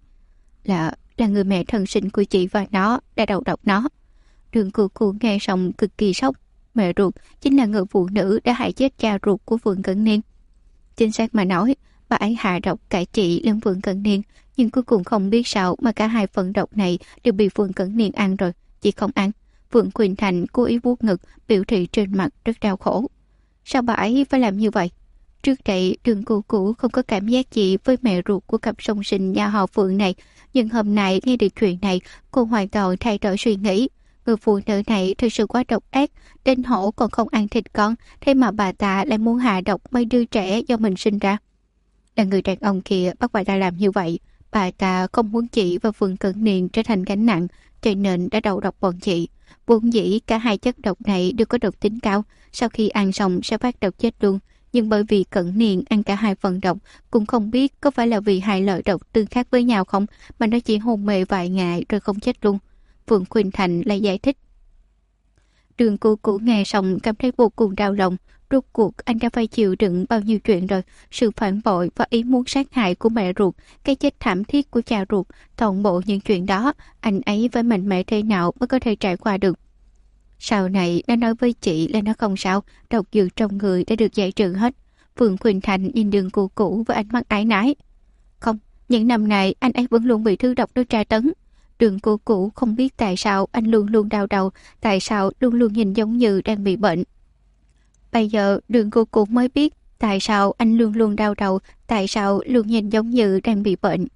Là người mẹ thân sinh của chị và nó đã đầu độc nó. Đường Cụ Cụ nghe xong cực kỳ sốc. Mẹ ruột chính là người phụ nữ đã hại chết cha ruột của Phượng Cẩn Niên. Chính xác mà nói, bà ấy hạ độc cả chị lẫn Phượng Cẩn Niên, nhưng cuối cùng không biết sao mà cả hai phần độc này đều bị Phượng Cẩn Niên ăn rồi, chị không ăn. Phượng Quỳnh Thành cố ý vuốt ngực, biểu thị trên mặt rất đau khổ. Sao bà ấy phải làm như vậy? Trước đây Đường Cụ Cụ không có cảm giác gì với mẹ ruột của cặp song sinh nhà họ Phượng này, nhưng hôm nay nghe được chuyện này, cô hoàn toàn thay đổi suy nghĩ. Người phụ nữ này thực sự quá độc ác, đến hổ còn không ăn thịt con, thế mà bà ta lại muốn hạ độc mấy đứa trẻ do mình sinh ra. Là người đàn ông kia bắt bà ta làm như vậy, bà ta không muốn chị và Phượng Cẩn Niên trở thành gánh nặng, cho nên đã đầu độc bọn chị. Vốn dĩ cả hai chất độc này đều có độc tính cao, sau khi ăn xong sẽ phát độc chết luôn. Nhưng bởi vì Cẩn Niên ăn cả hai phần độc, cũng không biết có phải là vì hai loại độc tương khắc với nhau không, mà nó chỉ hôn mê vài ngày rồi không chết luôn. Phượng Quỳnh Thành lại giải thích. Đường Cụ Cụ nghe xong cảm thấy vô cùng đau lòng. Rốt cuộc anh đã phải chịu đựng bao nhiêu chuyện rồi. Sự phản bội và ý muốn sát hại của mẹ ruột, cái chết thảm thiết của cha ruột, toàn bộ những chuyện đó anh ấy phải mạnh mẽ thế nào mới có thể trải qua được. Sau này nó nói với chị là nó không sao, độc dược trong người đã được giải trừ hết. Phượng Quỳnh Thành nhìn Đường Cụ Cụ với ánh mắt áy náy. Không, những năm này anh ấy vẫn luôn bị thứ độc đó tra tấn. Đường Cụ Cụ không biết tại sao anh luôn luôn đau đầu, tại sao luôn luôn nhìn giống như đang bị bệnh. Bây giờ Đường Cụ Cụ mới biết tại sao anh luôn luôn đau đầu, tại sao luôn nhìn giống như đang bị bệnh.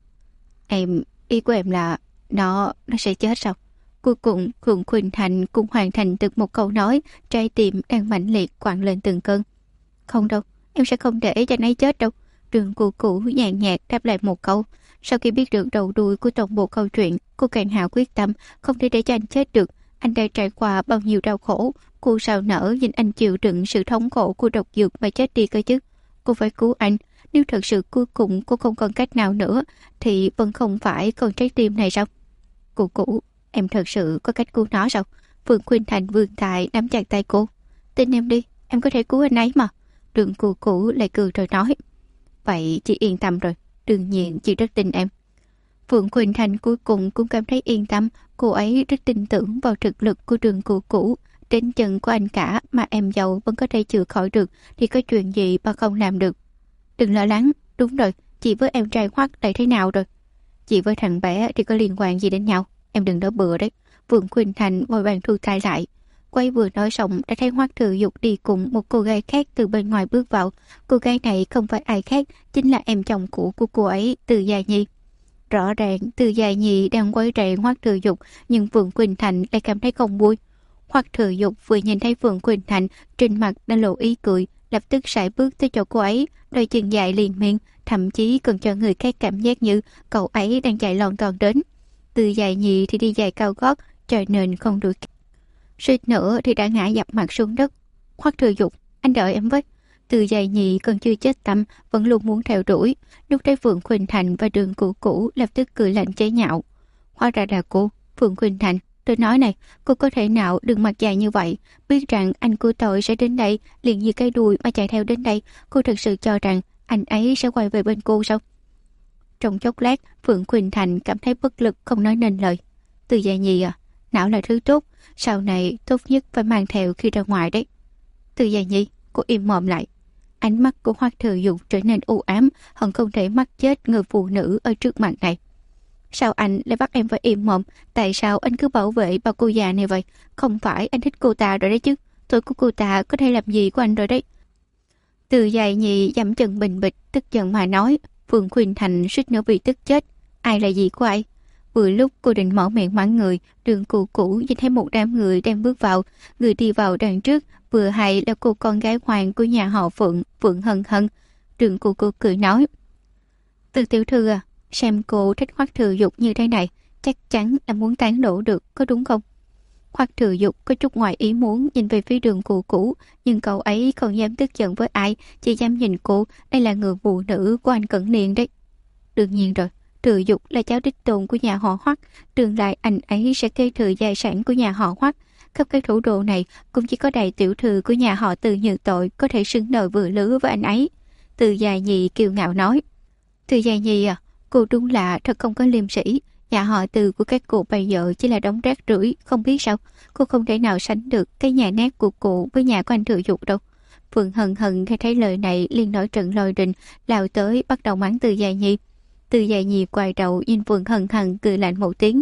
Ý của em là nó sẽ chết sao? Cuối cùng Phượng Quỳnh Thành cũng hoàn thành được một câu nói, trái tim đang mãnh liệt quặn lên từng cơn. Không đâu, em sẽ không để cho anh ấy chết đâu. Đường Cụ Cụ nhàn nhạt đáp lại một câu. Sau khi biết được đầu đuôi của toàn bộ câu chuyện, cô càng hào quyết tâm không thể để cho anh chết được. Anh đã trải qua bao nhiêu đau khổ, cô sao nỡ nhìn anh chịu đựng sự thống khổ của độc dược mà chết đi cơ chứ. Cô phải cứu anh. Nếu thật sự cuối cùng cô không còn cách nào nữa, thì vẫn không phải còn trái tim này sao? Cụ Cụ, em thật sự có cách cứu nó sao? Phượng Quỳnh Thành vươn tay nắm chặt tay cô. Tin em đi, em có thể cứu anh ấy mà. Đường Cụ Cụ lại cười rồi nói. Vậy chị yên tâm rồi, đương nhiên chị rất tin em. Phượng Quỳnh Thành cuối cùng cũng cảm thấy yên tâm, cô ấy rất tin tưởng vào thực lực của Đường Cụ Cụ. Đến chân của anh cả mà em giàu vẫn có thể chữa khỏi được thì có chuyện gì mà không làm được. Đừng lo lắng, đúng rồi, chị với em trai Hoắc lại thế nào rồi? Chị với thằng bé thì có liên quan gì đến nhau, em đừng nói bừa đấy. Phượng Quỳnh Thành vội vàng thu tay lại. Quay vừa nói xong đã thấy Hoắc Thừa Dục đi cùng một cô gái khác từ bên ngoài bước vào. Cô gái này không phải ai khác, chính là em chồng cũ của cô ấy, Từ Gia Nhi. Rõ ràng Từ Gia Nhi đang quấy rầy Hoắc Thừa Dục, nhưng Phượng Quỳnh Thành lại cảm thấy không vui. Hoắc Thừa Dục vừa nhìn thấy Phượng Quỳnh Thành, trên mặt đã lộ ý cười, lập tức sải bước tới chỗ cô ấy, đôi chân dài liền miệng, thậm chí còn cho người khác cảm giác như cậu ấy đang chạy lon ton đến. Từ Gia Nhi thì đi giày cao gót, cho nên không đuổi kịp. Suýt nữa thì đã ngã dập mặt xuống đất. Hoắc Thừa Dục, anh đợi em với. Từ Gia Nhi còn chưa chết tâm, vẫn luôn muốn theo đuổi. Lúc thấy Phượng Quỳnh Thành và Đường Cụ Cụ lập tức cười lạnh chế nhạo. Hóa ra là cô, Phượng Quỳnh Thành. Tôi nói này, cô có thể nào đừng mặt dài như vậy, biết rằng anh của tôi sẽ đến đây, liền như cái đuôi mà chạy theo đến đây. Cô thực sự cho rằng anh ấy sẽ quay về bên cô sao? Trong chốc lát, Phượng Quỳnh Thành cảm thấy bất lực không nói nên lời. Từ Gia Nhi à, não là thứ tốt, sau này tốt nhất phải mang theo khi ra ngoài đấy. Từ Gia Nhi, cô im mồm lại. Ánh mắt của Hoắc Thừa Dục trở nên u ám, hận không thể mắc chết người phụ nữ ở trước mặt này. Sao anh lại bắt em phải im mồm? Tại sao anh cứ bảo vệ bà cô già này vậy? Không phải anh thích cô ta rồi đấy chứ? Tôi của cô ta có thể làm gì của anh rồi đấy? Từ Gia Nhi dậm chân bình bịch, tức giận mà nói. Phượng Quỳnh Thành suýt nữa bị tức chết. Ai là gì của ai? Vừa lúc cô định mở miệng mắng người, Đường Cụ Cụ nhìn thấy một đám người đang bước vào. Người đi vào đằng trước vừa hay là cô con gái Hoàng của nhà họ Phượng, Phượng Hân Hân. Đường Cụ Cụ cười nói. Từ tiểu thư à, xem cô thích Hoắc Thừa Dục như thế này, chắc chắn là muốn tán đổ được, có đúng không? Hoắc Thừa Dục có chút ngoài ý muốn nhìn về phía Đường Cụ Cũ, nhưng cậu ấy không dám tức giận với ai, chỉ dám nhìn cô. Đây là người phụ nữ của anh Cẩn Niên đấy. Đương nhiên rồi, Thừa Dục là cháu đích tôn của nhà họ Hoắc, tương lai anh ấy sẽ kế thừa gia sản của nhà họ Hoắc. Khắp cái thủ đô này cũng chỉ có đại tiểu thư của nhà họ Từ như tội có thể xứng đôi vừa lứa với anh ấy. Từ Gia Nhi kiêu ngạo nói. Từ Gia Nhi à, cô đúng là thật không có liêm sĩ. Nhà họ Từ của các cô bây giờ chỉ là đống rác rưởi, không biết sao cô không thể nào sánh được cái nhà nát của cô với nhà của anh Thừa Dục đâu. Phượng Hân Hân nghe thấy lời này liền nổi trận lôi đình, lao tới bắt đầu mắng Từ Gia Nhi. Từ Gia Nhi quay đầu nhìn Phượng Hân Hân cười lạnh một tiếng.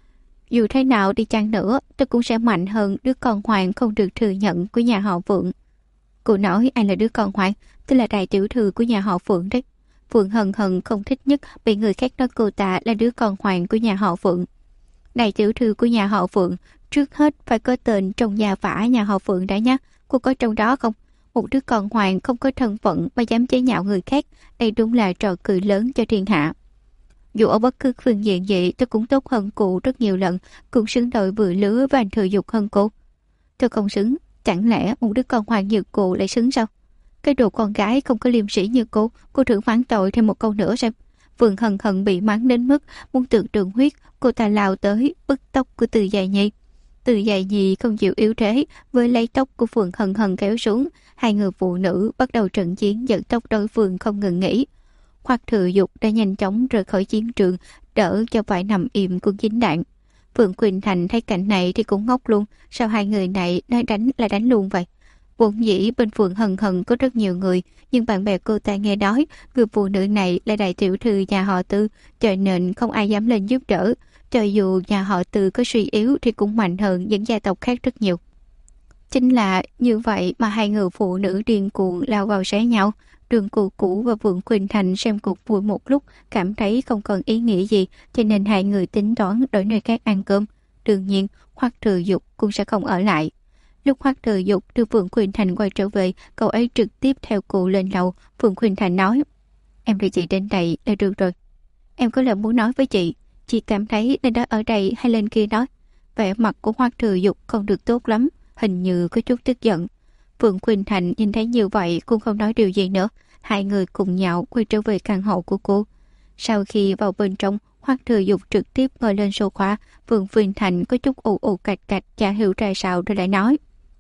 Dù thế nào đi chăng nữa, tôi cũng sẽ mạnh hơn đứa con Hoàng không được thừa nhận của nhà họ Phượng. Cô nói ai là đứa con Hoàng? Tôi là đại tiểu thư của nhà họ Phượng đấy. Phượng Hân Hân không thích nhất bị người khác nói cô ta là đứa con Hoàng của nhà họ Phượng. Đại tiểu thư của nhà họ Phượng, trước hết phải có tên trong gia phả nhà họ Phượng đã nhá. Cô có trong đó không? Một đứa con Hoàng không có thân phận mà dám chế nhạo người khác, đây đúng là trò cười lớn cho thiên hạ. Dù ở bất cứ phương diện gì tôi cũng tốt hơn cô rất nhiều lần, cũng xứng đôi vừa lứa và anh Thừa Dục hơn cô. Tôi không xứng, chẳng lẽ một đứa con Hoàng như cô lại xứng sao? Cái đồ con gái không có liêm sĩ như cô thử phán tội thêm một câu nữa xem. Phượng Hân Hân bị mắng đến mức muốn tượng trường huyết, cô ta lao tới bứt tóc của Từ Dài Nhi. Từ Dài Nhi không chịu yếu thế, với lấy tóc của Phượng Hân Hân kéo xuống, hai người phụ nữ bắt đầu trận chiến giật tóc đối phương không ngừng nghỉ. Hoắc Thừa Dục đã nhanh chóng rời khỏi chiến trường, đỡ cho phải nằm im của dính đạn. Phượng Quỳnh Thành thấy cảnh này thì cũng ngốc luôn, sao hai người này nói đánh là đánh luôn vậy? Vốn dĩ bên Phượng Hân Hân có rất nhiều người, nhưng bạn bè cô ta nghe nói người phụ nữ này là đại tiểu thư nhà họ Tư, cho nên không ai dám lên giúp đỡ. Cho dù nhà họ Tư có suy yếu thì cũng mạnh hơn những gia tộc khác rất nhiều. Chính là như vậy mà hai người phụ nữ điên cuồng lao vào xé nhau. Đường Cụ Cũ và Phượng Quỳnh Thành xem cuộc vui một lúc, cảm thấy không còn ý nghĩa gì, cho nên hai người tính toán đổi nơi khác ăn cơm. Đương nhiên, Hoắc Thừa Dục cũng sẽ không ở lại. Lúc Hoắc Thừa Dục đưa Phượng Quỳnh Thành quay trở về, cậu ấy trực tiếp theo cụ lên lầu. Phượng Quỳnh Thành nói, em đưa chị đến đây là được rồi. Em có lời muốn nói với chị cảm thấy nên đó ở đây hay lên kia nói. Vẻ mặt của Hoắc Thừa Dục không được tốt lắm, hình như có chút tức giận. Phượng Quỳnh Thành nhìn thấy như vậy cũng không nói điều gì nữa. Hai người cùng nhạo quay trở về căn hộ của cô. Sau khi vào bên trong, Hoắc Thừa Dục trực tiếp ngồi lên sofa. Phượng Quỳnh Thành có chút ù ù cạch cạch, chả hiểu ra sao rồi lại nói,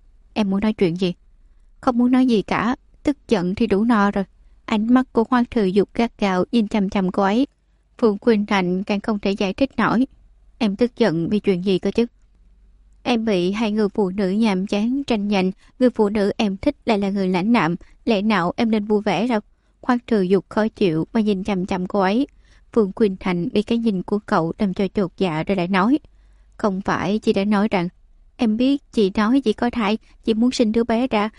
em muốn nói chuyện gì? Không muốn nói gì cả, tức giận thì đủ no rồi. Ánh mắt của Hoắc Thừa Dục gắt gao nhìn chằm chằm cô ấy. Phượng Quỳnh Thành càng không thể giải thích nổi. Em tức giận vì chuyện gì cơ chứ? Em bị hai người phụ nữ nhàm chán tranh giành, người phụ nữ em thích lại là người lãnh đạm, lẽ nào em nên vui vẻ sao? Hoắc Thừa Dục khó chịu mà nhìn chằm chằm cô ấy. Phượng Quỳnh Thành bị cái nhìn của cậu làm cho chột dạ rồi lại nói, không phải chị đã nói rằng, em biết chị nói chị có thai, chị muốn sinh đứa bé ra.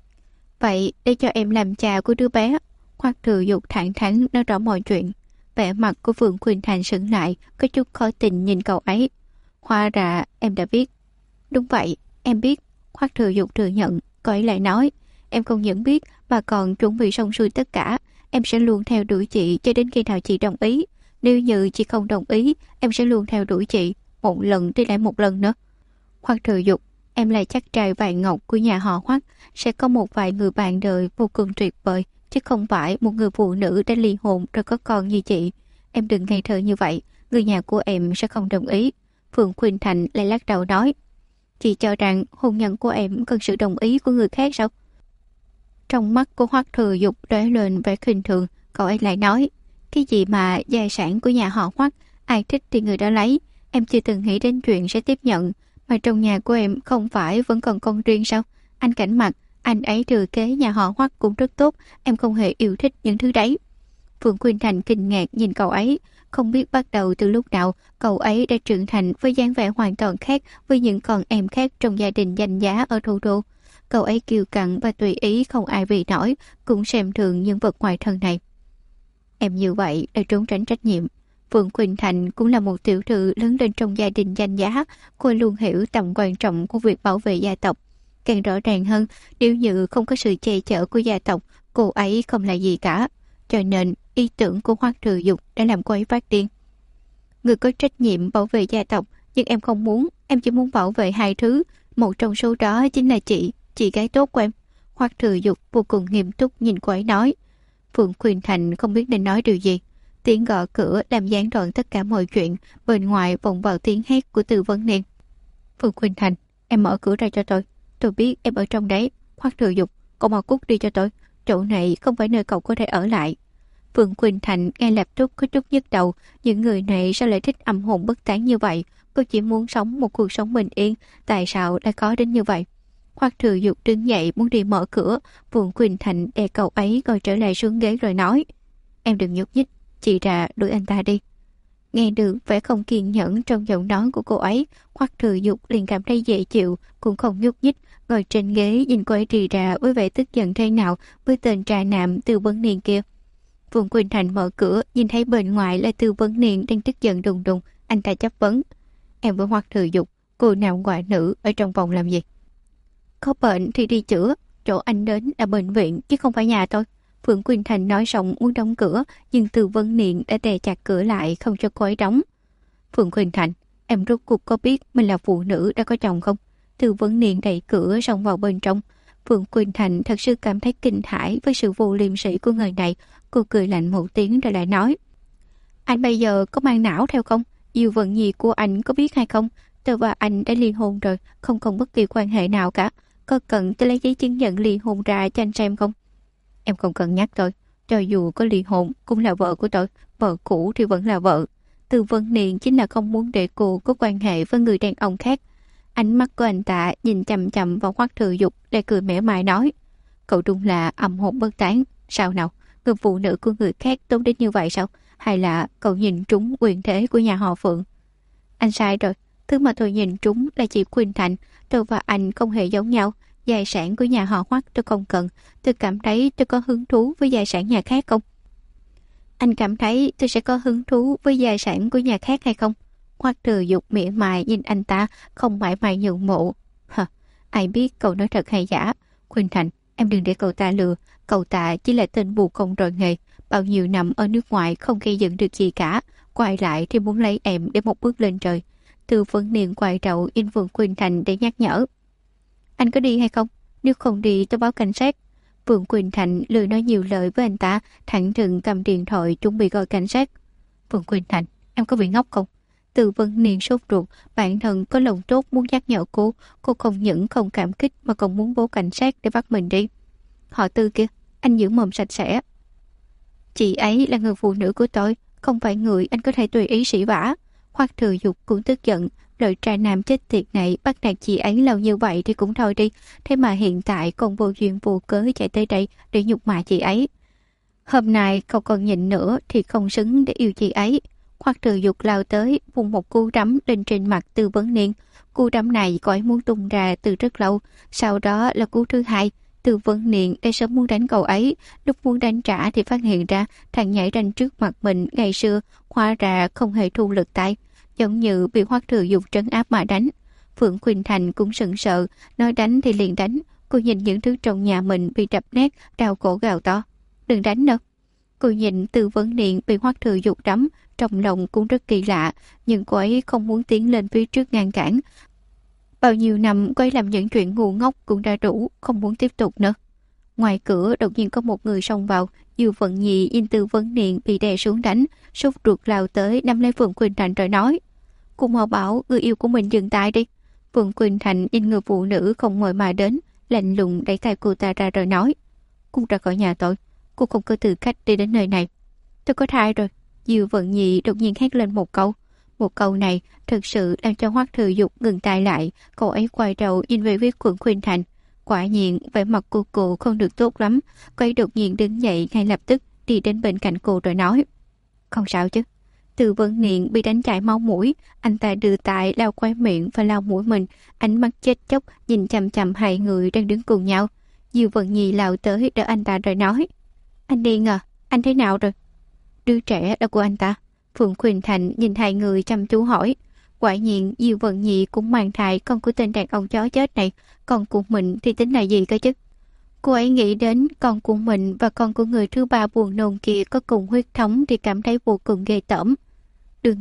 Vậy để cho em làm cha của đứa bé. Hoắc Thừa Dục thẳng thắn nói rõ mọi chuyện. Vẻ mặt của Phượng Quỳnh Thành sững lại, có chút khó tình nhìn cậu ấy. Hóa ra em đã biết. Đúng vậy, em biết. Hoắc Thừa Dục thừa nhận. Cậu ấy lại nói, em không những biết mà còn chuẩn bị xong xuôi tất cả. Em sẽ luôn theo đuổi chị cho đến khi nào chị đồng ý. Nếu như chị không đồng ý, em sẽ luôn theo đuổi chị. Một lần đi lại một lần nữa. Hoắc Thừa Dục, em là chắc trai vàng ngọc của nhà họ Hoắc, sẽ có một vài người bạn đời vô cùng tuyệt vời, chứ không phải một người phụ nữ đã ly hôn rồi có con như chị. Em đừng ngây thơ như vậy, người nhà của em sẽ không đồng ý. Phượng Quỳnh Thành lại lắc đầu nói, chị cho rằng hôn nhân của em cần sự đồng ý của người khác sao? Trong mắt của Hoắc Thừa Dục lóe lên vẻ khinh thường, cậu ấy lại nói, cái gì mà gia sản của nhà họ Hoắc, ai thích thì người đó lấy, em chưa từng nghĩ đến chuyện sẽ tiếp nhận. Mà trong nhà của em không phải vẫn còn con riêng sao? Anh Cảnh Mặc, anh ấy thừa kế nhà họ Hoắc cũng rất tốt, em không hề yêu thích những thứ đấy. Phượng Quỳnh Thành kinh ngạc nhìn cậu ấy, không biết bắt đầu từ lúc nào cậu ấy đã trưởng thành với dáng vẻ hoàn toàn khác với những con em khác trong gia đình danh giá ở thủ đô. Cậu ấy kiêu căng và tùy ý không ai vì nổi, cũng xem thường nhân vật ngoài thân này. Em như vậy để trốn tránh trách nhiệm. Phượng Quỳnh Thành cũng là một tiểu thư lớn lên trong gia đình danh giá, cô luôn hiểu tầm quan trọng của việc bảo vệ gia tộc. Càng rõ ràng hơn, nếu như không có sự che chở của gia tộc, cô ấy không là gì cả. Cho nên, ý tưởng của Hoắc Thừa Dục đã làm cô ấy phát điên. Người có trách nhiệm bảo vệ gia tộc, nhưng em không muốn, Em chỉ muốn bảo vệ hai thứ, một trong số đó chính là chị gái tốt của em. Hoắc Thừa Dục vô cùng nghiêm túc nhìn cô ấy nói. Phượng Khuynh Thành không biết nên nói điều gì. Tiếng gõ cửa làm gián đoạn tất cả mọi chuyện, bên ngoài vọng vào tiếng hét của Từ Vấn Niên. Phượng Khuynh Thành, em mở cửa ra cho tôi biết em ở trong đấy. Hoắc Thừa Dục, cậu mau cút đi cho tôi, chỗ này không phải nơi cậu có thể ở lại. Phượng Khuynh Thành ngay lập tức có chút nhức đầu, những người này sao lại thích âm hồn bất tán như vậy? Cô chỉ muốn sống một cuộc sống bình yên, tại sao lại có đến như vậy? Hoắc Thừa Dục đứng dậy muốn đi mở cửa, Phượng Khuynh Thành đè cậu ấy ngồi trở lại xuống ghế rồi nói: Em đừng nhúc nhích, chị ra đuổi anh ta đi. Nghe được vẻ không kiên nhẫn trong giọng nói của cô ấy, Hoắc Thừa Dục liền cảm thấy dễ chịu, cũng không nhúc nhích, ngồi trên ghế nhìn cô ấy rì rà với vẻ tức giận thế nào với tên trà nạm Từ Vấn Niên kia. Phượng Khuynh Thành mở cửa, nhìn thấy bên ngoài là Từ Vấn Niên đang tức giận đùng đùng, anh ta chất vấn: Em với Hoắc Thừa Dục, cô nào ngoại nữ ở trong phòng làm gì? Có bệnh thì đi chữa, chỗ anh đến là bệnh viện chứ không phải nhà tôi. Phượng Khuynh Thành nói xong muốn đóng cửa, nhưng Từ Vấn Niên đã đè chặt cửa lại không cho cô ấy đóng. Phượng Khuynh Thành, em rốt cuộc có biết mình là phụ nữ đã có chồng không? Từ Vấn Niên đẩy cửa xông vào bên trong. Phượng Khuynh Thành thật sự cảm thấy kinh hãi với sự vô liêm sỉ của người này. Cô cười lạnh một tiếng rồi lại nói: Anh bây giờ có mang não theo không? Diệu Vận Nhi của anh có biết hay không? Tôi và anh đã ly hôn rồi, không còn bất kỳ quan hệ nào cả. Có cần tôi lấy giấy chứng nhận ly hôn ra cho anh xem không? Em không cần nhắc tôi, cho dù có ly hôn cũng là vợ của tôi, vợ cũ thì vẫn là vợ. Từ Vấn Niên chính là không muốn để cô có quan hệ với người đàn ông khác. Ánh mắt của anh ta nhìn chằm chằm vào Hoắc Thừa Dục, lại cười mỉa mai nói: Cậu đúng là âm hồn bất tán. Sao nào, người phụ nữ của người khác tốt đến như vậy sao? Hay là cậu nhìn trúng quyền thế của nhà họ Phượng? Anh sai rồi, thứ mà tôi nhìn trúng là chị Khuynh Thành. Tôi và anh không hề giống nhau. Tài sản của nhà họ Hoắc tôi không cần. Tôi cảm thấy tôi có hứng thú với tài sản nhà khác không? Anh cảm thấy tôi sẽ có hứng thú với tài sản của nhà khác hay không? Hoắc Thừa Dục mỉa mai nhìn anh ta, không mãi mày nhượng bộ. Ai biết cậu nói thật hay giả? Khuynh Thành, em đừng để cậu ta lừa. Cậu ta chỉ là tên bù công rồi nghề, bao nhiêu năm ở nước ngoài không gây dựng được gì cả, quay lại thì muốn lấy em để một bước lên trời. Từ Vấn Niên quay đầu in Phượng Khuynh Thành để nhắc nhở: Anh có đi hay không? Nếu không đi tôi báo cảnh sát. Phượng Khuynh Thành lười nói nhiều lời với anh ta, thẳng thừng cầm điện thoại chuẩn bị gọi cảnh sát. Phượng Khuynh Thành, em có bị ngốc không? Từ Vấn Niên sốt ruột, bản thân có lòng tốt muốn nhắc nhở cô không những không cảm kích mà còn muốn báo cảnh sát để bắt mình đi. Họ Từ kia, anh giữ mồm sạch sẽ. Chị ấy là người phụ nữ của tôi, không phải người anh có thể tùy ý sỉ vả. Hoắc Thừa Dục cũng tức giận, loại trai nam chết tiệt này bắt nạt chị ấy lâu như vậy thì cũng thôi đi, thế mà hiện tại còn vô duyên vô cớ chạy tới đây để nhục mạ chị ấy. Hôm nay cậu còn nhịn nữa thì không xứng để yêu chị ấy. Hoắc Thừa Dục lao tới vung một cú đấm lên trên mặt Từ Vấn Niên. Cú đấm này cô ấy muốn tung ra từ rất lâu, sau đó là cú thứ hai. Từ Vấn Niên đã sớm muốn đánh cậu ấy, lúc muốn đánh trả thì phát hiện ra thằng nhảy ranh trước mặt mình ngày xưa hóa ra không hề thu lực tay, giống như bị Hoắc Thừa Dục trấn áp mà đánh. Phượng Khuynh Thành cũng sững sờ, nói đánh thì liền đánh. Cô nhìn những thứ trong nhà mình bị đập nát, đau cổ gào to: Đừng đánh nữa. Cô nhìn Từ Vấn Niên bị Hoắc Thừa Dục đấm, trong lòng cũng rất kỳ lạ, nhưng cô ấy không muốn tiến lên phía trước ngăn cản. Bao nhiêu năm cô ấy làm những chuyện ngu ngốc cũng đã đủ, không muốn tiếp tục nữa. Ngoài cửa đột nhiên có một người xông vào. Diệu Vận Nhi nhìn Từ Vấn Niên bị đè xuống đánh, sốt ruột lao tới nắm lấy Phượng Khuynh Thành rồi nói: Cô mau bảo người yêu của mình dừng tay đi. Phượng Khuynh Thành nhìn người phụ nữ không mời mà đến, lạnh lùng đẩy tay cô ta ra rồi nói: Cô ra khỏi nhà tôi, cô không có tư cách đi đến nơi này. Tôi có thai rồi. Diệu Vận Nhi đột nhiên hét lên một câu. Một câu này thực sự làm cho Hoắc Thừa Dục ngừng tay lại. Cậu ấy quay đầu nhìn về phía Phượng Khuynh Thành. Quả nhiên vẻ mặt của cô không được tốt lắm. Cô ấy đột nhiên đứng dậy ngay lập tức đi đến bên cạnh cô rồi nói: Không sao chứ? Từ Vấn Niên bị đánh chảy máu mũi, anh ta đưa tay lau khóe miệng và lau mũi mình, ánh mắt chết chóc nhìn chằm chằm hai người đang đứng cùng nhau. Diệu Vận Nhi lao tới đỡ anh ta rồi nói: Anh điên à? Anh thế nào rồi? Đứa trẻ là của anh ta. Phượng Khuynh Thành nhìn hai người chăm chú hỏi. Quả nhiên Diệu Vận Nhi cũng mang thai con của tên đàn ông chó chết này. Con của mình thì tính là gì cơ chứ? Cô ấy nghĩ đến con của mình và con của người thứ ba buồn nôn kia có cùng huyết thống thì cảm thấy vô cùng ghê tởm. Đương nhiên,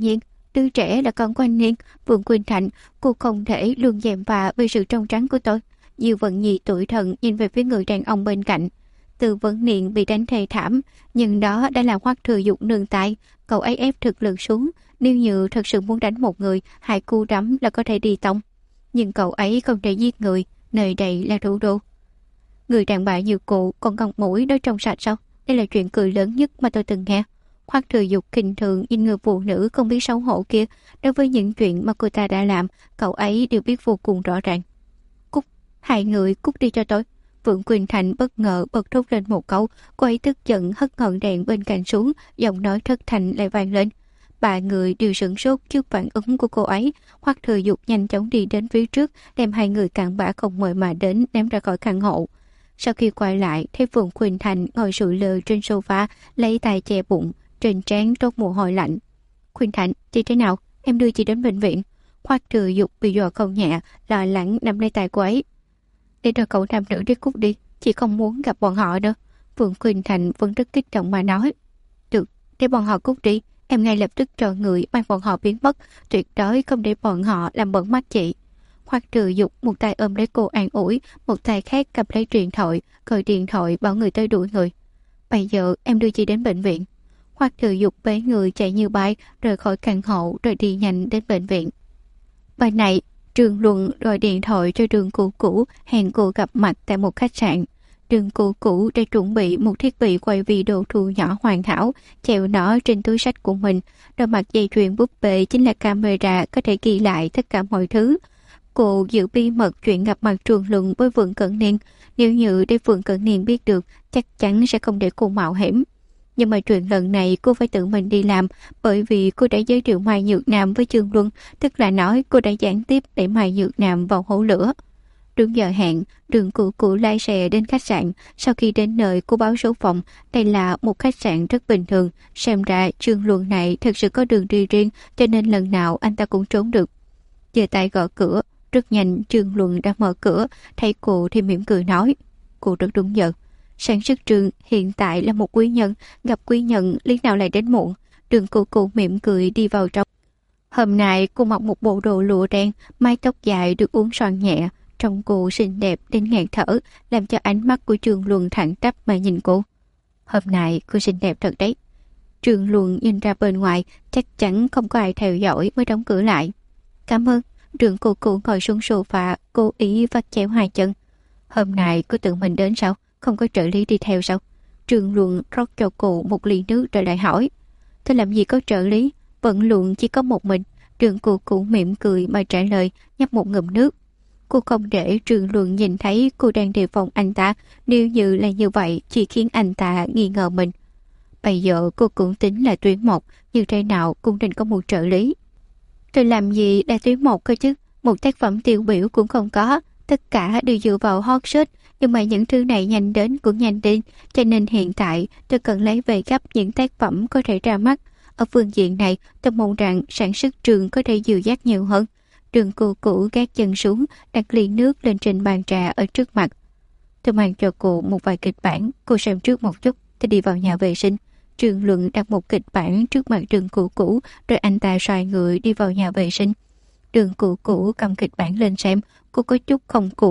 Đứa trẻ là con của anh Niên, Vương Quỳnh Thạnh, cô không thể luôn gièm pha về sự trong trắng của tôi. Diêu Vận Nhi tủi thân nhìn về phía người đàn ông bên cạnh. Từ Vấn Niên bị đánh thê thảm, nhưng đó đã là Hoắc Thừa Dục nương tay, cậu ấy ép thực lực xuống. Nếu như thật sự muốn đánh một người, hai cú đấm là có thể đi tông. Nhưng cậu ấy không thể giết người, nơi đây là thủ đô. Người đàn bà như cụ còn còn mũi nói trong sạch sao? Đây là chuyện cười lớn nhất mà tôi từng nghe. Hoắc Thừa Dục khinh thường nhìn người phụ nữ không biết xấu hổ kia. Đối với những chuyện mà cô ta đã làm, cậu ấy đều biết vô cùng rõ ràng. Cút, hai người cút đi cho tôi. Vương Quỳnh Thành bất ngờ bật thốt lên một câu. Cô ấy tức giận hất ngọn đèn bên cạnh xuống, giọng nói thất thanh lại vang lên. Ba người đều sửng sốt trước phản ứng của cô ấy. Hoắc Thừa Dục nhanh chóng đi đến phía trước, đem hai người cặn bã không mời mà đến ném ra khỏi căn hộ. Sau khi quay lại, thấy Vương Quỳnh Thành ngồi sụi lơ trên sofa, lấy tay che bụng, trên trán toát mồ hôi lạnh. Quỳnh Thành, chị thế nào? Em đưa chị đến bệnh viện. Hoắc Thừa Dục bị dọa không nhẹ, lo lắng nắm lấy tay cô ấy. Để cho cậu nam nữ đi cút đi, chị không muốn gặp bọn họ nữa. Vương Quỳnh Thành vẫn rất kích động mà nói. Được, để bọn họ cút đi, em ngay lập tức cho người mang bọn họ biến mất, tuyệt đối không để bọn họ làm bẩn mắt chị. Hoắc Thừa Dục một tay ôm lấy cô an ủi, một tay khác cầm lấy điện thoại, gọi điện thoại bảo người tới đuổi người. Bây giờ em đưa chị đến bệnh viện. Hoắc Thừa Dục bế người chạy như bay rời khỏi căn hộ rồi đi nhanh đến bệnh viện. Bên này, Trương Luân gọi điện thoại cho Đường Cũ Cũ hẹn cô gặp mặt tại một khách sạn. Đường Cũ Cũ đã chuẩn bị một thiết bị quay video thu nhỏ hoàn hảo, treo nó trên túi sách của mình. Đôi mặt dây chuyền búp bê chính là camera có thể ghi lại tất cả mọi thứ. Cô giữ bí mật chuyện gặp mặt Trương Luân với Vương Cẩn Niên. Nếu như để Vương Cẩn Niên biết được, chắc chắn sẽ không để cô mạo hiểm. Nhưng mà chuyện lần này cô phải tự mình đi làm, bởi vì cô đã giới thiệu Mai Nhược Nam với Trương Luân, tức là nói cô đã gián tiếp để Mai Nhược Nam vào hố lửa. Đúng giờ hẹn, Đường Cũ Cũ lái xe đến khách sạn. Sau khi đến nơi, cô báo số phòng. Đây là một khách sạn rất bình thường. Xem ra Trương Luân này thật sự có đường đi riêng, cho nên lần nào anh ta cũng trốn được. Giơ tay gõ cửa. Rất nhanh Trương Luân đã mở cửa. Thấy cô thì mỉm cười nói. Cô rất đúng giờ. Sản xuất Trương hiện tại là một quý nhân, gặp quý nhân lý nào lại đến muộn. Đường Cũ Cũ mỉm cười đi vào trong. Hôm nay cô mặc một bộ đồ lụa đen, mái tóc dài được uốn xoăn nhẹ, trông cô xinh đẹp đến ngạt thở, làm cho ánh mắt của Trương Luân thẳng tắp mà nhìn cô. Hôm nay cô xinh đẹp thật đấy. Trương Luân nhìn ra bên ngoài, chắc chắn không có ai theo dõi mới đóng cửa lại. Cảm ơn. Đường Cũ Cũ ngồi xuống sofa, cố ý vắt chéo hai chân. Hôm nay cô tự mình đến sao? Không có trợ lý đi theo sao? Trương Luân rót cho cô một ly nước rồi lại hỏi. Tôi làm gì có trợ lý? Bận luận chỉ có một mình. Đường Cũ Cũ mỉm cười mà trả lời, nhấp một ngụm nước. Cô không để Trương Luân nhìn thấy cô đang đề phòng anh ta. Nếu như là như vậy chỉ khiến anh ta nghi ngờ mình. Bây giờ cô cũng tính là tuyến một, như thế nào cũng nên có một trợ lý. Tôi làm gì đã tuyến một cơ chứ? Một tác phẩm tiêu biểu cũng không có. Tất cả đều dựa vào hot search. Nhưng mà những thứ này nhanh đến cũng nhanh đi. Cho nên hiện tại tôi cần lấy về gấp những tác phẩm có thể ra mắt. Ở phương diện này tôi mong rằng sản xuất Trường có thể dìu dắt nhiều hơn. Đường Cũ Cũ gác chân xuống, đặt ly nước lên trên bàn trà ở trước mặt. Tôi mang cho cô một vài kịch bản. Cô xem trước một chút. Tôi đi vào nhà vệ sinh. Trương Luân đặt một kịch bản trước mặt Đường Cũ Cũ, rồi anh ta xoay người đi vào nhà vệ sinh. Đường Cũ Cũ cầm kịch bản lên xem. Cô có chút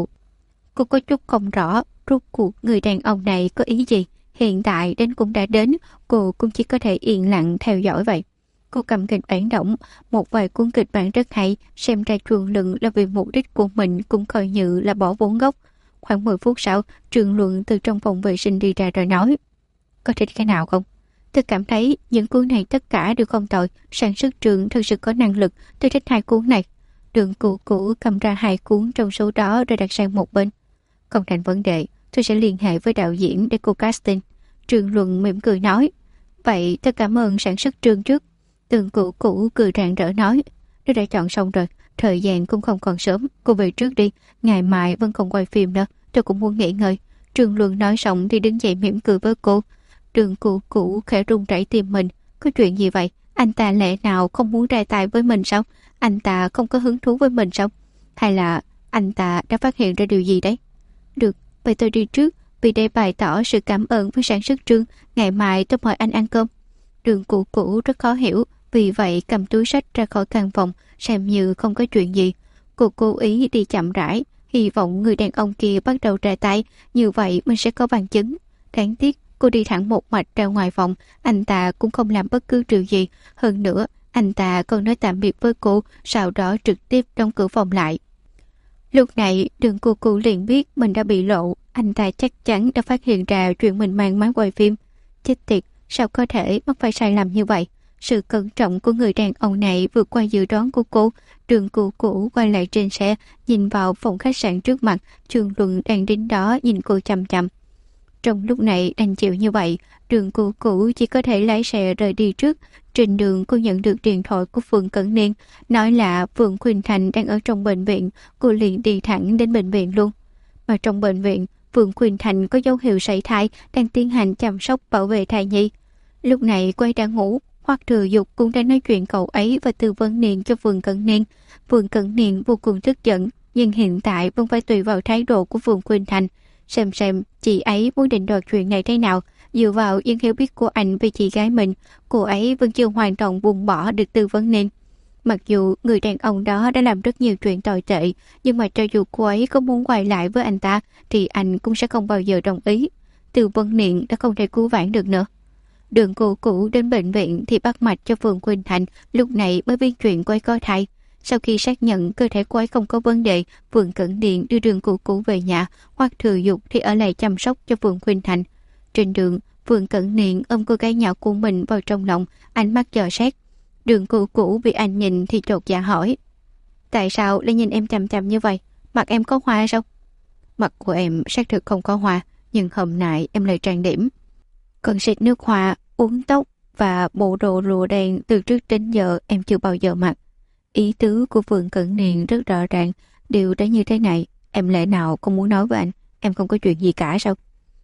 không rõ rốt cuộc người đàn ông này có ý gì. Hiện tại đến cũng đã đến, cô cũng chỉ có thể yên lặng theo dõi vậy. Cô cầm kịch bản đóng, một vài cuốn kịch bản rất hay, xem ra Trương Luân là vì mục đích của mình cũng coi như là bỏ vốn gốc. Khoảng 10 phút sau, Trương Luân từ trong phòng vệ sinh đi ra rồi nói. Có thích cái nào không? Tôi cảm thấy những cuốn này tất cả đều không tồi, sản xuất Trường thật sự có năng lực, tôi thích hai cuốn này. Đường Cũ Cũ cầm ra hai cuốn trong số đó rồi đặt sang một bên. Không thành vấn đề, tôi sẽ liên hệ với đạo diễn để cô casting. Trương Luân mỉm cười nói. Vậy tôi cảm ơn sản xuất Trương trước. Đường Cũ Cũ cười rạng rỡ nói. Tôi đã chọn xong rồi, thời gian cũng không còn sớm, cô về trước đi, ngày mai vẫn còn quay phim nữa, tôi cũng muốn nghỉ ngơi. Trương Luân nói xong thì đứng dậy mỉm cười với cô. Đường Cũ Cũ khẽ run rẩy tim mình. Có chuyện gì vậy? Anh ta lẽ nào không muốn ra tay với mình sao? Anh ta không có hứng thú với mình sao? Hay là anh ta đã phát hiện ra điều gì đấy? Được, vậy tôi đi trước, vì để bày tỏ sự cảm ơn với sản xuất Trương, ngày mai tôi mời anh ăn cơm. Đường Cũ Cũ rất khó hiểu. vì vậy cầm túi sách ra khỏi căn phòng, xem như không có chuyện gì. Cô cố ý đi chậm rãi, hy vọng người đàn ông kia bắt đầu ra tay, như vậy mình sẽ có bằng chứng. Đáng tiếc, cô đi thẳng một mạch ra ngoài phòng, anh ta cũng không làm bất cứ điều gì. Hơn nữa, anh ta còn nói tạm biệt với cô, sau đó trực tiếp đóng cửa phòng lại. Lúc này, Đường Cô Cô liền biết mình đã bị lộ, anh ta chắc chắn đã phát hiện ra chuyện mình mang máy quay phim. Chết tiệt, sao có thể mắc phải sai lầm như vậy? Sự cẩn trọng của người đàn ông này vượt qua dự đoán của cô. Đường Cô Cô quay lại trên xe, nhìn vào phòng khách sạn trước mặt, Trương Luân đang đứng đó nhìn cô chằm chằm. Trong lúc này đành chịu như vậy, Đường Cô Cô chỉ có thể lái xe rời đi trước. Trên đường cô nhận được điện thoại của Phượng Cẩn Niên, nói là Phượng Khuynh Thành đang ở trong bệnh viện, cô liền đi thẳng đến bệnh viện luôn. Mà trong bệnh viện, Phượng Khuynh Thành có dấu hiệu sảy thai, đang tiến hành chăm sóc bảo vệ thai nhi. Lúc này cô ấy đang ngủ, Hoắc Thừa Dục cũng đang nói chuyện cậu ấy và tư vấn niên cho Phượng Cẩn Niên. Phượng Cẩn Niên vô cùng tức giận, nhưng hiện tại vẫn phải tùy vào thái độ của Phượng Khuynh Thành. Xem chị ấy muốn định đoạt chuyện này thế nào. Dựa vào những hiểu biết của anh về chị gái mình, cô ấy vẫn chưa hoàn toàn buông bỏ được tư vấn Niên. Mặc dù người đàn ông đó đã làm rất nhiều chuyện tồi tệ, nhưng mà cho dù cô ấy có muốn quay lại với anh ta, thì anh cũng sẽ không bao giờ đồng ý. Tư vấn Niên đã không thể cứu vãn được nữa. Đường Cô Cũ đến bệnh viện thì bắt mạch cho Phượng Khuynh Thành, lúc này mới biết chuyện cô ấy có thai. Sau khi xác nhận cơ thể cô ấy không có vấn đề, Phượng Cẩn Niên đưa Đường Cô Cũ về nhà, Hoắc Thừa Dục thì ở lại chăm sóc cho Phượng Khuynh Thành. Trên đường, Phượng Cẩn Niên ôm cô gái nhỏ của mình vào trong lòng, ánh mắt dò xét. Đường Cô Cũ bị anh nhìn thì chột dạ hỏi: tại sao lại nhìn em chằm chằm như vậy? Mặt em có hoa sao? Mặt của em xác thực không có hoa, nhưng hôm nay em lại trang điểm. Còn xịt nước hoa, uốn tóc và bộ đồ lụa đen từ trước đến giờ em chưa bao giờ mặc. Ý tứ của Phượng Cẩn Niên rất rõ ràng, điều đã như thế này, em lẽ nào không muốn nói với anh, em không có chuyện gì cả sao?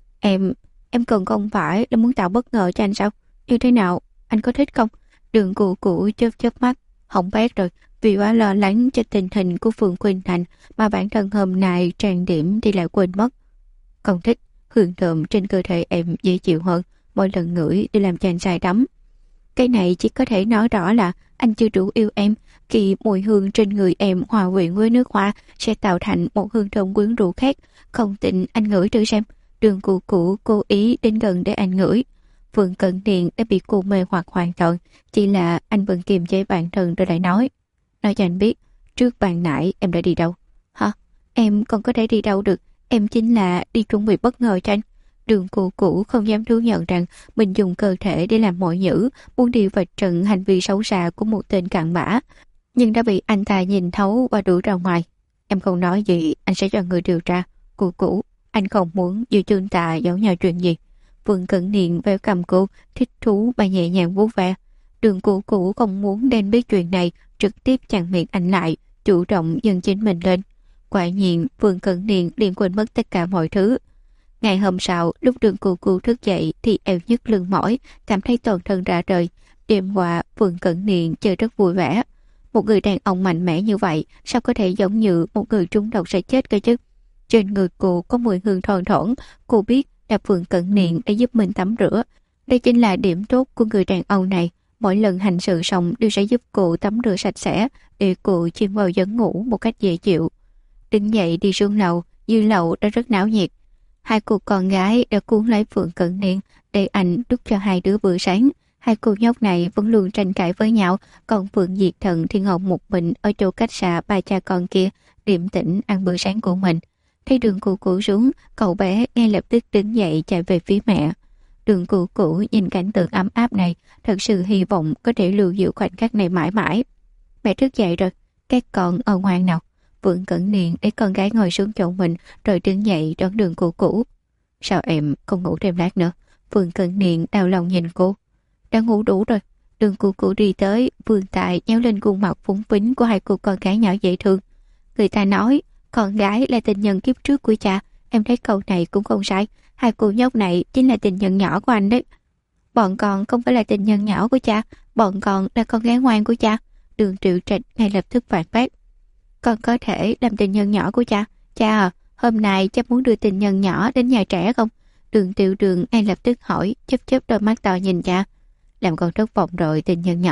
Em cần không phải là muốn tạo bất ngờ cho anh sao? Như thế nào, anh có thích không? Đường Cô Cũ chớp mắt, hỏng bét rồi, vì quá lo lắng cho tình hình của Phượng Khuynh Thành mà bản thân hôm nay trang điểm thì lại quên mất. Không thích, hương thơm trên cơ thể em dễ chịu hơn, mỗi lần ngửi để làm cho anh say đắm. Cái này chỉ có thể nói rõ là anh chưa đủ yêu em, khi mùi hương trên người em hòa quyện với nước hoa sẽ tạo thành một hương thơm quyến rũ khác. Không tin anh ngửi thử xem. Đường Cô Cũ cố ý đến gần để anh ngửi. Phượng Cẩn Niên đã bị cô mê hoặc hoàn toàn, chỉ là anh vẫn kiềm chế bản thân rồi lại nói cho anh biết, trước ban nãy em đã đi đâu? Hả? Em còn có thể đi đâu được, em chính là đi chuẩn bị bất ngờ cho anh. Đường Cô Cũ không dám thú nhận rằng mình dùng cơ thể để làm mọi nhữ, muốn đi vạch trần hành vi xấu xa của một tên cặn bã, nhưng đã bị anh ta nhìn thấu và đuổi ra ngoài. Em không nói gì, anh sẽ cho người điều tra. Cô Cũ, anh không muốn giữa chúng ta giấu nhau chuyện gì. Vương Cẩn Niên véo cầm cô, thích thú và nhẹ nhàng vuốt ve. Đường Cô Cũ không muốn đen biết chuyện này, trực tiếp chặn miệng anh lại, chủ động dâng chính mình lên. Quả nhiên, Vương Cẩn Niên liền quên mất tất cả mọi thứ. Ngày hôm sau, lúc Đường Cô Cũ thức dậy thì eo nhức lưng mỏi, cảm thấy toàn thân rã rời. Đêm qua, Vương Cẩn Niên chơi rất vui vẻ. Một người đàn ông mạnh mẽ như vậy, sao có thể giống như một người trúng độc sẽ chết cơ chứ? Trên người cô có mùi hương thon thỏn, cô biết là Vương Cẩn Niên đã giúp mình tắm rửa. Đây chính là điểm tốt của người đàn ông này. Mỗi lần hành sự xong đều sẽ giúp cô tắm rửa sạch sẽ, để cô chìm vào giấc ngủ một cách dễ chịu. Đứng dậy đi xuống lầu, dưới lầu đã rất náo nhiệt. Hai cô con gái đã cuốn lấy Phượng Cẩn Niên để anh đút cho hai đứa bữa sáng. Hai cô nhóc này vẫn luôn tranh cãi với nhau, còn Phượng Diệt Thần thì ngồi một mình ở chỗ cách xa ba cha con kia, điềm tĩnh ăn bữa sáng của mình. Thấy Đường Cô Cũ xuống, cậu bé ngay lập tức đứng dậy chạy về phía mẹ. Đường Cô Cũ nhìn cảnh tượng ấm áp này, thật sự hy vọng có thể lưu giữ khoảnh khắc này mãi mãi. Mẹ thức dậy rồi, các con ở ngoan nào. Phượng Cẩn Niên để con gái ngồi xuống chỗ mình rồi đứng dậy đón Đường Cô Cũ. Sao em không ngủ thêm lát nữa? Phượng Cẩn Niên đau lòng nhìn cô. Đã ngủ đủ rồi. Đường Cô Cũ đi tới, vươn tay nhéo lên khuôn mặt phúng phính của hai cô con gái nhỏ dễ thương. Người ta nói con gái là tình nhân kiếp trước của cha, em thấy câu này cũng không sai. Hai cô nhóc này chính là tình nhân nhỏ của anh đấy. Bọn con không phải là tình nhân nhỏ của cha, bọn con là con gái ngoan của cha. Đường Triệu Trạch ngay lập tức phản bác. Con có thể làm tình nhân nhỏ của cha. Cha à, hôm nay cha muốn đưa tình nhân nhỏ đến nhà trẻ không? Đường Tiểu Đường ngay lập tức hỏi, chớp chớp đôi mắt to nhìn cha. Làm con thất vọng rồi tình nhân nhỏ.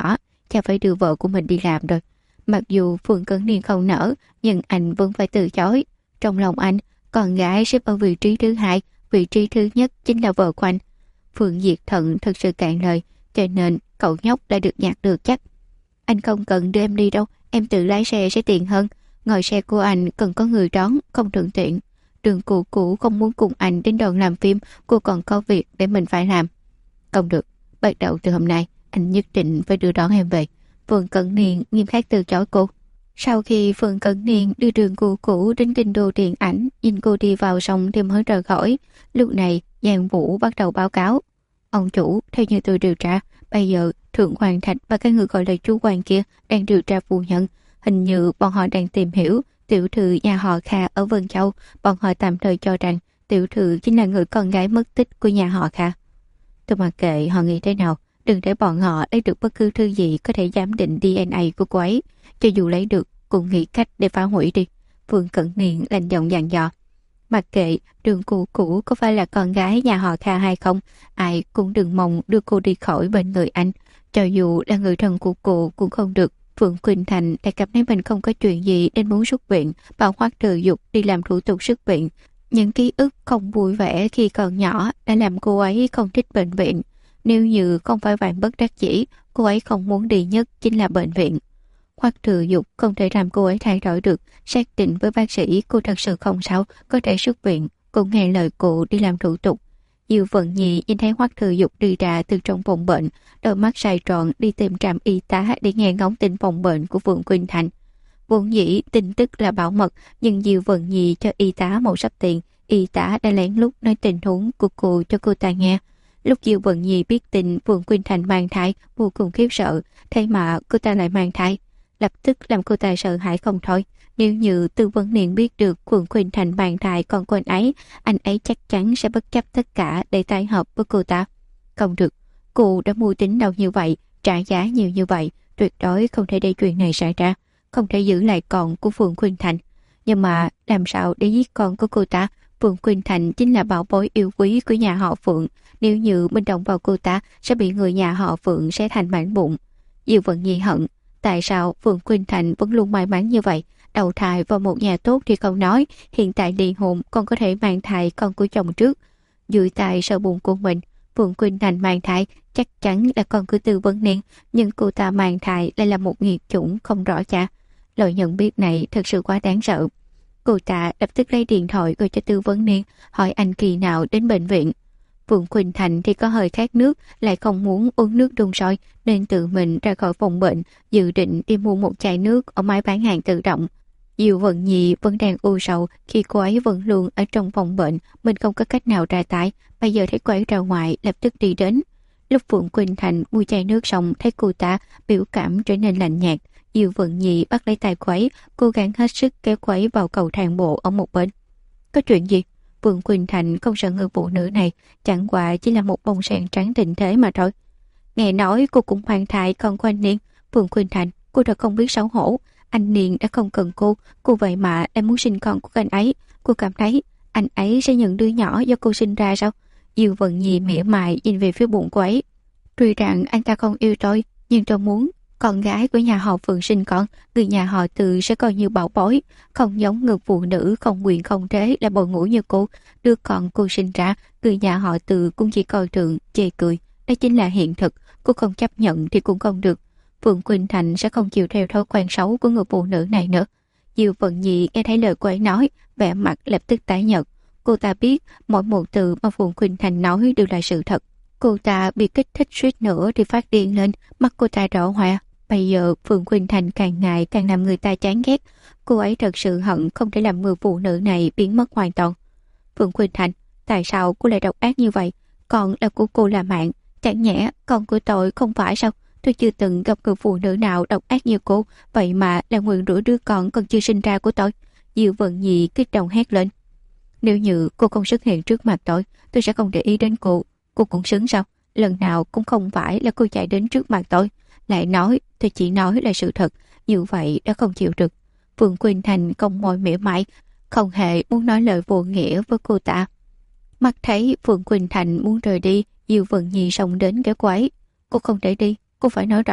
cha phải đưa vợ của mình đi làm rồi. Mặc dù Phương Cẩn Niên không nỡ, nhưng anh vẫn phải từ chối. Trong lòng anh, con gái xếp ở vị trí thứ hai, vị trí thứ nhất chính là vợ của anh. Phương Diệt Thận thật sự cạn lời, cho nên cậu nhóc đã được nhặt được chắc. Anh không cần đưa em đi đâu, em tự lái xe sẽ tiện hơn. Ngồi xe của anh cần có người đón, không thuận tiện. Đường cũ không muốn cùng anh đến đoàn làm phim, cô còn có việc để mình phải làm. Không được, bắt đầu từ hôm nay, anh nhất định phải đưa đón em về. Phương Cẩn Niên nghiêm khắc từ chối cô. Sau khi Phương Cẩn Niên đưa đường cũ đến kinh đô điện ảnh, nhìn cô đi vào xong thì mới rời khỏi. Lúc này, Giang Vũ bắt đầu báo cáo. Ông chủ, theo như tôi điều tra, bây giờ Thượng Hoàng Thạch và cái người gọi là chú Hoàng kia đang điều tra phu nhân. Hình như bọn họ đang tìm hiểu tiểu thư nhà họ Kha ở Vân Châu. Bọn họ tạm thời cho rằng tiểu thư chính là người con gái mất tích của nhà họ Kha. Tôi mặc kệ họ nghĩ thế nào, đừng để bọn họ lấy được bất cứ thứ gì có thể giám định DNA của cô ấy. Cho dù lấy được, cũng nghĩ cách để phá hủy đi. Phương Cẩn Niên lạnh giọng dặn dò. Mặc kệ đường cũ có phải là con gái nhà họ Kha hay không, ai cũng đừng mong đưa cô đi khỏi bên người anh. Cho dù là người thân của cô cũng không được. Phượng Quỳnh Thành đã cảm thấy mình không có chuyện gì nên muốn xuất viện, bảo Hoắc Trừ Dục đi làm thủ tục xuất viện. Những ký ức không vui vẻ khi còn nhỏ đã làm cô ấy không thích bệnh viện. Nếu như không phải vạn bất đắc dĩ, cô ấy không muốn đi nhất chính là bệnh viện. Hoắc Trừ Dục không thể làm cô ấy thay đổi được, xác định với bác sĩ cô thật sự không sao, có thể xuất viện, cũng nghe lời cô đi làm thủ tục. Diêu Vận Nhi nhìn thấy Hoắc Trừ Dục đi ra từ trong phòng bệnh, đôi mắt say tròn đi tìm trạm y tá để nghe ngóng tin phòng bệnh của Phượng Quỳnh Thành. Vốn dĩ tin tức là bảo mật, nhưng Diêu Vận Nhi cho y tá một sắp tiền, y tá đã lén lút nói tình huống của cô cho cô ta nghe. Lúc Diêu Vận Nhi biết tin Phượng Quỳnh Thành mang thai, vô cùng khiếp sợ, thế mà cô ta lại mang thai, lập tức làm cô ta sợ hãi không thôi. Nếu như Tư Vấn Niên biết được Phượng Quỳnh Thành mang thai con của anh ấy chắc chắn sẽ bất chấp tất cả để tai hợp với cô ta. Không được, cô đã mưu tính đâu như vậy, trả giá nhiều như vậy, tuyệt đối không thể để chuyện này xảy ra, không thể giữ lại con của Phượng Quỳnh Thành. Nhưng mà làm sao để giết con của cô ta? Phượng Quỳnh Thành chính là bảo bối yêu quý của nhà họ Phượng, nếu như mình động vào cô ta sẽ bị người nhà họ Phượng xé thành mảnh vụn. Diêu Vận Nhi hận, tại sao Phượng Quỳnh Thành vẫn luôn may mắn như vậy, đầu thai vào một nhà tốt thì không nói, hiện tại ly hôn còn có thể mang thai con của chồng trước. Dưới tài sờ bụng của mình, Phượng Quỳnh Thành mang thai chắc chắn là con của Tư Vấn Niên, nhưng cô ta mang thai lại là một nghiệt chủng không rõ cha. Lời nhận biết này thật sự quá đáng sợ. Cô ta lập tức lấy điện thoại gọi cho Tư Vấn Niên, hỏi anh kỳ nào đến bệnh viện. Phượng Quỳnh Thành thì có hơi khát nước, lại không muốn uống nước đun sôi, nên tự mình ra khỏi phòng bệnh, dự định đi mua một chai nước ở máy bán hàng tự động. Diêu Vận Nhi vẫn đang u sầu khi cô ấy vẫn luôn ở trong phòng bệnh, mình không có cách nào ra tay, bây giờ thấy cô ấy ra ngoài lập tức đi đến. Lúc Phượng Quỳnh Thành mua chai nước xong thấy cô ta biểu cảm trở nên lạnh nhạt, Diêu Vận Nhi bắt lấy tay cô ấy, cố gắng hết sức kéo cô ấy vào cầu thang bộ ở một bên. Có chuyện gì? Phượng Quỳnh Thành không sợ người phụ nữ này, chẳng qua chỉ là một bông sen trắng tình thế mà thôi. Nghe nói cô cũng mang thai con của anh Niên. Phượng Quỳnh Thành, cô đã không biết xấu hổ. Anh Niên đã không cần cô vậy mà lại muốn sinh con của anh ấy. Cô cảm thấy anh ấy sẽ nhận đứa nhỏ do cô sinh ra sao? Diêu Vận Nhi mỉa mai nhìn về phía bụng cô ấy. Tuy rằng anh ta không yêu tôi, nhưng tôi muốn con gái của nhà họ Phượng sinh con, người nhà họ Từ sẽ coi như bảo bối, không giống người phụ nữ không quyền không thế là bồi ngủ như cô. Đứa con cô sinh ra, người nhà họ Từ cũng chỉ coi thường, chê cười. Đây chính là hiện thực, cô không chấp nhận thì cũng không được. Phượng Quỳnh Thành sẽ không chịu theo thói quen xấu của người phụ nữ này nữa. Diêu Vận Nhi nghe thấy lời cô ấy nói, vẻ mặt lập tức tái nhợt. Cô ta biết mỗi một từ mà Phượng Quỳnh Thành nói đều là sự thật. Cô ta bị kích thích suýt nữa thì phát điên lên, mắt cô ta đỏ hoe. Bây giờ Phượng Quỳnh Thành càng ngày càng làm người ta chán ghét. Cô ấy thật sự hận không thể làm người phụ nữ này biến mất hoàn toàn. Phượng Quỳnh Thành, tại sao cô lại độc ác như vậy? Con là của cô là mạng, chẳng nhẽ con của tôi không phải sao? Tôi chưa từng gặp người phụ nữ nào độc ác như cô, vậy mà là nguyền rủa đứa con còn chưa sinh ra của tôi. Diêu Vận Nhi kích động hét lên. Nếu như cô không xuất hiện trước mặt tôi sẽ không để ý đến cô. Cô cũng xứng sao? Lần nào cũng không phải là cô chạy đến trước mặt tôi, lại nói tôi chỉ nói là sự thật, như vậy đã không chịu được. Phượng Quỳnh Thành cong môi mỉa mai, không hề muốn nói lời vô nghĩa với cô ta. Mắt thấy Phượng Quỳnh Thành muốn rời đi, Diêu Vận Nhi xông đến kéo cô ấy. Cô không thể đi, cô phải nói rõ,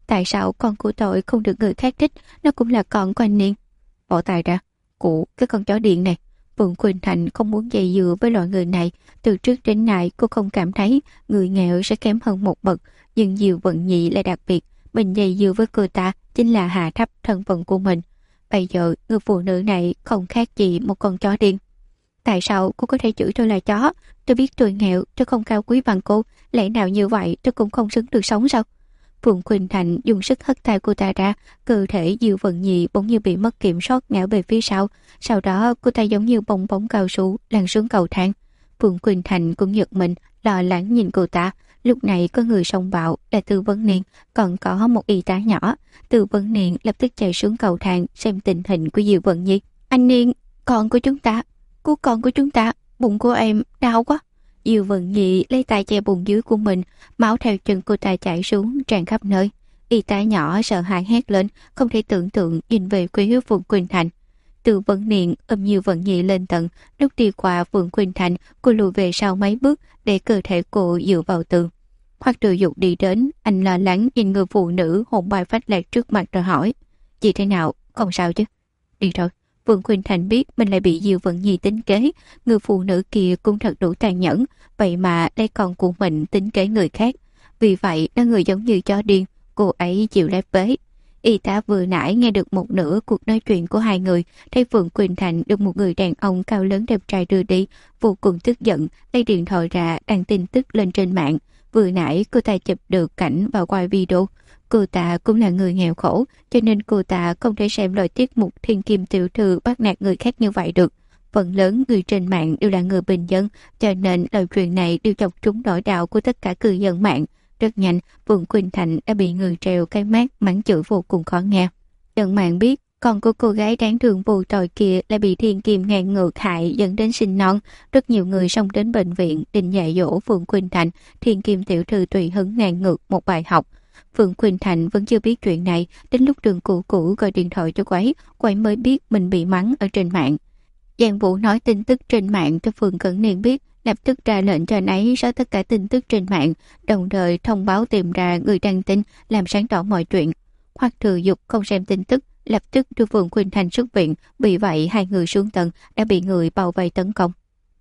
Tại sao con của tôi không được người khác thích? Nó cũng là con của anh Niên. Bỏ tay ra, cụ cái con chó điện này. Phượng Quỳnh Thành không muốn dây dưa với loại người này. Từ trước đến nay cô không cảm thấy người nghèo sẽ kém hơn một bậc, nhưng Diệu Vận Nhi lại đặc biệt. Mình dây dưa với cô ta chính là hạ thấp thân phận của mình. Bây giờ người phụ nữ này không khác gì một con chó điên. Tại sao cô có thể chửi tôi là chó? Tôi biết tôi nghèo, tôi không cao quý bằng cô. Lẽ nào như vậy tôi cũng không xứng được sống sao? Phượng Quỳnh Thành dùng sức hất tay cô ta ra. Cơ thể Diệu Vận Nhi bỗng như bị mất kiểm soát, ngã về phía sau. Sau đó cô ta giống như bong bóng cao su lăn xuống cầu thang. Phượng Quỳnh Thành cũng giật mình, lo lắng nhìn cô ta. Lúc này có người xông vào là Tư Vấn Niên, còn có một y tá nhỏ. Tư Vấn Niên lập tức chạy xuống cầu thang xem tình hình của Diệu Vận Nhi. Anh Niên, con của chúng ta, cứu con của chúng ta, bụng của em đau quá. Diệu Vận Nhi lấy tay che bụng dưới của mình, máu theo chân cô ta chảy xuống tràn khắp nơi. Y tá nhỏ sợ hãi hét lên, không thể tưởng tượng nhìn về phía Phượng Quỳnh Thành. Tư Vấn Niên ôm Diệu Vận Nhi lên tận, lúc đi qua Phượng Quỳnh Thành, cô lùi về sau mấy bước để cơ thể cô dựa vào tường. Hoắc Trừ Dục đi đến, anh lo lắng nhìn người phụ nữ hồn bay phách lạc trước mặt rồi hỏi: "Chị thế nào, không sao chứ?" "Đi rồi." Phượng Quỳnh Thành biết mình lại bị Diệu Vận Nhi tính kế, người phụ nữ kia cũng thật đủ tàn nhẫn, vậy mà lấy con của mình tính kế người khác. Vì vậy, nó người giống như chó điên, cô ấy chịu lép vế. Y tá vừa nãy nghe được một nửa cuộc nói chuyện của hai người, thấy Phượng Quỳnh Thành được một người đàn ông cao lớn đẹp trai đưa đi, vô cùng tức giận, lấy điện thoại ra đăng tin tức lên trên mạng. Vừa nãy cô ta chụp được cảnh và quay video. Cô ta cũng là người nghèo khổ, cho nên cô ta không thể xem loại tiết mục Thiên Kim Tiểu Thư bắt nạt người khác như vậy được. Phần lớn người trên mạng đều là người bình dân, cho nên lời truyền này đều chọc trúng nỗi đau của tất cả cư dân mạng. Rất nhanh, Phượng Quỳnh Thành đã bị người treo cái mác mắng chửi vô cùng khó nghe. Dân mạng biết con của cô gái đáng thương vô tội kia lại bị thiên kim ngàn ngược hại dẫn đến sinh non. Rất nhiều người xông đến bệnh viện định dạy dỗ Phượng Quỳnh Thành, Thiên Kim Tiểu Thư tùy hứng ngàn ngược một bài học. Phượng Quỳnh Thành vẫn chưa biết chuyện này, đến lúc Đường Cũ Cũ gọi điện thoại cho cô ấy mới biết mình bị mắng ở trên mạng. Giang Vũ nói tin tức trên mạng cho Phượng Cẩn Niên biết, lập tức ra lệnh cho anh ấy xóa tất cả tin tức trên mạng, đồng thời thông báo tìm ra người đăng tin, làm sáng tỏ mọi chuyện. Hoắc Trừ Dục không xem tin tức, lập tức đưa Phượng Quỳnh Thành xuất viện, vì vậy hai người xuống tầng đã bị người bao vây tấn công.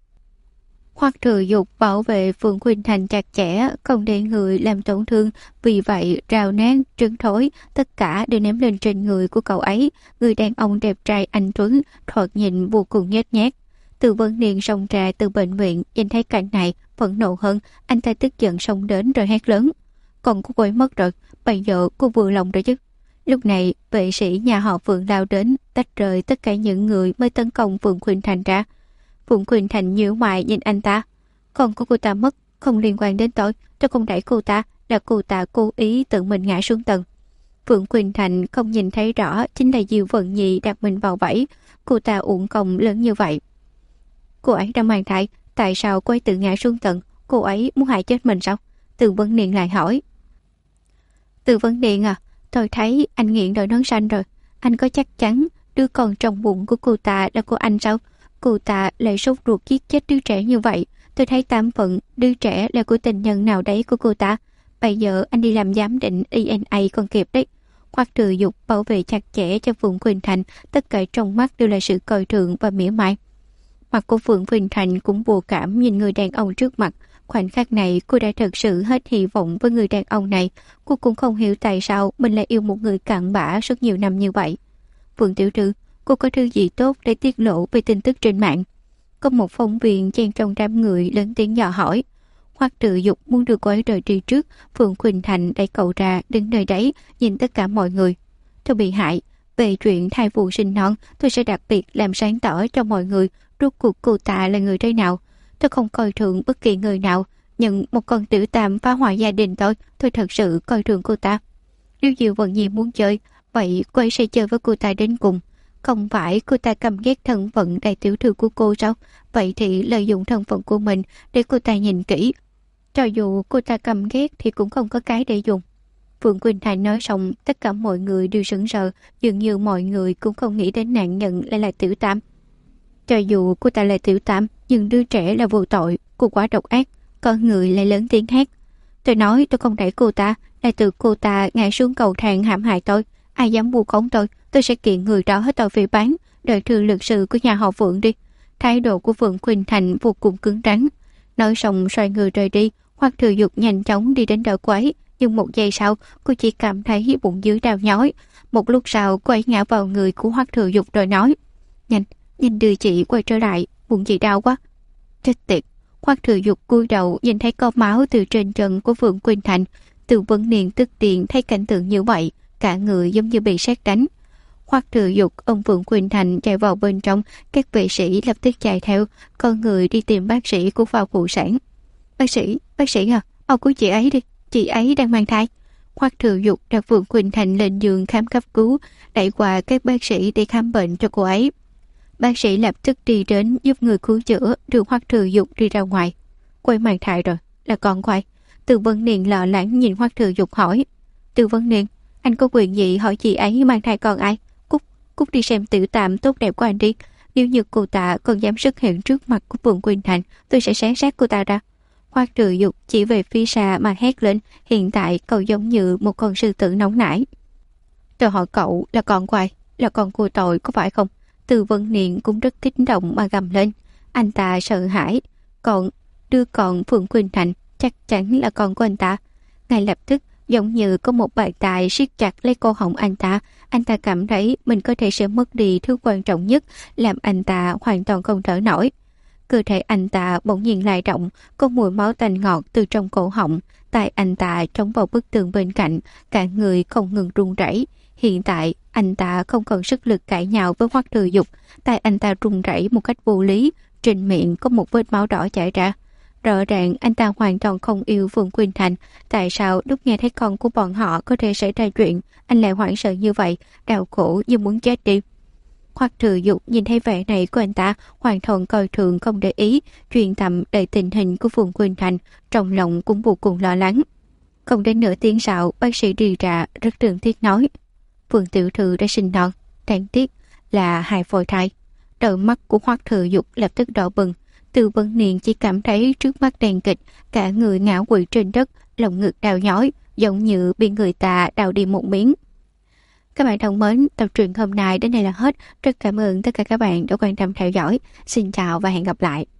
Hoắc Trừ Dục bảo vệ Phượng Quỳnh Thành chặt chẽ, không để người làm tổn thương, vì vậy rào nát, trứng thối, tất cả đều ném lên trên người của cậu ấy. Người đàn ông đẹp trai anh tuấn, thoạt nhìn vô cùng nhếch nhác. Từ Vấn Niên xông ra từ bệnh viện, nhìn thấy cảnh này, phẫn nộ hơn, anh ta tức giận xông đến rồi hét lớn: "Con của cô ấy mất rồi, bây giờ cô vừa lòng rồi chứ?" Lúc này, vệ sĩ nhà họ Phượng lao đến, tách rời tất cả những người mới tấn công Phượng Quỳnh Thành ra. Phượng Quỳnh Thành nhíu mày nhìn anh ta: "Con của cô ta mất, không liên quan đến tôi không đẩy cô ta, là cô ta cố ý tự mình ngã xuống tầng." Phượng Quỳnh Thành không nhìn thấy rõ chính là Diệu Vận Nhi đặt mình vào bẫy, cô ta uổng công lớn như vậy. Cô ấy đang mang thai, tại sao cô ấy tự ngã xuống tầng? Cô ấy muốn hại chết mình sao? Từ Vấn Niên lại hỏi. Từ Vấn Niên à, tôi thấy anh nghiện đòi nón xanh rồi. Anh có chắc chắn đứa con trong bụng của cô ta là của anh sao? Cô ta lại sốt ruột giết chết đứa trẻ như vậy. Tôi thấy tám phần đứa trẻ là của tình nhân nào đấy của cô ta. Bây giờ anh đi làm giám định DNA còn kịp đấy. Hoắc Trừ Dục bảo vệ chặt chẽ cho Phượng Quỳnh Thành, tất cả trong mắt đều là sự coi thường và mỉa mai. Mặt của Phượng Quỳnh Thành cũng vô cảm nhìn người đàn ông trước mặt. Khoảnh khắc này cô đã thật sự hết hy vọng với người đàn ông này. Cô cũng không hiểu tại sao mình lại yêu một người cặn bã suốt nhiều năm như vậy. Phượng Tiểu Thư, cô có thứ gì tốt để tiết lộ về tin tức trên mạng? Có một phóng viên chen trong đám người lớn tiếng dò hỏi. Hoắc Trừ Dục muốn đưa cô ấy rời đi trước. Phượng Quỳnh Thành đẩy cậu ra đứng nơi đấy nhìn tất cả mọi người. Tôi bị hại. Về chuyện thai phụ sinh non, tôi sẽ đặc biệt làm sáng tỏ cho mọi người rốt cuộc cô ta là người thế nào. Tôi không coi thường bất kỳ người nào, nhưng một con tiểu tam phá hoại gia đình tôi thật sự coi thường cô ta. Nếu Diệu Vận Nhi muốn chơi, vậy cô ấy sẽ chơi với cô ta đến cùng. Không phải cô ta căm ghét thân phận đại tiểu thư của cô sao? Vậy thì lợi dụng thân phận của mình để cô ta nhìn kỹ. Cho dù cô ta căm ghét thì cũng không có cái để dùng. Phượng Quỳnh Thành nói xong, tất cả mọi người đều sững sờ, dường như mọi người cũng không nghĩ đến nạn nhân lại là tiểu tam. Cho dù cô ta là tiểu tam, nhưng đứa trẻ là vô tội, cô quá độc ác. Có người lại lớn tiếng hét. Tôi nói tôi không đẩy cô ta, Là tự cô ta ngã xuống cầu thang hãm hại tôi. Ai dám vu khống tôi sẽ kiện người đó hết tội phỉ báng. Đợi trừ lực sự của nhà họ Phượng đi. Thái độ của Phượng Khuynh Thành vô cùng cứng rắn. Nói xong xoay người rời đi. Hoắc Thừa Dục nhanh chóng đi đến đỡ cô ấy. Nhưng một giây sau, cô chỉ cảm thấy bụng dưới đau nhói. Một lúc sau, cô ấy ngã vào người của Hoắc Thừa Dục rồi nói: Nhanh đưa chị quay trở lại, bụng chị đau quá. Chết tiệt. Hoắc Thừa Dục cúi đầu nhìn thấy có máu từ trên chân của Phượng Khuynh Thành. Từ Vấn Niên tức điện thấy cảnh tượng như vậy, cả người giống như bị sét đánh. Hoắc Thừa Dục ông Phượng Khuynh Thành chạy vào bên trong, các vệ sĩ lập tức chạy theo, con người đi tìm bác sĩ của khoa phụ sản. Bác sĩ à, ông cứu chị ấy đi, chị ấy đang mang thai. Hoắc Thừa Dục đặt Phượng Khuynh Thành lên giường khám cấp cứu, đẩy qua các bác sĩ để khám bệnh cho cô ấy. Bác sĩ lập tức đi đến giúp người cứu chữa, đưa Hoắc Thừa Dục đi ra ngoài. Cô ấy mang thai rồi, là con của ai? Từ Vấn Niên lo lắng nhìn Hoắc Thừa Dục hỏi. Từ Vấn Niên, anh có quyền gì hỏi chị ấy mang thai con ai? Cút đi xem tiểu tạm tốt đẹp của anh đi. Nếu như cô ta còn dám xuất hiện trước mặt của Phượng Khuynh Thành, tôi sẽ xé xác cô ta ra. Hoắc Thừa Dục chỉ về phía xa mà hét lên. Hiện tại cậu giống như một con sư tử nóng nảy. Tôi hỏi cậu là con của ai? Là con của tôi có phải không? Từ Vấn Niên cũng rất kích động mà gầm lên. Anh ta sợ hãi. Đưa con Phượng Khuynh Thành chắc chắn là con của anh ta. Ngay lập tức giống như có một bàn tay siết chặt lấy cổ họng anh ta cảm thấy mình có thể sẽ mất đi thứ quan trọng nhất, làm anh ta hoàn toàn không thở nổi. Cơ thể anh ta bỗng nhiên lay động, có mùi máu tanh ngọt từ trong cổ họng, tay anh ta trống vào bức tường bên cạnh, cả người không ngừng run rẩy. Hiện tại anh ta không còn sức lực cãi nhạo với Hoắc Thừa Dục, tay anh ta run rẩy một cách vô lý, trên miệng có một vết máu đỏ chảy ra. Rõ ràng anh ta hoàn toàn không yêu Phượng Khuynh Thành. Tại sao lúc nghe thấy con của bọn họ có thể xảy ra chuyện, anh lại hoảng sợ như vậy, đau khổ như muốn chết đi. Hoắc Thừa Dục nhìn thấy vẻ này của anh ta, hoàn toàn coi thường không để ý, chuyên tâm đầy tình hình của Phượng Khuynh Thành, trong lòng cũng vô cùng lo lắng. Không đến nửa tiếng sau, bác sĩ đi ra rất thương tiếc nói: Phượng tiểu thư đã sinh non, đáng tiếc là hài phôi thai. Đôi mắt của Hoắc Thừa Dục lập tức đỏ bừng. Từ Vấn Niên chỉ cảm thấy trước mắt đen kịch, cả người ngã quỵ trên đất, lồng ngực đau nhói, giống như bị người ta đào đi một miếng. Các bạn thân mến, tập truyện hôm nay đến đây là hết. Rất cảm ơn tất cả các bạn đã quan tâm theo dõi. Xin chào và hẹn gặp lại.